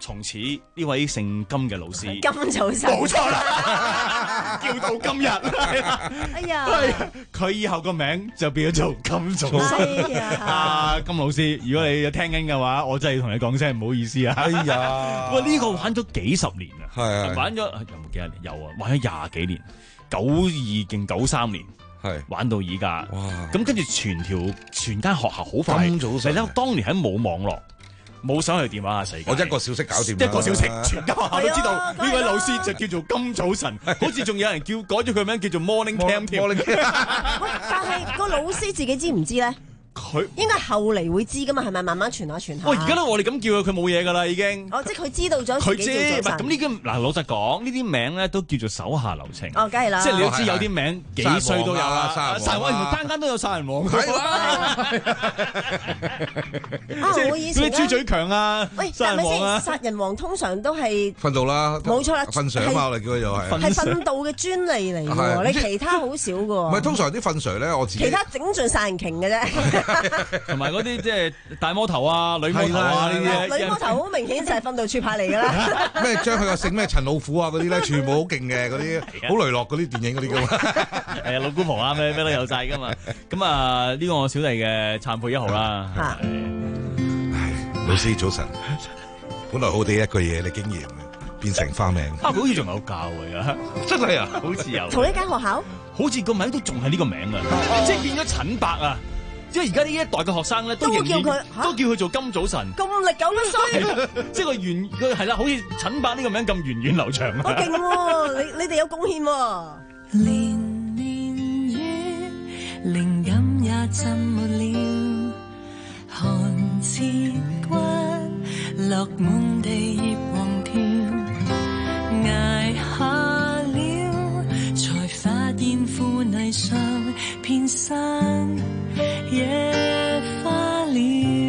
從此呢位姓金嘅老師， 金早晨， 冇錯啦，叫到今日。 哎呀， 佢以後個名就變咗做金早晨。啊，金老師，如果你有聽緊嘅話，我真係要同你講聲唔好意思啊。 哎呀， 喂，呢個玩咗幾十年啊， 係玩咗有冇幾多年？有啊，玩咗廿幾年，九二定九三年。係玩到而家，咁跟住全條全間學校好快。 咁早晨， 你睇當年喺冇網絡、冇手提電話嘅世界， 我一個小息搞掂， 一個小息，全間學校都知道呢位老師就叫做金早晨，好似仲有人叫改咗佢名叫做 Morning Cam 添。 但係個老師自己知唔知咧？佢應該後嚟會知噶嘛，係咪慢慢傳下傳下？ 喂，而家都我哋咁叫佢，佢冇嘢噶啦，已經。 哦，即係佢知道咗。 佢知，唔係咁呢啲嗱，老實講，呢啲名咧都叫做手下留情。 哦，梗係啦。 即係你都知有啲名幾歲都有啦，殺人王，原來間間都有殺人王。係啦。 啊，我以前嗰啲豬嘴強啊， 喂， 殺人王啊， 殺人王通常都係訓導啦， 冇錯啦， 訓 Sir 啊嘛，我哋叫佢做係。 係訓導嘅專利嚟㗎，你其他好少㗎喎。 唔係通常啲訓 Sir 咧，我自己其他整盡殺人鯨嘅啫。 同埋嗰啲即係大魔頭啊、女魔頭啊呢啲， 女魔頭好明顯就係訓導處派嚟㗎啦。 咩將佢個姓咩陳老虎啊嗰啲咧，全部好勁嘅嗰啲，好雷落嗰啲電影嗰啲㗎嘛。 係啊，老姑婆啊咩咩都有晒㗎嘛。咁啊呢個我小弟嘅懺悔一號啦。 唉，老師早晨，本來好地一句嘢，你竟然變成花名。 啊，佢好似仲有教㗎，真係啊，好似有。 同一間學校？ 好似個名都仲係呢個名啊，即係變咗陳伯啊。即係而家呢一代嘅學生咧，都叫佢，都叫佢做金早晨。 咁歷久不衰， 即係個源，佢係啦，好似陳伯呢個名咁源遠流長。 好勁喎！你你哋有貢獻喎。 連年月，靈感也浸沒了，寒徹骨，落滿地葉黃條，捱下了，才發現腐泥上遍生。野花了，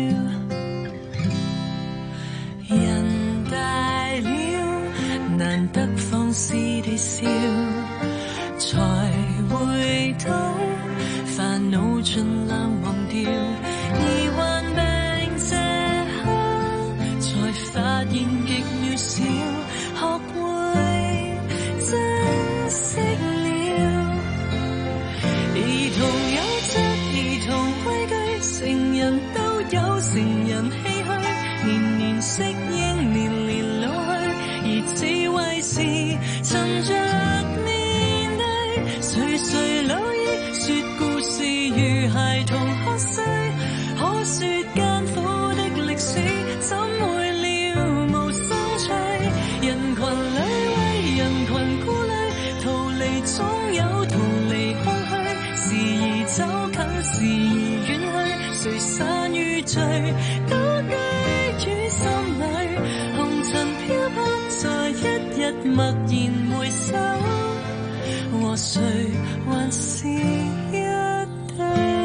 人大了，難得放肆地笑，才回到煩惱盡量忘掉，而患病這刻，才發現極渺小，學會珍惜了，兒童有着兒童規矩，成人都有成人唏噓，年年適應，年年老去，而智慧是趁着面對，垂垂老矣，說故事如孩童喝水，可說艱苦的歷史，怎會了無生趣，人群裏為人群顧慮，逃離總有逃離空虛，時而走近，時而遠去，誰散與聚，都居於心裏，紅塵飄泊在一日默然回首，和誰還是一對。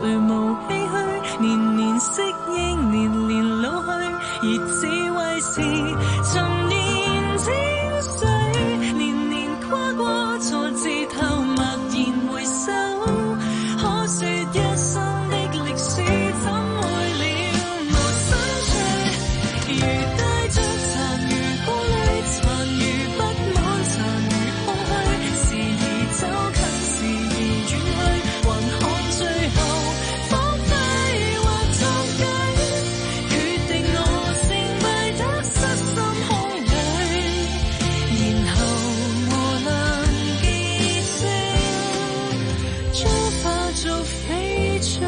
累無唏噓，年年適應，年年老去，而智慧是陳年精髓，年年跨過挫折後默然回首，可說一生的歷史怎會了無心趣，如帶着殘餘顧慮，殘餘不滿，殘餘空虛，時而走近，時而遠去，還看最後荒廢或作計，決定我成敗得失心空裏，然後磨難記聲，將化做翡翠。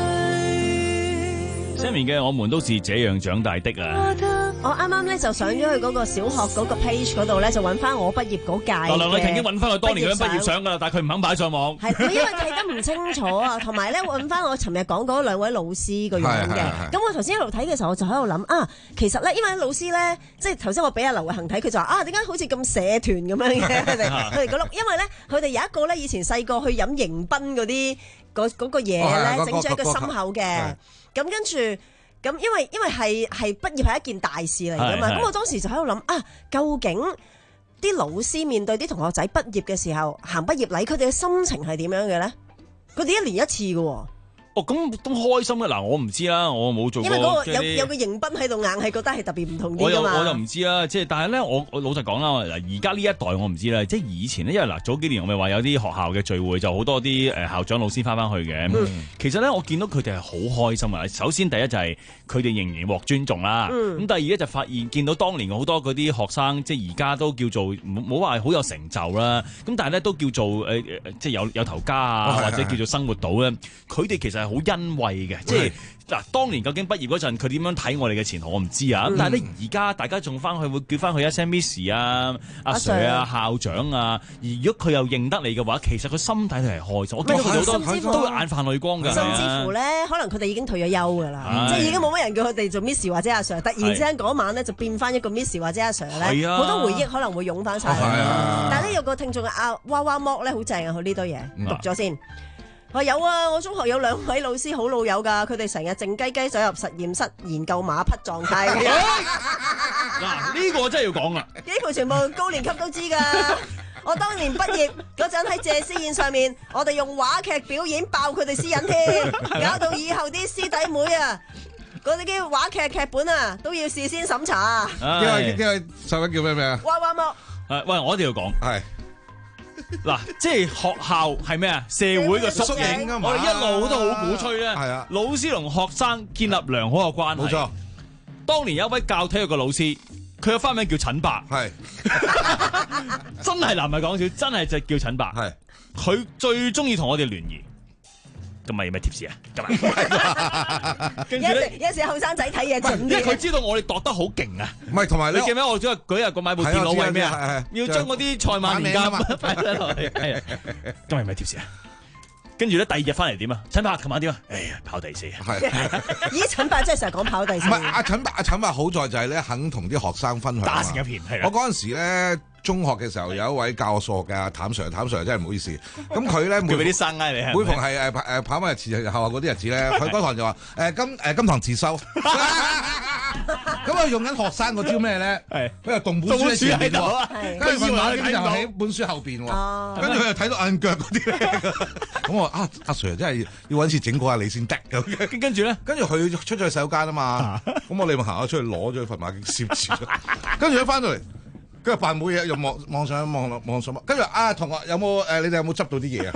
Sammy 嘅我們都是這樣長大的啊！ 我啱啱咧就上咗去嗰個小學嗰個 page 嗰度咧，就揾翻我畢業嗰屆嘅。 梁麗婷已經揾翻佢當年嗰張畢業相㗎啦，但係佢唔肯擺上網。 係，因為睇得唔清楚啊，同埋咧揾翻我尋日講嗰兩位老師個樣嘅。咁我頭先一路睇嘅時候，我就喺度諗啊，其實咧，因為老師咧，即係頭先我俾阿劉慧恒睇，佢就話啊，點解好似咁社團咁樣嘅佢哋佢哋嗰碌？因為咧，佢哋有一個咧，以前細個去飲迎賓嗰啲嗰嗰個嘢咧，整咗一個心口嘅。咁跟住。咁因為因為係係畢業係一件大事嚟㗎嘛，咁我當時就喺度諗啊，究竟啲老師面對啲同學仔畢業嘅時候行畢業禮，佢哋嘅心情係點樣嘅咧？佢哋一年一次㗎喎。 哦，咁都開心嘅嗱，我唔知啦，我冇做過。 因為嗰個有有個迎賓喺度，硬係覺得係特別唔同啲㗎嘛。 我又我又唔知啦，即係但係咧，我我老實講啦，嗱，而家呢一代我唔知啦，即係以前咧，因為嗱早幾年我咪話有啲學校嘅聚會，就好多啲誒校長老師翻翻去嘅。嗯、其實咧，我見到佢哋係好開心啊！首先第一就係佢哋仍然獲尊重啦。咁、嗯、第二咧就發現見到當年好多嗰啲學生，即係而家都叫做冇話好有成就啦。咁但係咧都叫做誒、呃、即係有有頭家啊，哦、或者叫做生活到咧。佢哋其實係好欣慰嘅，即係嗱，當年究竟畢業嗰陣佢點樣睇我哋嘅前途，我唔知啊。咁、嗯、但係咧，而家大家仲翻去會叫翻佢一聲 Miss 啊、阿 Sir 啊、校長啊。而如果佢又認得你嘅話，其實佢心底係開心。我見到佢好多都會眼泛淚光㗎。 甚至乎咧，可能佢哋已經退咗休㗎啦，即係已經冇乜人叫佢哋做 Miss 或者阿 Sir。突然之間嗰晚咧就變翻一個 Miss 或者阿 Sir 咧，好多回憶可能會湧翻晒。但係咧有個聽眾阿娃娃剝咧好正啊，佢呢堆嘢讀咗先。我有啊！我中學有兩位老師好老友㗎，佢哋成日靜雞雞走入實驗室研究馬匹狀態。嗱， 呢個真係要講啦！ 幾乎全部高年級都知㗎。我當年畢業嗰陣喺謝師宴上面，我哋用話劇表演爆佢哋私隱添，搞到以後啲師弟妹啊，嗰啲啲話劇劇本啊都要事先審查。 因為因為細位叫咩名啊？ 娃娃剝。 誒，喂，我一定要講係。嗱，即係學校係咩啊？社會嘅縮影啊嘛！我哋一路都好鼓吹咧，係啊，老師同學生建立良好嘅關係。冇錯，當年有一位教體育嘅老師，佢嘅花名叫陳伯，係真係嗱，唔係講笑，真係就叫陳伯。係佢最中意同我哋聯誼。咁咪有咩貼士啊？咁啊，跟住咧， 有時後生仔睇嘢準啲， 因為佢知道我哋度得好勁啊！ 唔係同埋你記唔記得我嗰日嗰日個買部電腦為咩啊？要將嗰啲賽馬年鑑擺晒落去。係啊，今日有咩貼士啊？跟住咧，第二日翻嚟點啊？陳伯琴晚點啊？哎呀，跑第四啊！係， 咦？陳伯真係成日講跑第四。 唔係阿陳伯，阿陳伯好在就係咧肯同啲學生分享。 打成一片係。 我嗰陣時咧。中學嘅時候有一位教我數學嘅譚 Sir， 譚 Sir 真係唔好意思。咁佢咧每俾啲生嗌你， 每逢係誒誒跑翻日前後嗰啲日子咧，佢嗰堂就話誒今誒今堂自修。咁啊用緊學生嗰招咩咧？係佢又動本書喺前邊喎，跟住份馬咧就喺本書後邊喎，跟住佢又睇到眼腳嗰啲咧。咁我話啊阿 Sir 真係要揾次整過下你先得。咁跟住咧， 跟住佢出咗去洗手間啊嘛。咁我哋咪行咗出去攞咗份馬經攝住，跟住一翻到嚟。跟住扮冇嘢，又望望上望落望上望，跟住啊同學有冇誒？你哋有冇執到啲嘢啊？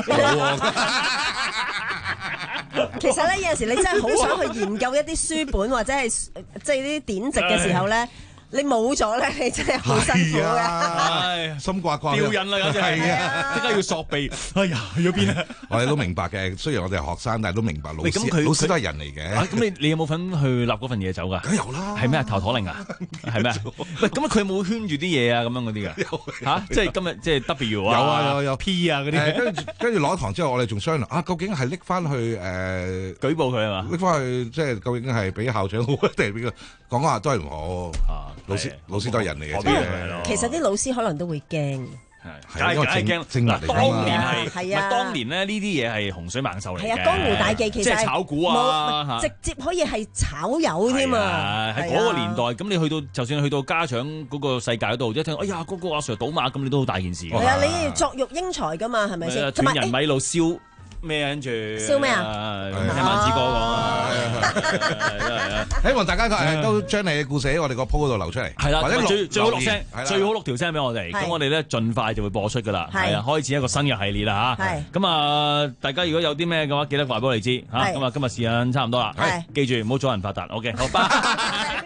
其實咧有陣時你真係好想去研究一啲書本或者係即係啲典籍嘅時候咧。你冇咗咧，你真係好辛苦嘅， 唉， 心掛掛， 吊癮啦，簡直係啊！即刻要索鼻，哎呀，去咗邊啊？ 我哋都明白嘅，雖然我哋係學生，但係都明白老師，老師都係人嚟嘅。 咁你你有冇份去立嗰份嘢走㗎？ 梗有啦， 係咩啊？頭陀令啊？係咩？喂，咁佢有冇圈住啲嘢啊？咁樣嗰啲㗎？嚇，即係今日即係 W 啊？ 有啊有有 P 啊嗰啲。 跟住跟住攞堂之後，我哋仲商量啊，究竟係拎翻去誒舉報佢啊嘛？ 拎翻去即係究竟係俾校長好定係俾佢講講下都係唔好。老師老師都係人嚟嘅， 其實啲老師可能都會驚， 梗係梗係驚。嗱，當年係係啊， 當年咧呢啲嘢係洪水猛獸嚟嘅。 係啊，江湖大忌其實即係炒股啊， 直接可以係炒友添啊。 喺嗰個年代，咁你去到就算去到家長嗰個世界嗰度，一聽哎呀嗰個阿 Sir 賭馬，咁你都好大件事。 係啊，你要作育英才㗎嘛，係咪先？ 斷人米路燒。咩跟住？ 燒咩啊？ 聽萬子哥講啊！ 希望大家誒都將你嘅故事喺我哋個鋪嗰度流出嚟。 係啦， 或者最最好錄聲，最好錄條聲俾我哋。咁我哋咧盡快就會播出噶啦。係啊，開始一個新嘅系列啦嚇。係。咁啊，大家如果有啲咩嘅話，記得話俾我哋知嚇。咁啊，今日時間差唔多啦。係。記住唔好阻人發達。OK，好，拜。